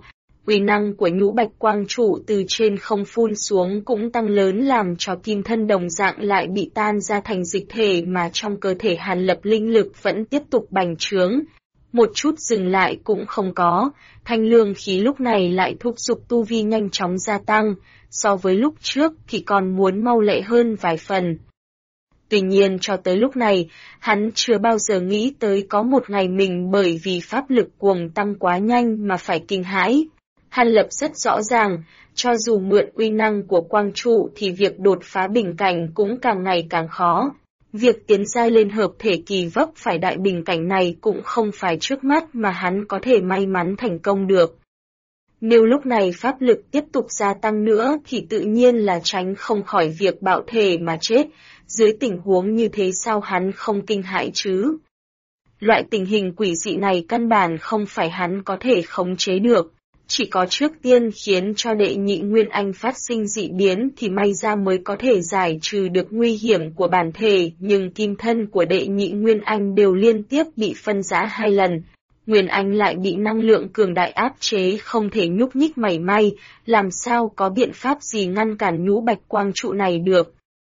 Uy năng của nhũ bạch quang trụ từ trên không phun xuống cũng tăng lớn làm cho kim thân đồng dạng lại bị tan ra thành dịch thể mà trong cơ thể Hàn Lập linh lực vẫn tiếp tục bành trướng. Một chút dừng lại cũng không có, thanh lương khí lúc này lại thúc giục tu vi nhanh chóng gia tăng, so với lúc trước thì còn muốn mau lẹ hơn vài phần. Tuy nhiên cho tới lúc này, hắn chưa bao giờ nghĩ tới có một ngày mình bởi vì pháp lực cuồng tăng quá nhanh mà phải kinh hãi. Hàn Lập rất rõ ràng, cho dù mượn uy năng của quang trụ thì việc đột phá bình cảnh cũng càng ngày càng khó. Việc tiến giai lên hợp thể kỳ vấp phải đại bình cảnh này cũng không phải trước mắt mà hắn có thể may mắn thành công được. Nếu lúc này pháp lực tiếp tục gia tăng nữa thì tự nhiên là tránh không khỏi việc bạo thể mà chết, dưới tình huống như thế sao hắn không kinh hãi chứ? Loại tình hình quỷ dị này căn bản không phải hắn có thể khống chế được. Chỉ có trước tiên khiến cho đệ nhị Nguyên Anh phát sinh dị biến thì may ra mới có thể giải trừ được nguy hiểm của bản thể, nhưng kim thân của đệ nhị Nguyên Anh đều liên tiếp bị phân rã 2 lần. Nguyên Anh lại bị năng lượng cường đại áp chế không thể nhúc nhích mảy may, làm sao có biện pháp gì ngăn cản nhũ bạch quang trụ này được.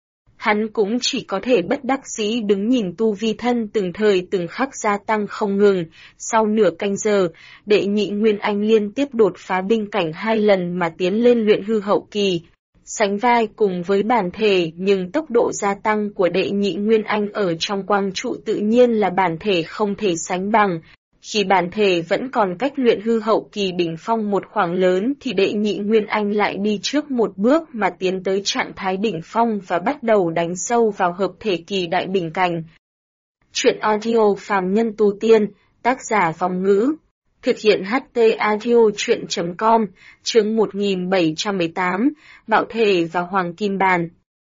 Hắn cũng chỉ có thể bất đắc dĩ đứng nhìn tu vi thân từng thời từng khắc gia tăng không ngừng, sau nửa canh giờ, đệ nhị Nguyên Anh liên tiếp đột phá binh cảnh 2 lần mà tiến lên luyện hư hậu kỳ. Sánh vai cùng với bản thể nhưng tốc độ gia tăng của đệ nhị Nguyên Anh ở trong quang trụ tự nhiên là bản thể không thể sánh bằng. Khi bản thể vẫn còn cách luyện hư hậu kỳ đỉnh phong một khoảng lớn thì đệ nhị Nguyên Anh lại đi trước một bước mà tiến tới trạng thái đỉnh phong và bắt đầu đánh sâu vào hợp thể kỳ đại bình cảnh. Chuyện audio phàm nhân tu tiên, tác giả Vong Ngữ. Thực hiện HT Audio chuyện.com, chương 1718, Bạo thể và Hoàng Kim Bàn.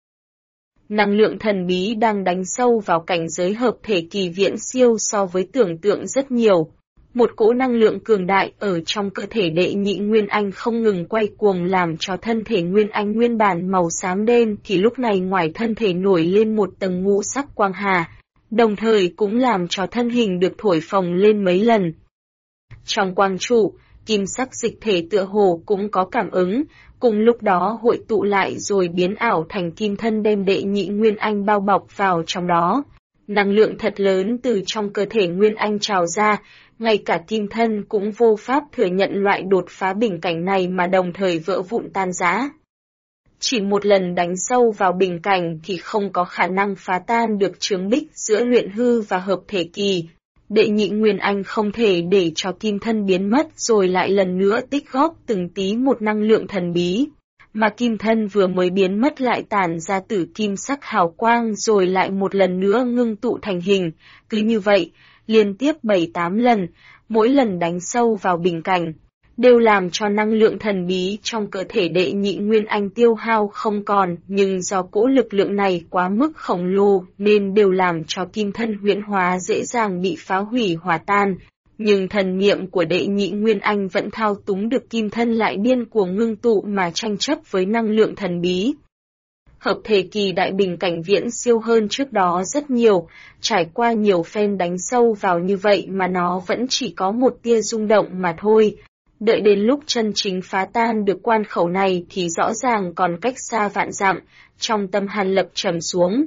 Năng lượng thần bí đang đánh sâu vào cảnh giới hợp thể kỳ viễn siêu so với tưởng tượng rất nhiều. Một cỗ năng lượng cường đại ở trong cơ thể đệ nhị Nguyên Anh không ngừng quay cuồng làm cho thân thể Nguyên Anh nguyên bản màu xám đen thì lúc này ngoài thân thể nổi lên một tầng ngũ sắc quang hà, đồng thời cũng làm cho thân hình được thổi phồng lên mấy lần. Trong quang trụ, kim sắc dịch thể tựa hồ cũng có cảm ứng, cùng lúc đó hội tụ lại rồi biến ảo thành kim thân đem đệ nhị Nguyên Anh bao bọc vào trong đó. Năng lượng thật lớn từ trong cơ thể Nguyên Anh trào ra, ngay cả kim thân cũng vô pháp thừa nhận loại đột phá bình cảnh này mà đồng thời vỡ vụn tan rã. Chỉ một lần đánh sâu vào bình cảnh thì không có khả năng phá tan được chướng bích giữa luyện hư và hợp thể kỳ. Đệ nhị Nguyên Anh không thể để cho kim thân biến mất rồi lại lần nữa tích góp từng tí một năng lượng thần bí. Mà kim thân vừa mới biến mất lại tản ra tử kim sắc hào quang rồi lại một lần nữa ngưng tụ thành hình. Cứ như vậy, liên tiếp 7-8 lần, mỗi lần đánh sâu vào bình cảnh, đều làm cho năng lượng thần bí trong cơ thể đệ nhị Nguyên Anh tiêu hao không còn, nhưng do cỗ lực lượng này quá mức khổng lồ nên đều làm cho kim thân huyễn hóa dễ dàng bị phá hủy hòa tan. Nhưng thần niệm của đệ nhị Nguyên Anh vẫn thao túng được kim thân lại điên cuồng ngưng tụ mà tranh chấp với năng lượng thần bí. Hợp thể kỳ đại bình cảnh viễn siêu hơn trước đó rất nhiều, trải qua nhiều phen đánh sâu vào như vậy mà nó vẫn chỉ có một tia rung động mà thôi. Đợi đến lúc chân chính phá tan được quan khẩu này thì rõ ràng còn cách xa vạn dặm, trong tâm Hàn Lập trầm xuống.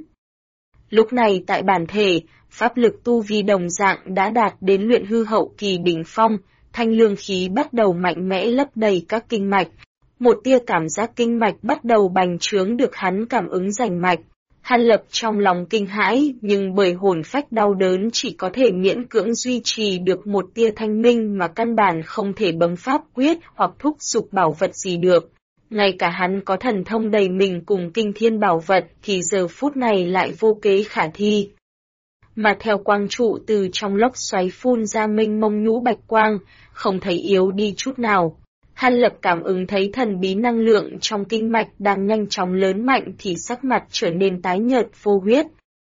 Lúc này tại bản thể, pháp lực tu vi đồng dạng đã đạt đến luyện hư hậu kỳ đỉnh phong, thanh lương khí bắt đầu mạnh mẽ lấp đầy các kinh mạch. Một tia cảm giác kinh mạch bắt đầu bành trướng được hắn cảm ứng rành mạch. Hàn Lập trong lòng kinh hãi nhưng bởi hồn phách đau đớn chỉ có thể miễn cưỡng duy trì được một tia thanh minh mà căn bản không thể bấm pháp quyết hoặc thúc giục bảo vật gì được. Ngay cả hắn có thần thông đầy mình cùng kinh thiên bảo vật thì giờ phút này lại vô kế khả thi. Mà theo quang trụ từ trong lốc xoáy phun ra mênh mông nhũ bạch quang, không thấy yếu đi chút nào. Hàn Lập cảm ứng thấy thần bí năng lượng trong kinh mạch đang nhanh chóng lớn mạnh thì sắc mặt trở nên tái nhợt vô huyết.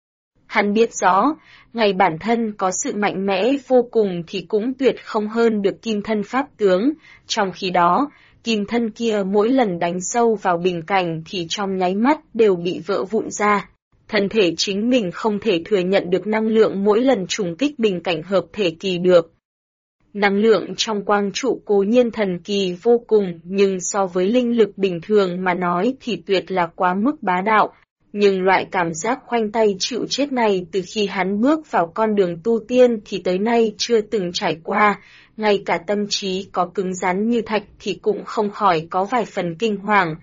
Hắn biết rõ, ngày bản thân có sự mạnh mẽ vô cùng thì cũng tuyệt không hơn được kim thân pháp tướng, trong khi đó, kim thân kia mỗi lần đánh sâu vào bình cảnh thì trong nháy mắt đều bị vỡ vụn ra. Thân thể chính mình không thể thừa nhận được năng lượng mỗi lần trùng kích bình cảnh hợp thể kỳ được. Năng lượng trong quang trụ cố nhiên thần kỳ vô cùng, nhưng so với linh lực bình thường mà nói thì tuyệt là quá mức bá đạo. Nhưng loại cảm giác khoanh tay chịu chết này từ khi hắn bước vào con đường tu tiên thì tới nay chưa từng trải qua, ngay cả tâm trí có cứng rắn như thạch thì cũng không khỏi có vài phần kinh hoàng.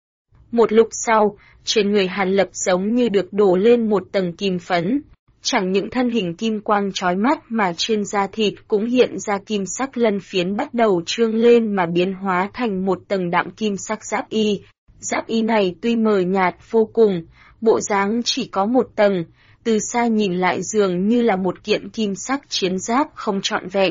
Một lúc sau, trên người Hàn Lập giống như được đổ lên một tầng kim phấn. Chẳng những thân hình kim quang chói mắt mà trên da thịt cũng hiện ra kim sắc lân phiến bắt đầu trương lên mà biến hóa thành một tầng đạm kim sắc giáp y. Giáp y này tuy mờ nhạt vô cùng, bộ dáng chỉ có một tầng, từ xa nhìn lại dường như là một kiện kim sắc chiến giáp không trọn vẹn.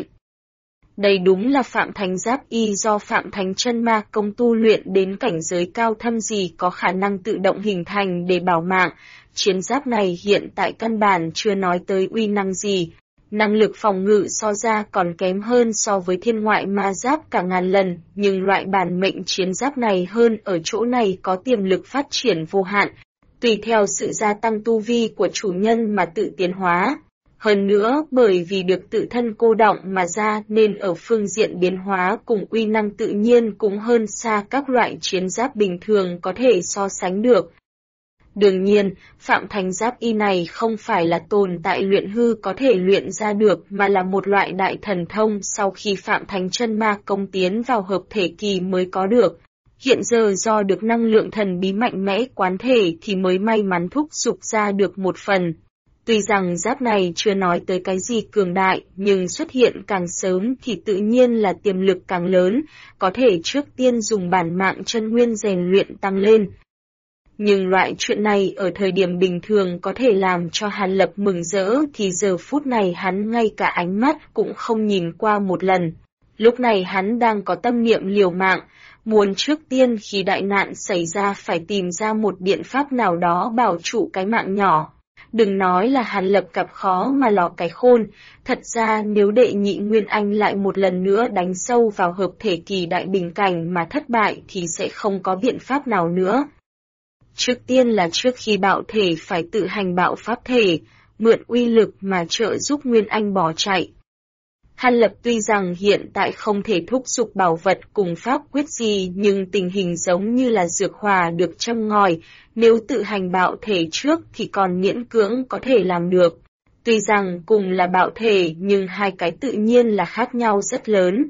Đây đúng là Phạm Thánh Giáp Y do Phạm Thánh Chân Ma Công tu luyện đến cảnh giới cao thâm gì có khả năng tự động hình thành để bảo mạng. Chiến giáp này hiện tại căn bản chưa nói tới uy năng gì. Năng lực phòng ngự so ra còn kém hơn so với thiên ngoại ma giáp cả ngàn lần, nhưng loại bản mệnh chiến giáp này hơn ở chỗ này có tiềm lực phát triển vô hạn, tùy theo sự gia tăng tu vi của chủ nhân mà tự tiến hóa. Hơn nữa, bởi vì được tự thân cô đọng mà ra nên ở phương diện biến hóa cùng uy năng tự nhiên cũng hơn xa các loại chiến giáp bình thường có thể so sánh được. Đương nhiên, Phạm Thánh Giáp Y này không phải là tồn tại luyện hư có thể luyện ra được mà là một loại đại thần thông sau khi Phạm Thánh Chân Ma Công tiến vào hợp thể kỳ mới có được. Hiện giờ do được năng lượng thần bí mạnh mẽ quán thể thì mới may mắn thúc giục ra được một phần. Tuy rằng giáp này chưa nói tới cái gì cường đại, nhưng xuất hiện càng sớm thì tự nhiên là tiềm lực càng lớn, có thể trước tiên dùng bản mạng chân nguyên rèn luyện tăng lên. Nhưng loại chuyện này ở thời điểm bình thường có thể làm cho Hàn Lập mừng rỡ thì giờ phút này hắn ngay cả ánh mắt cũng không nhìn qua một lần. Lúc này hắn đang có tâm niệm liều mạng, muốn trước tiên khi đại nạn xảy ra phải tìm ra một biện pháp nào đó bảo trụ cái mạng nhỏ. Đừng nói là Hàn Lập gặp khó mà lọt cái khôn, thật ra nếu đệ nhị Nguyên Anh lại một lần nữa đánh sâu vào hợp thể kỳ đại bình cảnh mà thất bại thì sẽ không có biện pháp nào nữa. Trước tiên là trước khi bạo thể phải tự hành bạo pháp thể, mượn uy lực mà trợ giúp Nguyên Anh bỏ chạy. Hàn Lập tuy rằng hiện tại không thể thúc giục bảo vật cùng pháp quyết gì nhưng tình hình giống như là dược hòa được châm ngòi, nếu tự hành bạo thể trước thì còn miễn cưỡng có thể làm được. Tuy rằng cùng là bạo thể nhưng hai cái tự nhiên là khác nhau rất lớn.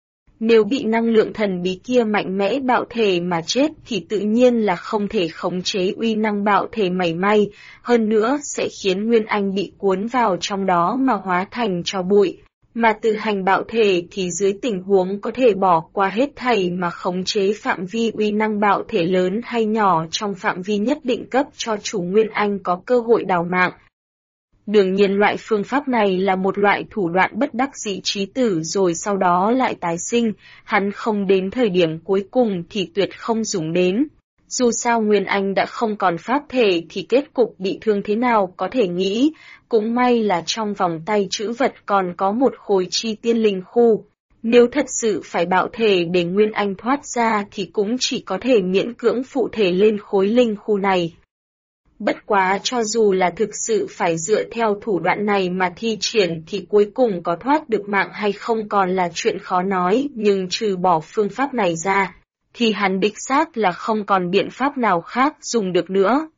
Nếu bị năng lượng thần bí kia mạnh mẽ bạo thể mà chết thì tự nhiên là không thể khống chế uy năng bạo thể mảy may, hơn nữa sẽ khiến Nguyên Anh bị cuốn vào trong đó mà hóa thành tro bụi. Mà tự hành bạo thể thì dưới tình huống có thể bỏ qua hết thảy mà khống chế phạm vi uy năng bạo thể lớn hay nhỏ trong phạm vi nhất định cấp cho chủ Nguyên Anh có cơ hội đào mạng. Đương nhiên loại phương pháp này là một loại thủ đoạn bất đắc dĩ chí tử rồi sau đó lại tái sinh, hắn không đến thời điểm cuối cùng thì tuyệt không dùng đến. Dù sao Nguyên Anh đã không còn pháp thể thì kết cục bị thương thế nào có thể nghĩ, cũng may là trong vòng tay trữ vật còn có một khối chi tiên linh khu. Nếu thật sự phải bạo thể để Nguyên Anh thoát ra thì cũng chỉ có thể miễn cưỡng phụ thể lên khối linh khu này. Bất quá cho dù là thực sự phải dựa theo thủ đoạn này mà thi triển thì cuối cùng có thoát được mạng hay không còn là chuyện khó nói, nhưng trừ bỏ phương pháp này ra, thì hắn đích xác là không còn biện pháp nào khác dùng được nữa.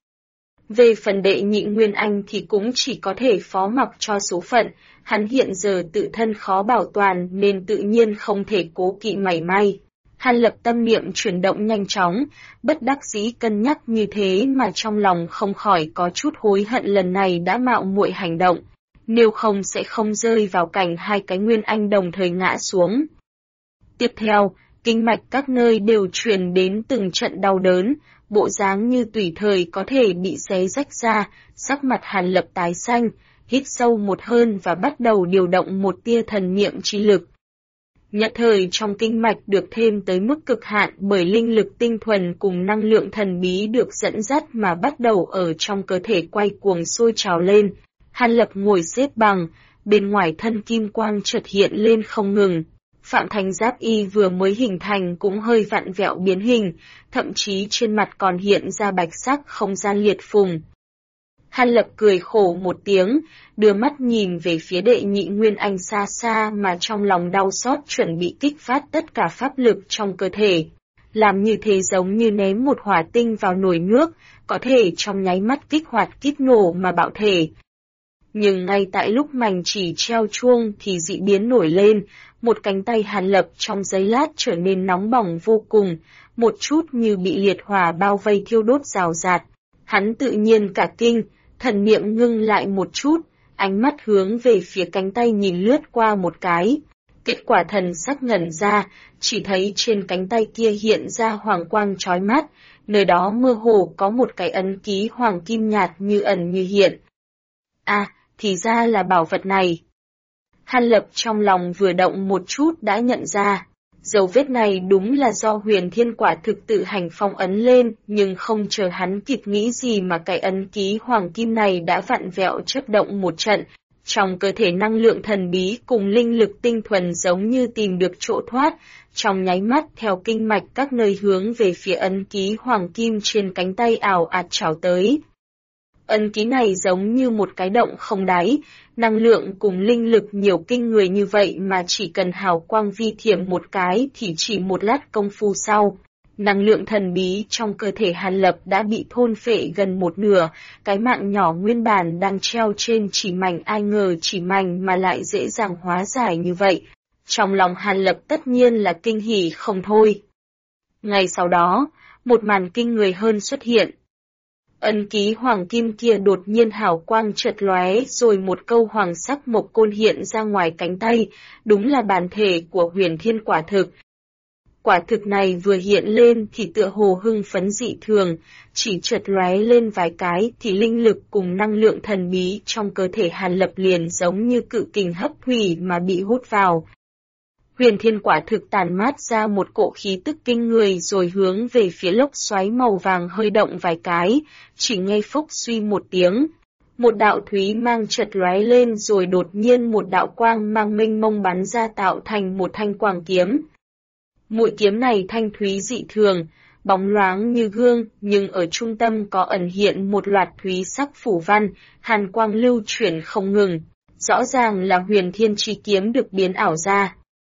Về phần đệ nhị Nguyên Anh thì cũng chỉ có thể phó mặc cho số phận, hắn hiện giờ tự thân khó bảo toàn nên tự nhiên không thể cố kỵ mảy may. Hàn Lập tâm niệm chuyển động nhanh chóng, bất đắc dĩ cân nhắc như thế mà trong lòng không khỏi có chút hối hận lần này đã mạo muội hành động, nếu không sẽ không rơi vào cảnh hai cái Nguyên Anh đồng thời ngã xuống. Tiếp theo, kinh mạch các nơi đều truyền đến từng trận đau đớn, bộ dáng như tùy thời có thể bị xé rách ra, sắc mặt Hàn Lập tái xanh, hít sâu một hơi và bắt đầu điều động một tia thần niệm chi lực. Nhất thời trong kinh mạch được thêm tới mức cực hạn bởi linh lực tinh thuần cùng năng lượng thần bí được dẫn dắt mà bắt đầu ở trong cơ thể quay cuồng sôi trào lên. Hàn Lập ngồi xếp bằng, bên ngoài thân kim quang chợt hiện lên không ngừng. Phạm Thánh Giáp Y vừa mới hình thành cũng hơi vặn vẹo biến hình, thậm chí trên mặt còn hiện ra bạch sắc không gian liệt phùng. Hàn Lập cười khổ một tiếng, đưa mắt nhìn về phía Đệ Nhị Nguyên Anh xa xa mà trong lòng đau xót chuẩn bị kích phát tất cả pháp lực trong cơ thể. Làm như thế giống như ném một hỏa tinh vào nồi nước, có thể trong nháy mắt kích hoạt kíp nổ mà bạo thể. Nhưng ngay tại lúc mảnh chỉ treo chuông thì dị biến nổi lên, một cánh tay Hàn Lập trong giây lát trở nên nóng bỏng vô cùng, một chút như bị liệt hỏa bao vây thiêu đốt rào rạt. Hắn tự nhiên cả kinh, thần niệm ngưng lại một chút, ánh mắt hướng về phía cánh tay nhìn lướt qua một cái. Kết quả thần sắc ngẩn ra, chỉ thấy trên cánh tay kia hiện ra hoàng quang chói mắt, nơi đó mơ hồ có một cái ấn ký hoàng kim nhạt như ẩn như hiện. Thì ra là bảo vật này. Hàn Lập trong lòng vừa động một chút đã nhận ra, dấu vết này đúng là do Huyền Thiên quả thực tự hành phong ấn lên, nhưng không chờ hắn kịp nghĩ gì mà cái ấn ký hoàng kim này đã vặn vẹo chớp động một trận. Trong cơ thể năng lượng thần bí cùng linh lực tinh thuần giống như tìm được chỗ thoát, trong nháy mắt theo kinh mạch các nơi hướng về phía ấn ký hoàng kim trên cánh tay ảo ạt trào tới. Ấn ký này giống như một cái động không đáy, năng lượng cùng linh lực nhiều kinh người như vậy mà chỉ cần hào quang vi thiểm một cái thì chỉ một lát công phu sau. Năng lượng thần bí trong cơ thể Hàn Lập đã bị thôn phệ gần một nửa, cái mạng nhỏ nguyên bản đang treo trên chỉ mảnh ai ngờ chỉ mảnh mà lại dễ dàng hóa giải như vậy. Trong lòng Hàn Lập tất nhiên là kinh hỉ không thôi. Ngay sau đó, một màn kinh người hơn xuất hiện. Ấn ký hoàng kim kia đột nhiên hào quang chợt lóe rồi một câu hoàng sắc mộc côn hiện ra ngoài cánh tay, đúng là bản thể của Huyền Thiên quả thực. Quả thực này vừa hiện lên thì tựa hồ hưng phấn dị thường, chỉ chợt lóe lên vài cái thì linh lực cùng năng lượng thần bí trong cơ thể Hàn Lập liền giống như cự kình hấp thủy mà bị hút vào. Huyền Thiên quả thực tản mát ra một cỗ khí tức kinh người rồi hướng về phía lốc xoáy màu vàng hơi động vài cái, chỉ nghe phốc suy một tiếng. Một đạo thúy mang chợt lóe lên rồi đột nhiên một đạo quang mang mênh mông bắn ra tạo thành một thanh quang kiếm. Mũi kiếm này thanh thúy dị thường, bóng loáng như gương, nhưng ở trung tâm có ẩn hiện một loạt thúy sắc phủ văn, hàn quang lưu chuyển không ngừng. Rõ ràng là Huyền Thiên chi kiếm được biến ảo ra.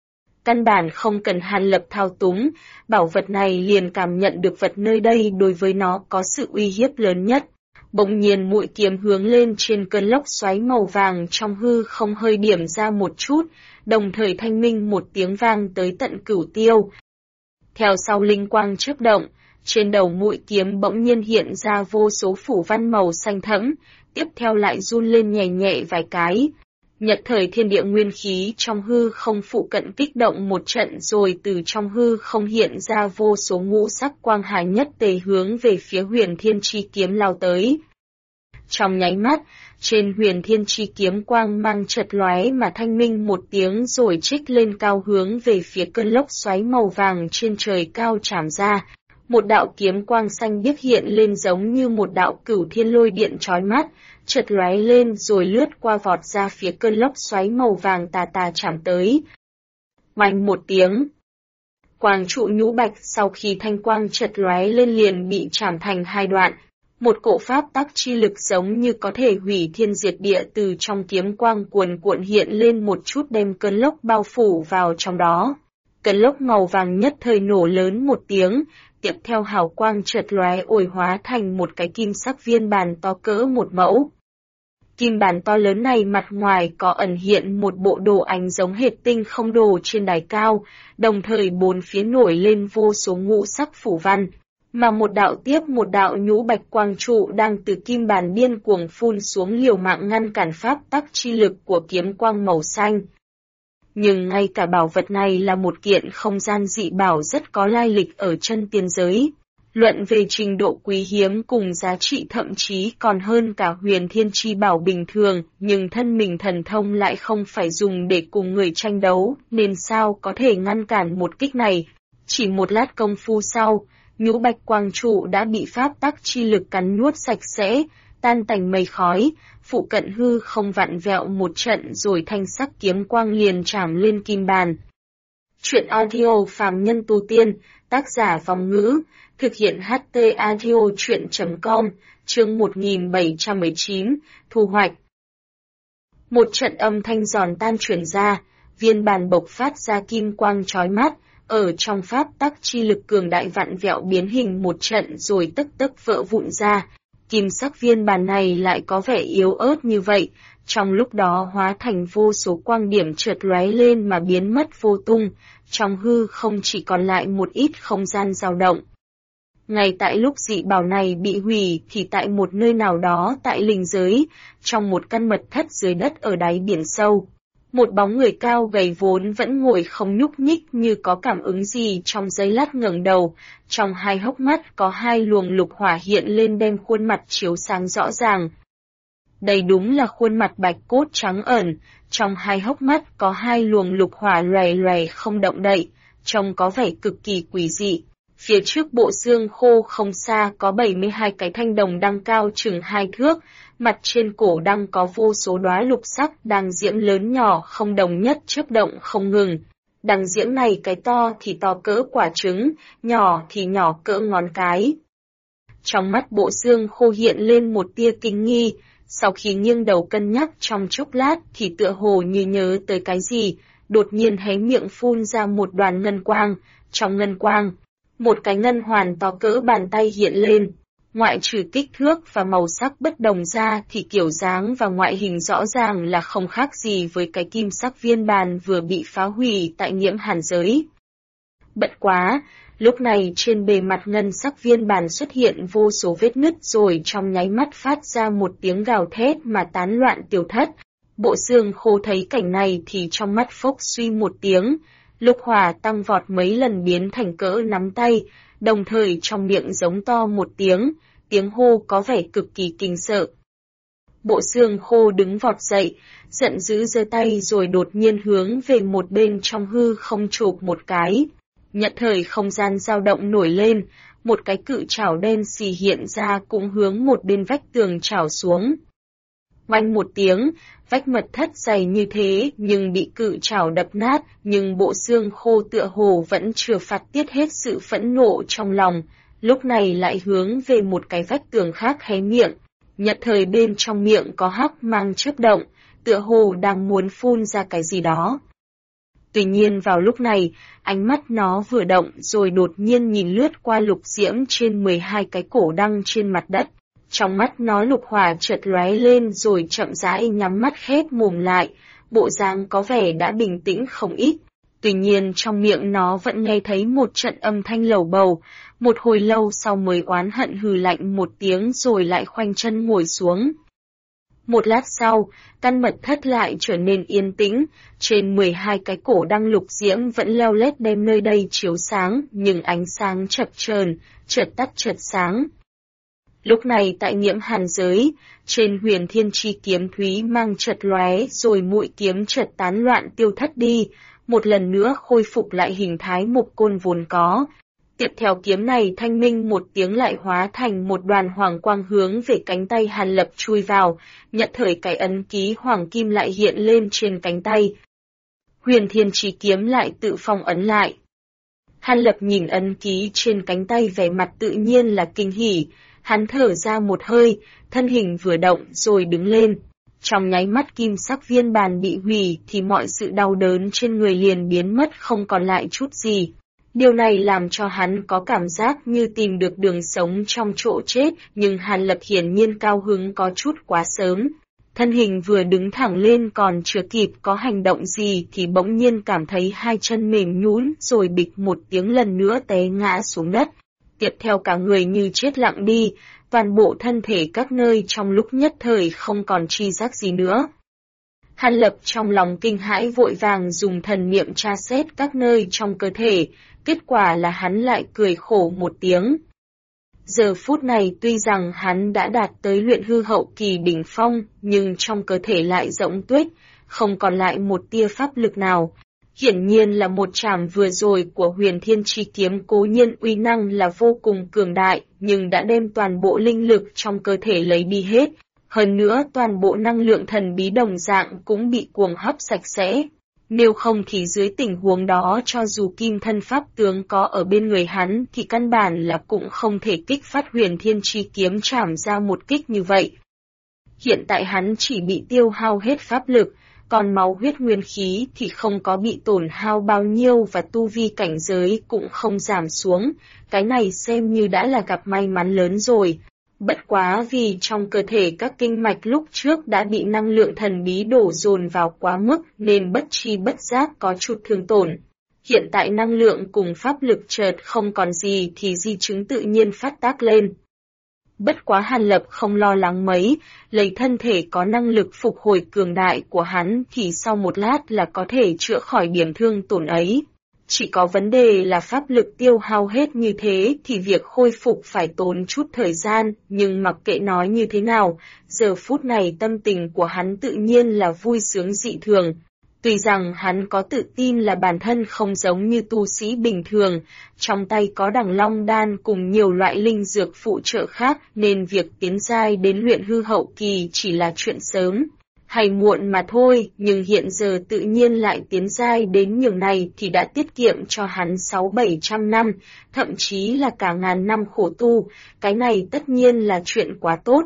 Căn bản không cần Hàn Lập thao túng, bảo vật này liền cảm nhận được vật nơi đây đối với nó có sự uy hiếp lớn nhất. Bỗng nhiên mũi kiếm hướng lên trên cơn lốc xoáy màu vàng trong hư không hơi điểm ra một chút, đồng thời thanh minh một tiếng vang tới tận cửu tiêu. Theo sau linh quang chớp động, trên đầu mũi kiếm bỗng nhiên hiện ra vô số phủ văn màu xanh thẫm, tiếp theo lại run lên nhẹ nhẹ vài cái. Nhật thời thiên địa nguyên khí trong hư không phụ cận kích động một trận rồi từ trong hư không hiện ra vô số ngũ sắc quang hà nhất tề hướng về phía Huyền Thiên chi kiếm lao tới. Trong nháy mắt, trên Huyền Thiên chi kiếm quang mang chợt lóe mà thanh minh một tiếng rồi trích lên cao hướng về phía cơn lốc xoáy màu vàng trên trời cao trảm ra. Một đạo kiếm quang xanh biếc hiện lên giống như một đạo cửu thiên lôi điện chói mắt, chợt lóe lên rồi lướt qua vọt ra phía cơn lốc xoáy màu vàng tà tà chạm tới. Oanh một tiếng. Quang trụ nhũ bạch sau khi thanh quang chợt lóe lên liền bị chạm thành hai đoạn. Một cỗ pháp tắc chi lực giống như có thể hủy thiên diệt địa từ trong kiếm quang cuồn cuộn hiện lên một chút đem cơn lốc bao phủ vào trong đó. Cơn lốc màu vàng nhất thời nổ lớn một tiếng, tiếp theo hào quang chợt lóe ổi hóa thành một cái kim sắc viên bàn to cỡ một mẫu. Kim bàn to lớn này mặt ngoài có ẩn hiện một bộ đồ ánh giống hệt tinh không đồ trên đài cao, đồng thời bốn phía nổi lên vô số ngũ sắc phủ văn, mà một đạo tiếp một đạo nhũ bạch quang trụ đang từ kim bàn điên cuồng phun xuống liều mạng ngăn cản pháp tắc chi lực của kiếm quang màu xanh. Nhưng ngay cả bảo vật này là một kiện không gian dị bảo rất có lai lịch ở chân tiên giới. Luận về trình độ quý hiếm cùng giá trị thậm chí còn hơn cả Huyền Thiên chi bảo bình thường, nhưng thân mình thần thông lại không phải dùng để cùng người tranh đấu, nên sao có thể ngăn cản một kích này. Chỉ một lát công phu sau, nhũ bạch quang trụ đã bị pháp tắc chi lực cắn nuốt sạch sẽ, tan tành mây khói, phụ cận hư không vặn vẹo một trận rồi thanh sắc kiếm quang liền chạm lên kim bàn. Truyện audio phàm nhân tu tiên, tác giả Vong Ngữ, thực hiện HT Audio Truyện.com, chương 1719, thu hoạch. Một trận âm thanh giòn tan truyền ra, viên bàn bộc phát ra kim quang chói mắt, ở trong pháp tắc chi lực cường đại vặn vẹo biến hình một trận rồi tức tức vỡ vụn ra. Kim sắc viên bàn này lại có vẻ yếu ớt như vậy, trong lúc đó hóa thành vô số quang điểm chợt lóe lên mà biến mất vô tung, trong hư không chỉ còn lại một ít không gian dao động. Ngay tại lúc dị bảo này bị hủy thì tại một nơi nào đó tại linh giới, trong một căn mật thất dưới đất ở đáy biển sâu, một bóng người cao gầy vốn vẫn ngồi không nhúc nhích như có cảm ứng gì trong giây lát ngẩng đầu, trong hai hốc mắt có hai luồng lục hỏa hiện lên đem khuôn mặt chiếu sáng rõ ràng. Đây đúng là khuôn mặt bạch cốt trắng ẩn, trong hai hốc mắt có hai luồng lục hỏa lòe lòe không động đậy, trông có vẻ cực kỳ quỷ dị. Phía trước bộ xương khô không xa có 72 cái thanh đồng đăng cao chừng 2 thước, mặt trên cổ đăng có vô số đóa lục sắc đang diễm lớn nhỏ không đồng nhất chớp động không ngừng. Đằng diễm này cái to thì to cỡ quả trứng, nhỏ thì nhỏ cỡ ngón cái. Trong mắt bộ xương khô hiện lên một tia kinh nghi, sau khi nghiêng đầu cân nhắc trong chốc lát thì tựa hồ như nhớ tới cái gì, đột nhiên hé miệng phun ra một đoàn ngân quang, trong ngân quang, một cái ngân hoàn to cỡ bàn tay hiện lên. Ngoại trừ kích thước và màu sắc bất đồng ra thì kiểu dáng và ngoại hình rõ ràng là không khác gì với cái kim sắc viên bàn vừa bị phá hủy tại Nhiễm Hàn giới. Bận quá, lúc này trên bề mặt ngân sắc viên bàn xuất hiện vô số vết nứt rồi trong nháy mắt phát ra một tiếng gào thét mà tán loạn tiêu thất. Bộ xương khô thấy cảnh này thì trong mắt phốc suy một tiếng, lục hỏa tăng vọt mấy lần biến thành cỡ nắm tay, đồng thời trong miệng giống to một tiếng hô có vẻ cực kỳ kinh sợ. Bộ xương khô đứng vọt dậy, giận dữ giơ tay rồi đột nhiên hướng về một bên trong hư không chụp một cái. Nhận thời không gian dao động nổi lên, một cái cự chảo đen xì hiện ra cũng hướng một bên vách tường chảo xuống. Oanh một tiếng, vách mật thất dày như thế nhưng bị cự chảo đập nát, nhưng bộ xương khô tựa hồ vẫn chưa phát tiết hết sự phẫn nộ trong lòng, lúc này lại hướng về một cái vách tường khác hé miệng. Nhận thời bên trong miệng có hắc mang chớp động, tựa hồ đang muốn phun ra cái gì đó. Tuy nhiên vào lúc này, ánh mắt nó vừa động rồi đột nhiên nhìn lướt qua lục diễm trên 12 cái cổ đăng trên mặt đất. Trong mắt nó lục hỏa chợt lóe lên rồi chậm rãi nhắm mắt khép mồm lại, bộ dáng có vẻ đã bình tĩnh không ít. Tuy nhiên trong miệng nó vẫn nghe thấy một trận âm thanh lẩu bầu, một hồi lâu sau mới oán hận hừ lạnh một tiếng rồi lại khoanh chân ngồi xuống. Một lát sau, căn mật thất lại trở nên yên tĩnh, trên 12 cái cổ đăng lục diễm vẫn leo lét đem nơi đây chiếu sáng, nhưng ánh sáng chập chờn, chợt tắt chợt sáng. Lúc này tại Nhiễm Hàn giới, trên Huyền Thiên Chi kiếm thúy mang chợt lóe rồi mũi kiếm chợt tán loạn tiêu thất đi, một lần nữa khôi phục lại hình thái mục côn vốn có. Tiếp theo kiếm này thanh minh một tiếng lại hóa thành một đoàn hoàng quang hướng về cánh tay Hàn Lập chui vào, nhận thời cái ấn ký hoàng kim lại hiện lên trên cánh tay. Huyền Thiên Chi kiếm lại tự phong ấn lại. Hàn Lập nhìn ấn ký trên cánh tay vẻ mặt tự nhiên là kinh hỉ, hắn thở ra một hơi, thân hình vừa động rồi đứng lên. Trong nháy mắt kim sắc viên bàn bị hủy thì mọi sự đau đớn trên người liền biến mất không còn lại chút gì. Điều này làm cho hắn có cảm giác như tìm được đường sống trong chỗ chết, nhưng Hàn Lập hiển nhiên cao hứng có chút quá sớm. Thân hình vừa đứng thẳng lên còn chưa kịp có hành động gì thì bỗng nhiên cảm thấy hai chân mềm nhũn rồi bịch một tiếng lần nữa té ngã xuống đất. Tiếp theo cả người như chết lặng đi, toàn bộ thân thể các nơi trong lúc nhất thời không còn tri giác gì nữa. Hàn Lập trong lòng kinh hãi vội vàng dùng thần niệm tra xét các nơi trong cơ thể, kết quả là hắn lại cười khổ một tiếng. Giờ phút này tuy rằng hắn đã đạt tới luyện hư hậu kỳ đỉnh phong, nhưng trong cơ thể lại rỗng tuếch, không còn lại một tia pháp lực nào. Hiển nhiên là một trảm vừa rồi của Huyền Thiên Chi kiếm cố nhiên uy năng là vô cùng cường đại, nhưng đã đem toàn bộ linh lực trong cơ thể lấy đi hết. Hơn nữa toàn bộ năng lượng thần bí đồng dạng cũng bị cuồng hấp sạch sẽ. Nếu không thì dưới tình huống đó cho dù kim thân pháp tướng có ở bên người hắn thì căn bản là cũng không thể kích phát huyền thiên chi kiếm trảm ra một kích như vậy. Hiện tại hắn chỉ bị tiêu hao hết pháp lực, còn máu huyết nguyên khí thì không có bị tổn hao bao nhiêu và tu vi cảnh giới cũng không giảm xuống, cái này xem như đã là gặp may mắn lớn rồi. Bất quá vì trong cơ thể các kinh mạch lúc trước đã bị năng lượng thần bí đổ dồn vào quá mức nên bất tri bất giác có chút thương tổn. Hiện tại năng lượng cùng pháp lực chợt không còn gì thì di chứng tự nhiên phát tác lên. Bất quá Hàn Lập không lo lắng mấy, lấy thân thể có năng lực phục hồi cường đại của hắn thì sau một lát là có thể chữa khỏi điểm thương tổn ấy. Chỉ có vấn đề là pháp lực tiêu hao hết như thế thì việc khôi phục phải tốn chút thời gian, nhưng mặc kệ nói như thế nào, giờ phút này tâm tình của hắn tự nhiên là vui sướng dị thường. Tuy rằng hắn có tự tin là bản thân không giống như tu sĩ bình thường, trong tay có đằng long đan cùng nhiều loại linh dược phụ trợ khác nên việc tiến giai đến luyện hư hậu kỳ chỉ là chuyện sớm hay muộn mà thôi, nhưng hiện giờ tự nhiên lại tiến giai đến nhường này thì đã tiết kiệm cho hắn 600-700 năm, thậm chí là cả ngàn năm khổ tu, cái này tất nhiên là chuyện quá tốt.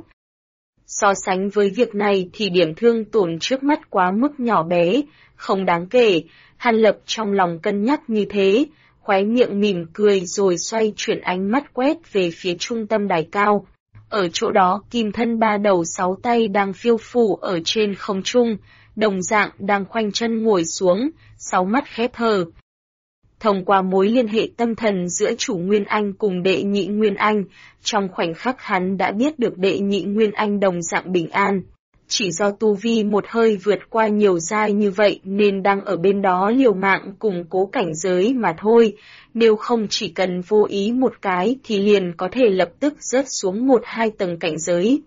So sánh với việc này thì điểm thương tổn trước mắt quá mức nhỏ bé, không đáng kể, Hàn Lập trong lòng cân nhắc như thế, khóe miệng mỉm cười rồi xoay chuyển ánh mắt quét về phía trung tâm đài cao. Ở chỗ đó kim thân 3 đầu 6 tay đang phiêu phù ở trên không trung, đồng dạng đang khoanh chân ngồi xuống, 6 mắt khép hờ. Thông qua mối liên hệ tâm thần giữa chủ Nguyên Anh cùng đệ nhị Nguyên Anh, trong khoảnh khắc hắn đã biết được đệ nhị Nguyên Anh đồng dạng bình an. Chỉ do tu vi một hơi vượt qua nhiều giai như vậy nên đang ở bên đó liều mạng củng cố cảnh giới mà thôi, nếu không chỉ cần vô ý một cái thì liền có thể lập tức rớt xuống 1-2 tầng cảnh giới.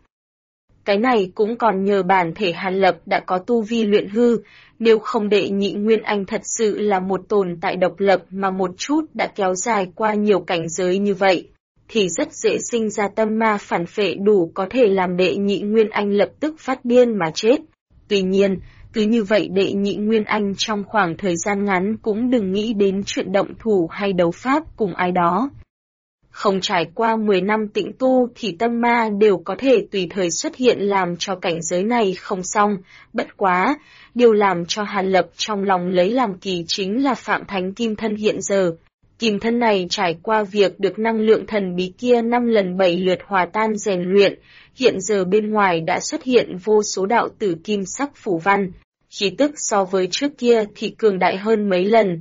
Cái này cũng còn nhờ bản thể Hàn Lập đã có tu vi luyện hư, nếu không đệ nhị Nguyên Anh thật sự là một tồn tại độc lập mà một chút đã kéo dài qua nhiều cảnh giới như vậy, thì rất dễ sinh ra tâm ma phản phệ đủ có thể làm đệ nhị Nguyên Anh lập tức phát điên mà chết. Tuy nhiên, cứ như vậy đệ nhị Nguyên Anh trong khoảng thời gian ngắn cũng đừng nghĩ đến chuyện động thủ hay đấu pháp cùng ai đó. Không trải qua 10 năm tĩnh tu thì tâm ma đều có thể tùy thời xuất hiện làm cho cảnh giới này không xong, bất quá, điều làm cho Hàn Lập trong lòng lấy làm kỳ chính là Phạm Thánh Kim Thân hiện giờ. Kim thân này trải qua việc được năng lượng thần bí kia 5 lần 7 lượt hòa tan rèn luyện, hiện giờ bên ngoài đã xuất hiện vô số đạo tử kim sắc phủ văn, khí tức so với trước kia thì cường đại hơn mấy lần.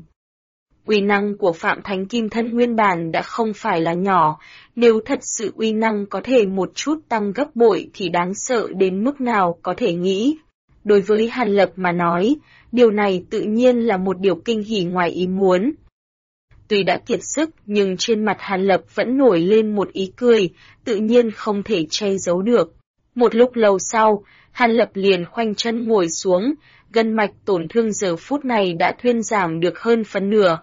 Uy năng của Phạm Thánh Kim thân nguyên bản đã không phải là nhỏ, nếu thật sự uy năng có thể một chút tăng gấp bội thì đáng sợ đến mức nào có thể nghĩ. Đối với Hàn Lập mà nói, điều này tự nhiên là một điều kinh hỉ ngoài ý muốn. Tuy đã kiệt sức nhưng trên mặt Hàn Lập vẫn nổi lên một ý cười, tự nhiên không thể che giấu được. Một lúc lâu sau, Hàn Lập liền khoanh chân ngồi xuống, gân mạch tổn thương giờ phút này đã thuyên giảm được hơn phân nửa.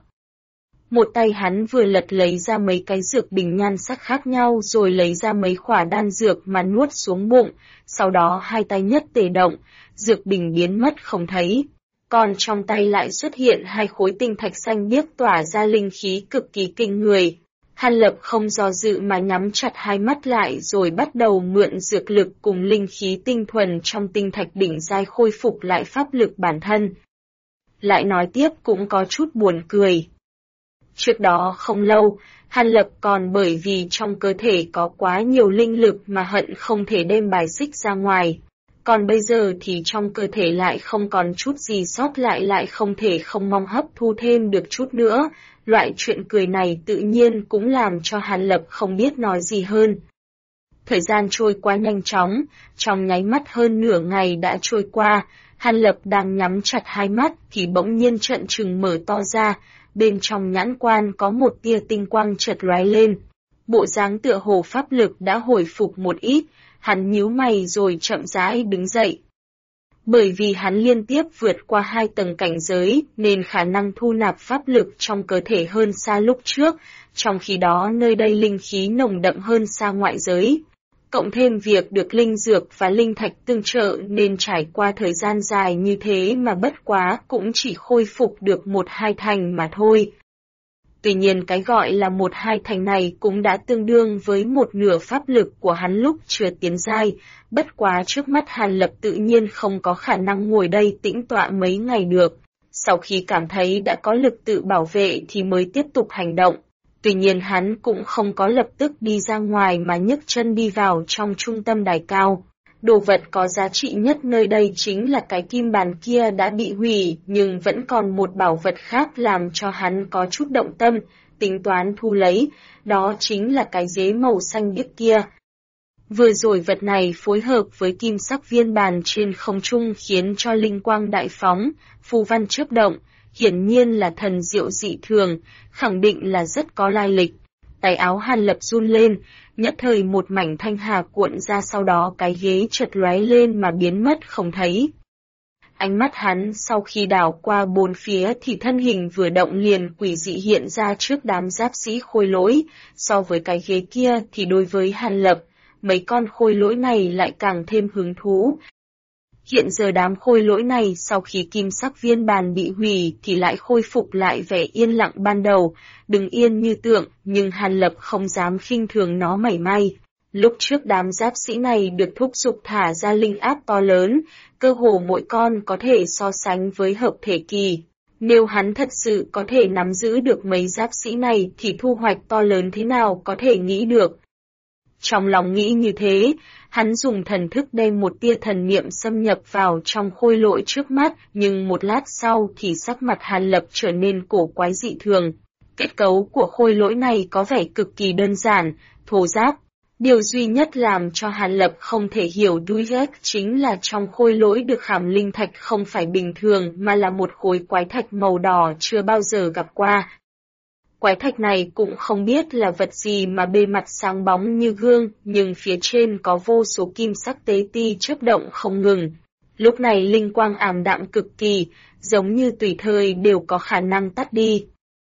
Một tay hắn vừa lật lấy ra mấy cái dược bình nhan sắc khác nhau rồi lấy ra mấy khỏa đan dược mà nuốt xuống bụng, sau đó hai tay nhất tề động, dược bình biến mất không thấy. Còn trong tay lại xuất hiện hai khối tinh thạch xanh biếc tỏa ra linh khí cực kỳ kinh người. Hàn Lập không do dự mà nhắm chặt hai mắt lại rồi bắt đầu mượn dược lực cùng linh khí tinh thuần trong tinh thạch đỉnh giai khôi phục lại pháp lực bản thân. Lại nói tiếp cũng có chút buồn cười. Trước đó không lâu, Hàn Lập còn bởi vì trong cơ thể có quá nhiều linh lực mà hận không thể đem bài xích ra ngoài. Còn bây giờ thì trong cơ thể lại không còn chút gì sót lại không thể không mong hấp thu thêm được chút nữa. Loại chuyện cười này tự nhiên cũng làm cho Hàn Lập không biết nói gì hơn. Thời gian trôi qua nhanh chóng, trong nháy mắt hơn nửa ngày đã trôi qua, Hàn Lập đang nhắm chặt hai mắt thì bỗng nhiên trợn trừng mở to ra, bên trong nhãn quan có một tia tinh quang chợt lóe lên. Bộ dáng tựa hồ pháp lực đã hồi phục một ít, hắn nhíu mày rồi chậm rãi đứng dậy. Bởi vì hắn liên tiếp vượt qua 2 tầng cảnh giới nên khả năng thu nạp pháp lực trong cơ thể hơn xa lúc trước, trong khi đó nơi đây linh khí nồng đậm hơn xa ngoại giới. cộng thêm việc được linh dược và linh thạch tương trợ nên trải qua thời gian dài như thế mà bất quá cũng chỉ khôi phục được 1-2 thành mà thôi. Tuy nhiên cái gọi là 1-2 thành này cũng đã tương đương với 1/2 pháp lực của hắn lúc chưa tiến giai, bất quá trước mắt Hàn Lập tự nhiên không có khả năng ngồi đây tĩnh tọa mấy ngày được. Sau khi cảm thấy đã có lực tự bảo vệ thì mới tiếp tục hành động. Tuy nhiên hắn cũng không có lập tức đi ra ngoài mà nhấc chân đi vào trong trung tâm đài cao. Đồ vật có giá trị nhất nơi đây chính là cái kim bàn kia đã bị hủy, nhưng vẫn còn một bảo vật khác làm cho hắn có chút động tâm, tính toán thu lấy, đó chính là cái ghế màu xanh biếc kia. Vừa rồi vật này phối hợp với kim sắc viên bàn trên không trung khiến cho linh quang đại phóng, phù văn chớp động, hiển nhiên là thần diệu dị thường, khẳng định là rất có lai lịch. Tay áo Hàn Lập run lên, nhất thời một mảnh thanh hà cuộn ra, sau đó cái ghế chợt lóe lên mà biến mất không thấy. Ánh mắt hắn sau khi đảo qua bốn phía thì thân hình vừa động liền quỷ dị hiện ra trước đám giáp sĩ khôi lỗi, so với cái ghế kia thì đối với Hàn Lập, mấy con khôi lỗi này lại càng thêm hứng thú. Hiện giờ đám khôi lỗi này sau khi kim sắc viên bàn bị hủy thì lại khôi phục lại vẻ yên lặng ban đầu, đứng yên như tượng, nhưng Hàn Lập không dám khinh thường nó mảy may. Lúc trước đám giáp sĩ này được thúc giục thả ra linh áp to lớn, cơ hồ mỗi con có thể so sánh với hợp thể kỳ. Nếu hắn thật sự có thể nắm giữ được mấy giáp sĩ này thì thu hoạch to lớn thế nào có thể nghĩ được. Trong lòng nghĩ như thế, hắn dùng thần thức đem một tia thần niệm xâm nhập vào trong khôi lỗi trước mắt, nhưng một lát sau thì sắc mặt Hàn Lập trở nên cổ quái dị thường. Kết cấu của khôi lỗi này có vẻ cực kỳ đơn giản, thô ráp. Điều duy nhất làm cho Hàn Lập không thể hiểu đuôi ghét chính là trong khôi lỗi được khảm linh thạch không phải bình thường mà là một khối quái thạch màu đỏ chưa bao giờ gặp qua. Quái thạch này cũng không biết là vật gì mà bề mặt sáng bóng như gương, nhưng phía trên có vô số kim sắc tế ti chớp động không ngừng. Lúc này linh quang ảm đạm cực kỳ, giống như tùy thời đều có khả năng tắt đi.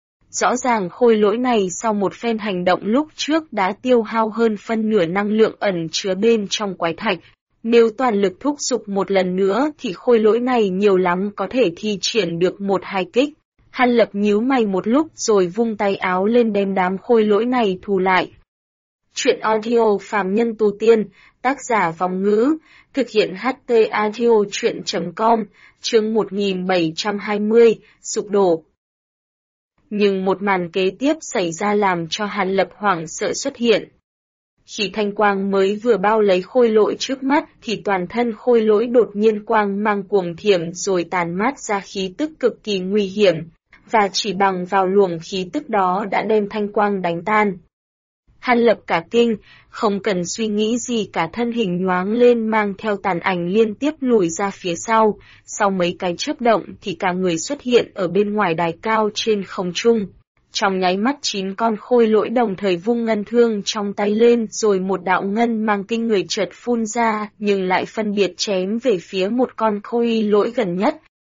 Rõ ràng khôi lỗi này sau một phen hành động lúc trước đã tiêu hao hơn phân nửa năng lượng ẩn chứa bên trong quái thạch. Nếu toàn lực thúc giục một lần nữa thì khôi lỗi này nhiều lắm có thể thi triển được 1-2 kích. Hàn Lập nhíu mày một lúc rồi vung tay áo lên đem đám khôi lỗi này thu lại. Chuyện audio phàm nhân tu tiên, tác giả Vong Ngữ, thực hiện HT audio chuyện.com, chương 1720, sụp đổ. Nhưng một màn kế tiếp xảy ra làm cho Hàn Lập hoảng sợ xuất hiện. Khi thanh quang mới vừa bao lấy khôi lỗi trước mắt thì toàn thân khôi lỗi đột nhiên quang mang cuồng thiểm rồi tàn mát ra khí tức cực kỳ nguy hiểm, và chỉ bằng vào luồng khí tức đó đã đem thanh quang đánh tan. Hàn Lập cả kinh, không cần suy nghĩ gì cả thân hình nhoáng lên mang theo tàn ảnh liên tiếp lùi ra phía sau mấy cái chớp động thì cả người xuất hiện ở bên ngoài đài cao trên không trung. Trong nháy mắt 9 con khôi lỗi đồng thời vung ngân thương trong tay lên rồi một đạo ngân mang kinh người chợt phun ra nhưng lại phân biệt chém về phía một con khôi lỗi gần nhất.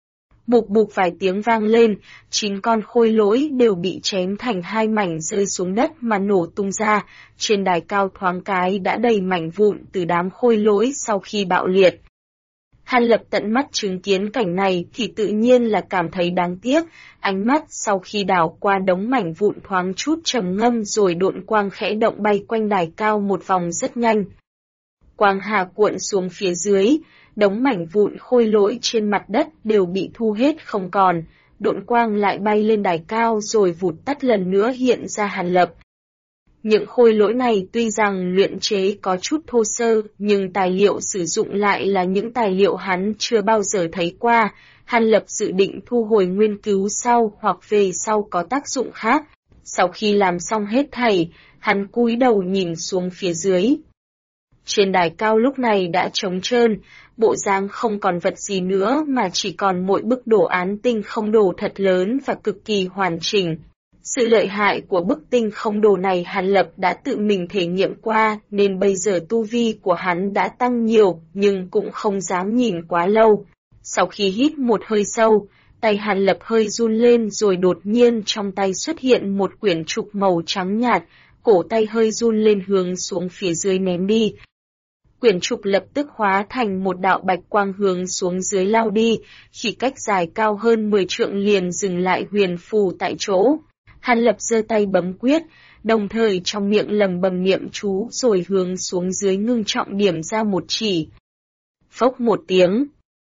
Bụp bụp vài tiếng vang lên, 9 con khôi lỗi đều bị chém thành 2 mảnh rơi xuống đất mà nổ tung ra, trên đài cao thoáng cái đã đầy mảnh vụn từ đám khôi lỗi sau khi bạo liệt. Hàn Lập tận mắt chứng kiến cảnh này thì tự nhiên là cảm thấy đáng tiếc, ánh mắt sau khi đảo qua đống mảnh vụn thoáng chút trầm ngâm rồi độn quang khẽ động bay quanh đài cao một vòng rất nhanh. Quang hà cuộn xuống phía dưới, đống mảnh vụn khôi lỗi trên mặt đất đều bị thu hết không còn, độn quang lại bay lên đài cao rồi vụt tắt lần nữa hiện ra Hàn Lập. Những khôi lỗi này tuy rằng luyện chế có chút thô sơ, nhưng tài liệu sử dụng lại là những tài liệu hắn chưa bao giờ thấy qua. Hàn Lập dự định thu hồi nguyên cứu sau hoặc về sau có tác dụng khác. Sau khi làm xong hết thảy, hắn cúi đầu nhìn xuống phía dưới. Trên đài cao lúc này đã trống trơn, bộ dáng không còn vật gì nữa mà chỉ còn mỗi bức đồ án tinh không đồ thật lớn và cực kỳ hoàn chỉnh. Sự lợi hại của bức tinh không đồ này Hàn Lập đã tự mình thể nghiệm qua nên bây giờ tu vi của hắn đã tăng nhiều nhưng cũng không dám nhìn quá lâu. Sau khi hít một hơi sâu, tay Hàn Lập hơi run lên rồi đột nhiên trong tay xuất hiện một quyển trục màu trắng nhạt, cổ tay hơi run lên hướng xuống phía dưới ném đi, Quyển trục lập tức hóa thành một đạo bạch quang hướng xuống dưới lao đi, khi cách dài cao hơn 10 trượng liền dừng lại huyền phù tại chỗ. Hàn Lập giơ tay bấm quyết, đồng thời trong miệng lầm bầm niệm chú rồi hướng xuống dưới ngưng trọng điểm ra một chỉ. Phốc một tiếng.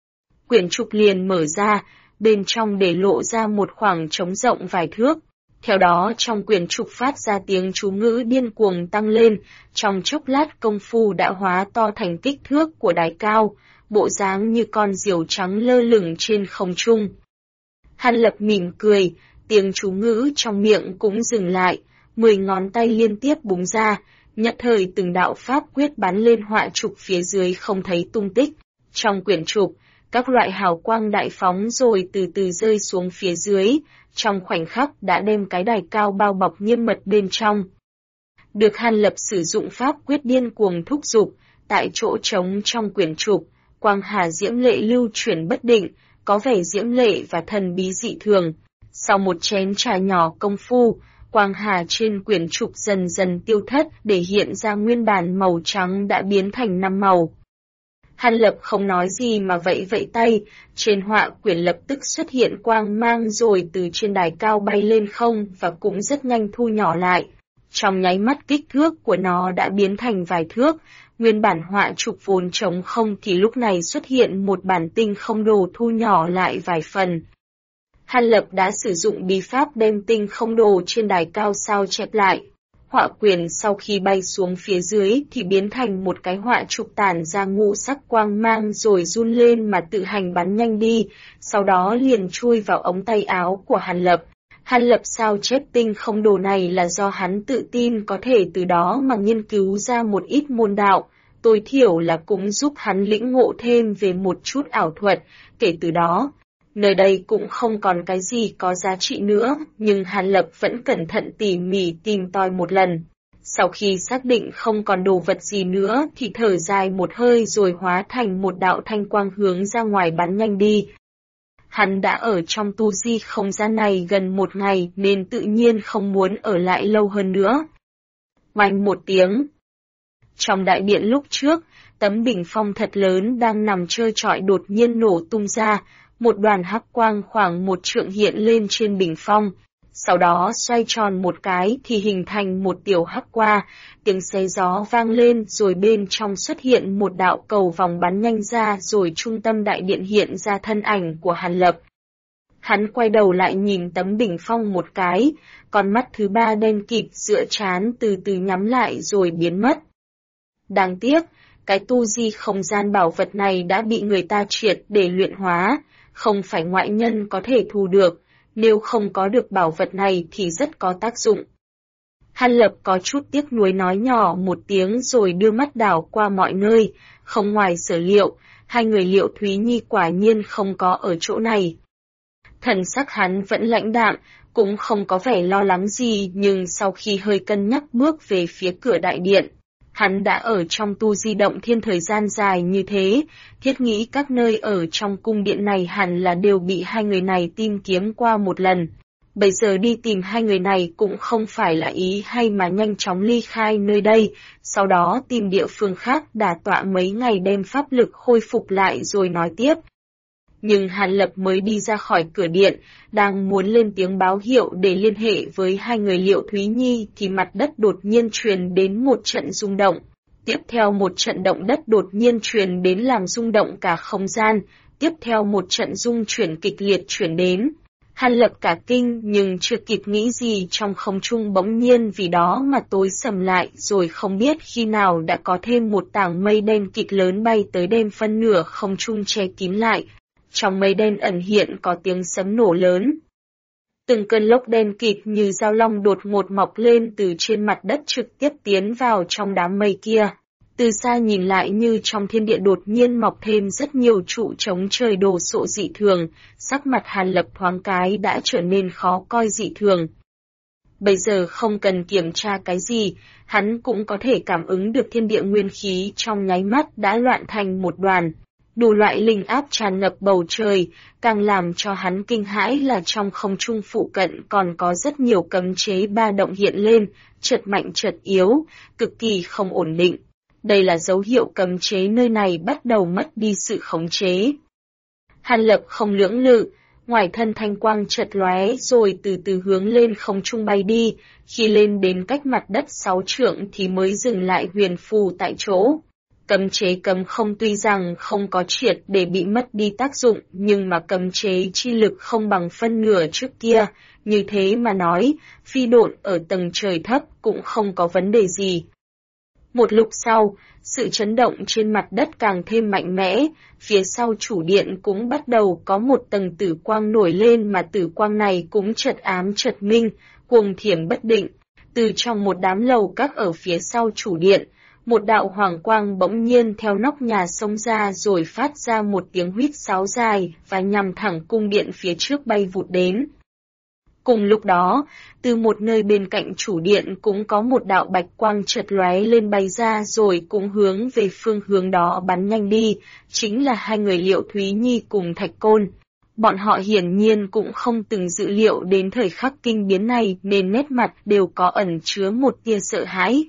Quyển trục liền mở ra, bên trong để lộ ra một khoảng trống rộng vài thước. Theo đó trong quyển trục phát ra tiếng chú ngữ điên cuồng tăng lên, trong chốc lát công phu đã hóa to thành kích thước của đài cao, bộ dáng như con diều trắng lơ lửng trên không trung. Hàn Lập mỉm cười, tiếng chú ngữ trong miệng cũng dừng lại, 10 ngón tay liên tiếp búng ra, nhất thời từng đạo pháp quyết bắn lên họa trục phía dưới không thấy tung tích. Trong quyển trục, các loại hào quang đại phóng rồi từ từ rơi xuống phía dưới, trong khoảnh khắc đã đem cái đài cao bao bọc nghiêm mật bên trong. Được Hàn Lập sử dụng pháp quyết điên cuồng thúc giục, tại chỗ trống trong quyển trục, quang hà diễm lệ lưu chuyển bất định, có vẻ diễm lệ và thần bí dị thường. Sau một chén trà nhỏ công phu, quang hà trên quyển trục dần dần tiêu thất để hiện ra nguyên bản màu trắng đã biến thành 5 màu. Hàn Lập không nói gì mà vẫy tay, trên họa quyển lập tức xuất hiện quang mang rồi từ trên đài cao bay lên không và cũng rất nhanh thu nhỏ lại. Trong nháy mắt kích thước của nó đã biến thành vài thước, nguyên bản họa trục vốn trống không thì lúc này xuất hiện một bản tinh không đồ thu nhỏ lại vài phần. Hàn Lập đã sử dụng bí pháp đem tinh không đồ trên đài cao sao chép lại. Họa quyển sau khi bay xuống phía dưới thì biến thành một cái họa trục tản ra ngũ sắc quang mang rồi run lên mà tự hành bắn nhanh đi, sau đó liền chui vào ống tay áo của Hàn Lập. Hàn Lập sao chép tinh không đồ này là do hắn tự tin có thể từ đó mà nghiên cứu ra một ít môn đạo, tối thiểu là cũng giúp hắn lĩnh ngộ thêm về một chút ảo thuật, kể từ đó. Nơi đây cũng không còn cái gì có giá trị nữa, nhưng Hàn Lập vẫn cẩn thận tỉ mỉ tìm tòi một lần. Sau khi xác định không còn đồ vật gì nữa thì thở dài một hơi rồi hóa thành một đạo thanh quang hướng ra ngoài bắn nhanh đi. Hắn đã ở trong tu di không gian này gần 1 ngày nên tự nhiên không muốn ở lại lâu hơn nữa. Oanh một tiếng. Trong đại điện lúc trước, tấm bình phong thật lớn đang nằm trơ trọi đột nhiên nổ tung ra, một đoàn hắc quang khoảng 1 trượng hiện lên trên bình phong, sau đó xoay tròn một cái thì hình thành một tiểu hắc qua, tiếng xé gió vang lên rồi bên trong xuất hiện một đạo cầu vòng bắn nhanh ra rồi trung tâm đại điện hiện ra thân ảnh của Hàn Lập. Hắn quay đầu lại nhìn tấm bình phong một cái, con mắt thứ 3 đen kịt giữa trán từ từ nhắm lại rồi biến mất. Đáng tiếc, cái tu di không gian bảo vật này đã bị người ta triệt để luyện hóa, không phải ngoại nhân có thể thu được, nếu không có được bảo vật này thì rất có tác dụng. Hàn Lập có chút tiếc nuối nói nhỏ một tiếng rồi đưa mắt đảo qua mọi nơi, không ngoài sở liệu, 2 người Liệu Thúy Nhi quả nhiên không có ở chỗ này. Thần sắc hắn vẫn lãnh đạm, cũng không có vẻ lo lắng gì nhưng sau khi hơi cân nhắc bước về phía cửa đại điện. Hắn đã ở trong tu di động thiên thời gian dài như thế, thiết nghĩ các nơi ở trong cung điện này hẳn là đều bị 2 người này tìm kiếm qua một lần. Bây giờ đi tìm 2 người này cũng không phải là ý hay mà nhanh chóng ly khai nơi đây, sau đó tìm địa phương khác đả tọa mấy ngày đem pháp lực khôi phục lại rồi nói tiếp. Nhưng Hàn Lập mới đi ra khỏi cửa điện, đang muốn lên tiếng báo hiệu để liên hệ với 2 người Liệu Thúy Nhi thì mặt đất đột nhiên truyền đến một trận rung động. Tiếp theo một trận động đất đột nhiên truyền đến làm rung động cả không gian, tiếp theo một trận rung chuyển kịch liệt chuyển đến. Hàn Lập cả kinh nhưng chưa kịp nghĩ gì trong không trung bỗng nhiên vì đó mà tối sầm lại rồi không biết khi nào đã có thêm một tảng mây đen kịt lớn bay tới đem phân nửa không trung che kín lại. Trong mây đen ẩn hiện có tiếng sấm nổ lớn. Từng cơn lốc đen kịt như dao long đột ngột mọc lên từ trên mặt đất trực tiếp tiến vào trong đám mây kia. Từ xa nhìn lại như trong thiên địa đột nhiên mọc thêm rất nhiều trụ trống trời đồ sộ dị thường, sắc mặt Hàn Lập thoáng cái đã trở nên khó coi dị thường. Bây giờ không cần kiểm tra cái gì, hắn cũng có thể cảm ứng được thiên địa nguyên khí trong nháy mắt đã loạn thành một đoàn. Đủ loại linh áp tràn ngập bầu trời, càng làm cho hắn kinh hãi là trong không trung phụ cận còn có rất nhiều cấm chế ba động hiện lên, chợt mạnh chợt yếu, cực kỳ không ổn định. Đây là dấu hiệu cấm chế nơi này bắt đầu mất đi sự khống chế. Hàn Lập không lưỡng lự, ngoài thân thanh quang chợt lóe rồi từ từ hướng lên không trung bay đi, khi lên đến cách mặt đất 6 trượng thì mới dừng lại huyền phù tại chỗ. Cấm chế cấm không tuy rằng không có triệt để bị mất đi tác dụng, nhưng mà cấm chế chi lực không bằng phân nửa trước kia, như thế mà nói, phi độn ở tầng trời thấp cũng không có vấn đề gì. Một lúc sau, sự chấn động trên mặt đất càng thêm mạnh mẽ, phía sau chủ điện cũng bắt đầu có một tầng tử quang nổi lên mà tử quang này cũng chợt ám chợt minh, cuồng thiểm bất định. Từ trong một đám lầu các ở phía sau chủ điện, một đạo hoàng quang bỗng nhiên theo nóc nhà xông ra rồi phát ra một tiếng huýt sáo dài và nhằm thẳng cung điện phía trước bay vụt đến. Cùng lúc đó, từ một nơi bên cạnh chủ điện cũng có một đạo bạch quang chợt lóe lên bay ra rồi cũng hướng về phương hướng đó bắn nhanh đi, chính là hai người Liệu Thúy Nhi cùng Thạch Côn. Bọn họ hiển nhiên cũng không từng dự liệu đến thời khắc kinh biến này nên nét mặt đều có ẩn chứa một tia sợ hãi.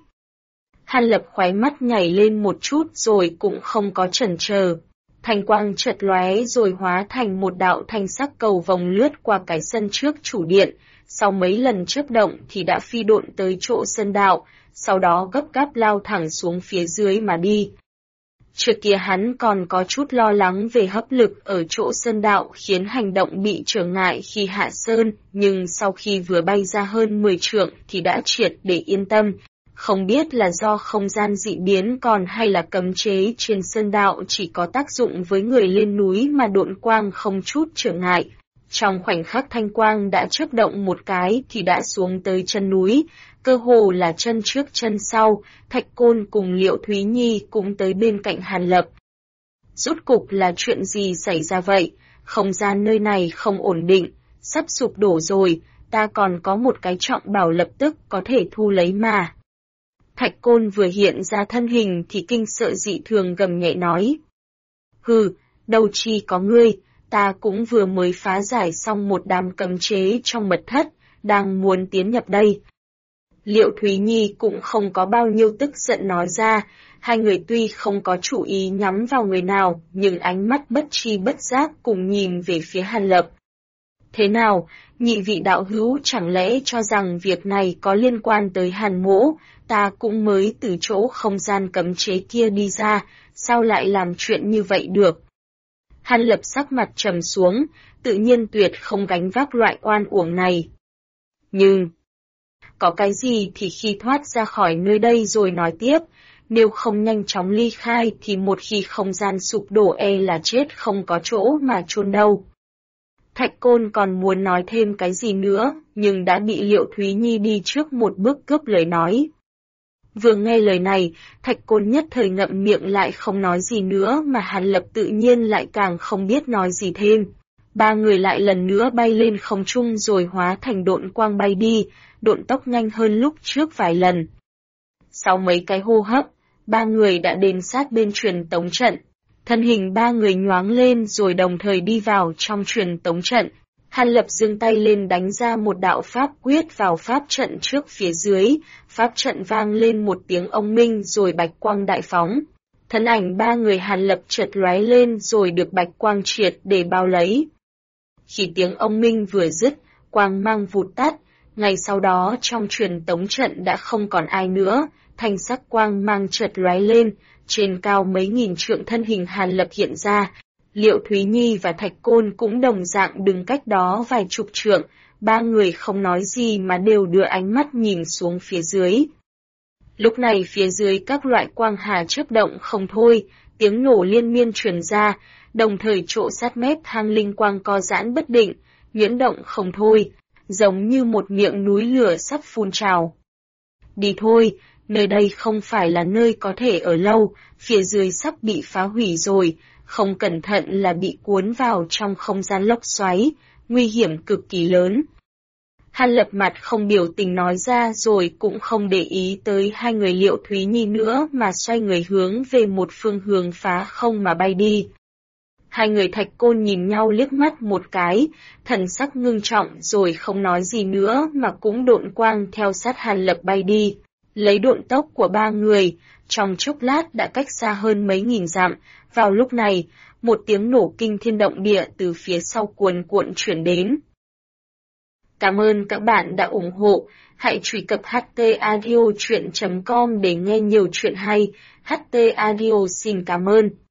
Hàn Lập khóe mắt nhảy lên một chút rồi cũng không có chần chờ. Thanh quang chợt lóe rồi hóa thành một đạo thanh sắc cầu vòng lướt qua cái sân trước chủ điện, sau mấy lần chớp động thì đã phi độn tới chỗ sân đạo, sau đó gấp gáp lao thẳng xuống phía dưới mà đi. Trước kia hắn còn có chút lo lắng về hấp lực ở chỗ sơn đạo khiến hành động bị trở ngại khi hạ sơn, nhưng sau khi vừa bay ra hơn 10 trượng thì đã triệt để yên tâm. Không biết là do không gian dị biến còn hay là cấm chế trên sơn đạo chỉ có tác dụng với người lên núi mà độn quang không chút trở ngại. Trong khoảnh khắc thanh quang đã chớp động một cái thì đã xuống tới chân núi, cơ hồ là chân trước chân sau, Thạch Côn cùng Liệu Thúy Nhi cũng tới bên cạnh Hàn Lập. Rốt cục là chuyện gì xảy ra vậy? Không gian nơi này không ổn định, sắp sụp đổ rồi, ta còn có một cái trọng bảo lập tức có thể thu lấy mà. Thạch Côn vừa hiện ra thân hình thì kinh sợ dị thường gầm nhẹ nói. Hừ, đâu chi có ngươi, ta cũng vừa mới phá giải xong một đám cấm chế trong mật thất, đang muốn tiến nhập đây. Liệu Thúy Nhi cũng không có bao nhiêu tức giận nói ra, hai người tuy không có chủ ý nhắm vào người nào, nhưng ánh mắt bất tri bất giác cùng nhìn về phía Hàn Lập. Thế nào, nhị vị đạo hữu chẳng lẽ cho rằng việc này có liên quan tới Hàn Mỗ, ta cũng mới từ chỗ không gian cấm chế kia đi ra, sao lại làm chuyện như vậy được? Hàn Lập sắc mặt trầm xuống, tự nhiên tuyệt không gánh vác loại oan uổng này. Nhưng, có cái gì thì khi thoát ra khỏi nơi đây rồi nói tiếp, nếu không nhanh chóng ly khai thì một khi không gian sụp đổ là chết không có chỗ mà chôn đâu. Thạch Côn còn muốn nói thêm cái gì nữa, nhưng đã bị Liệu Thúy Nhi đi trước một bước cướp lời nói. Vừa nghe lời này, Thạch Côn nhất thời ngậm miệng lại không nói gì nữa mà Hàn Lập tự nhiên lại càng không biết nói gì thêm. Ba người lại lần nữa bay lên không trung rồi hóa thành độn quang bay đi, độn tốc nhanh hơn lúc trước vài lần. Sau mấy cái hô hấp, ba người đã đến sát bên truyền tống trận. Thân hình ba người nhoáng lên rồi đồng thời đi vào trong truyền tống trận. Hàn Lập giương tay lên đánh ra một đạo pháp quyết vào pháp trận trước phía dưới, pháp trận vang lên một tiếng ông minh rồi bạch quang đại phóng. Thân ảnh ba người Hàn Lập chợt lóe lên rồi được bạch quang triệt để bao lấy. Khi tiếng ông minh vừa dứt, quang mang vụt tắt, ngay sau đó trong truyền tống trận đã không còn ai nữa, thanh sắc quang mang chợt lóe lên, trên cao mấy nghìn trượng thân hình Hàn Lập hiện ra. Liệu Thúy Nhi và Thạch Côn cũng đồng dạng đứng cách đó vài chục trượng, ba người không nói gì mà đều đưa ánh mắt nhìn xuống phía dưới. Lúc này phía dưới các loại quang hà chớp động không thôi, tiếng nổ liên miên truyền ra, đồng thời chỗ sát mép hang linh quang co giãn bất định, nhuyễn động không thôi, giống như một miệng núi lửa sắp phun trào. Đi thôi, nơi đây không phải là nơi có thể ở lâu, phía dưới sắp bị phá hủy rồi, không cẩn thận là bị cuốn vào trong không gian lốc xoáy, nguy hiểm cực kỳ lớn. Hàn Lập mặt không biểu tình nói ra rồi cũng không để ý tới hai người Liệu Thúy Nhi nữa mà xoay người hướng về một phương hướng phá không mà bay đi. Hai người Thạch Côn nhìn nhau liếc mắt một cái, thần sắc ngưng trọng rồi không nói gì nữa mà cũng độn quang theo sát Hàn Lập bay đi. Lấy độn tốc của ba người, trong chốc lát đã cách xa hơn mấy nghìn dặm. Vào lúc này, một tiếng nổ kinh thiên động địa từ phía sau cuồn cuộn chuyển đến. Cảm ơn các bạn đã ủng hộ. Hãy truy cập htaudio.com để nghe nhiều chuyện hay. HT Audio xin cảm ơn.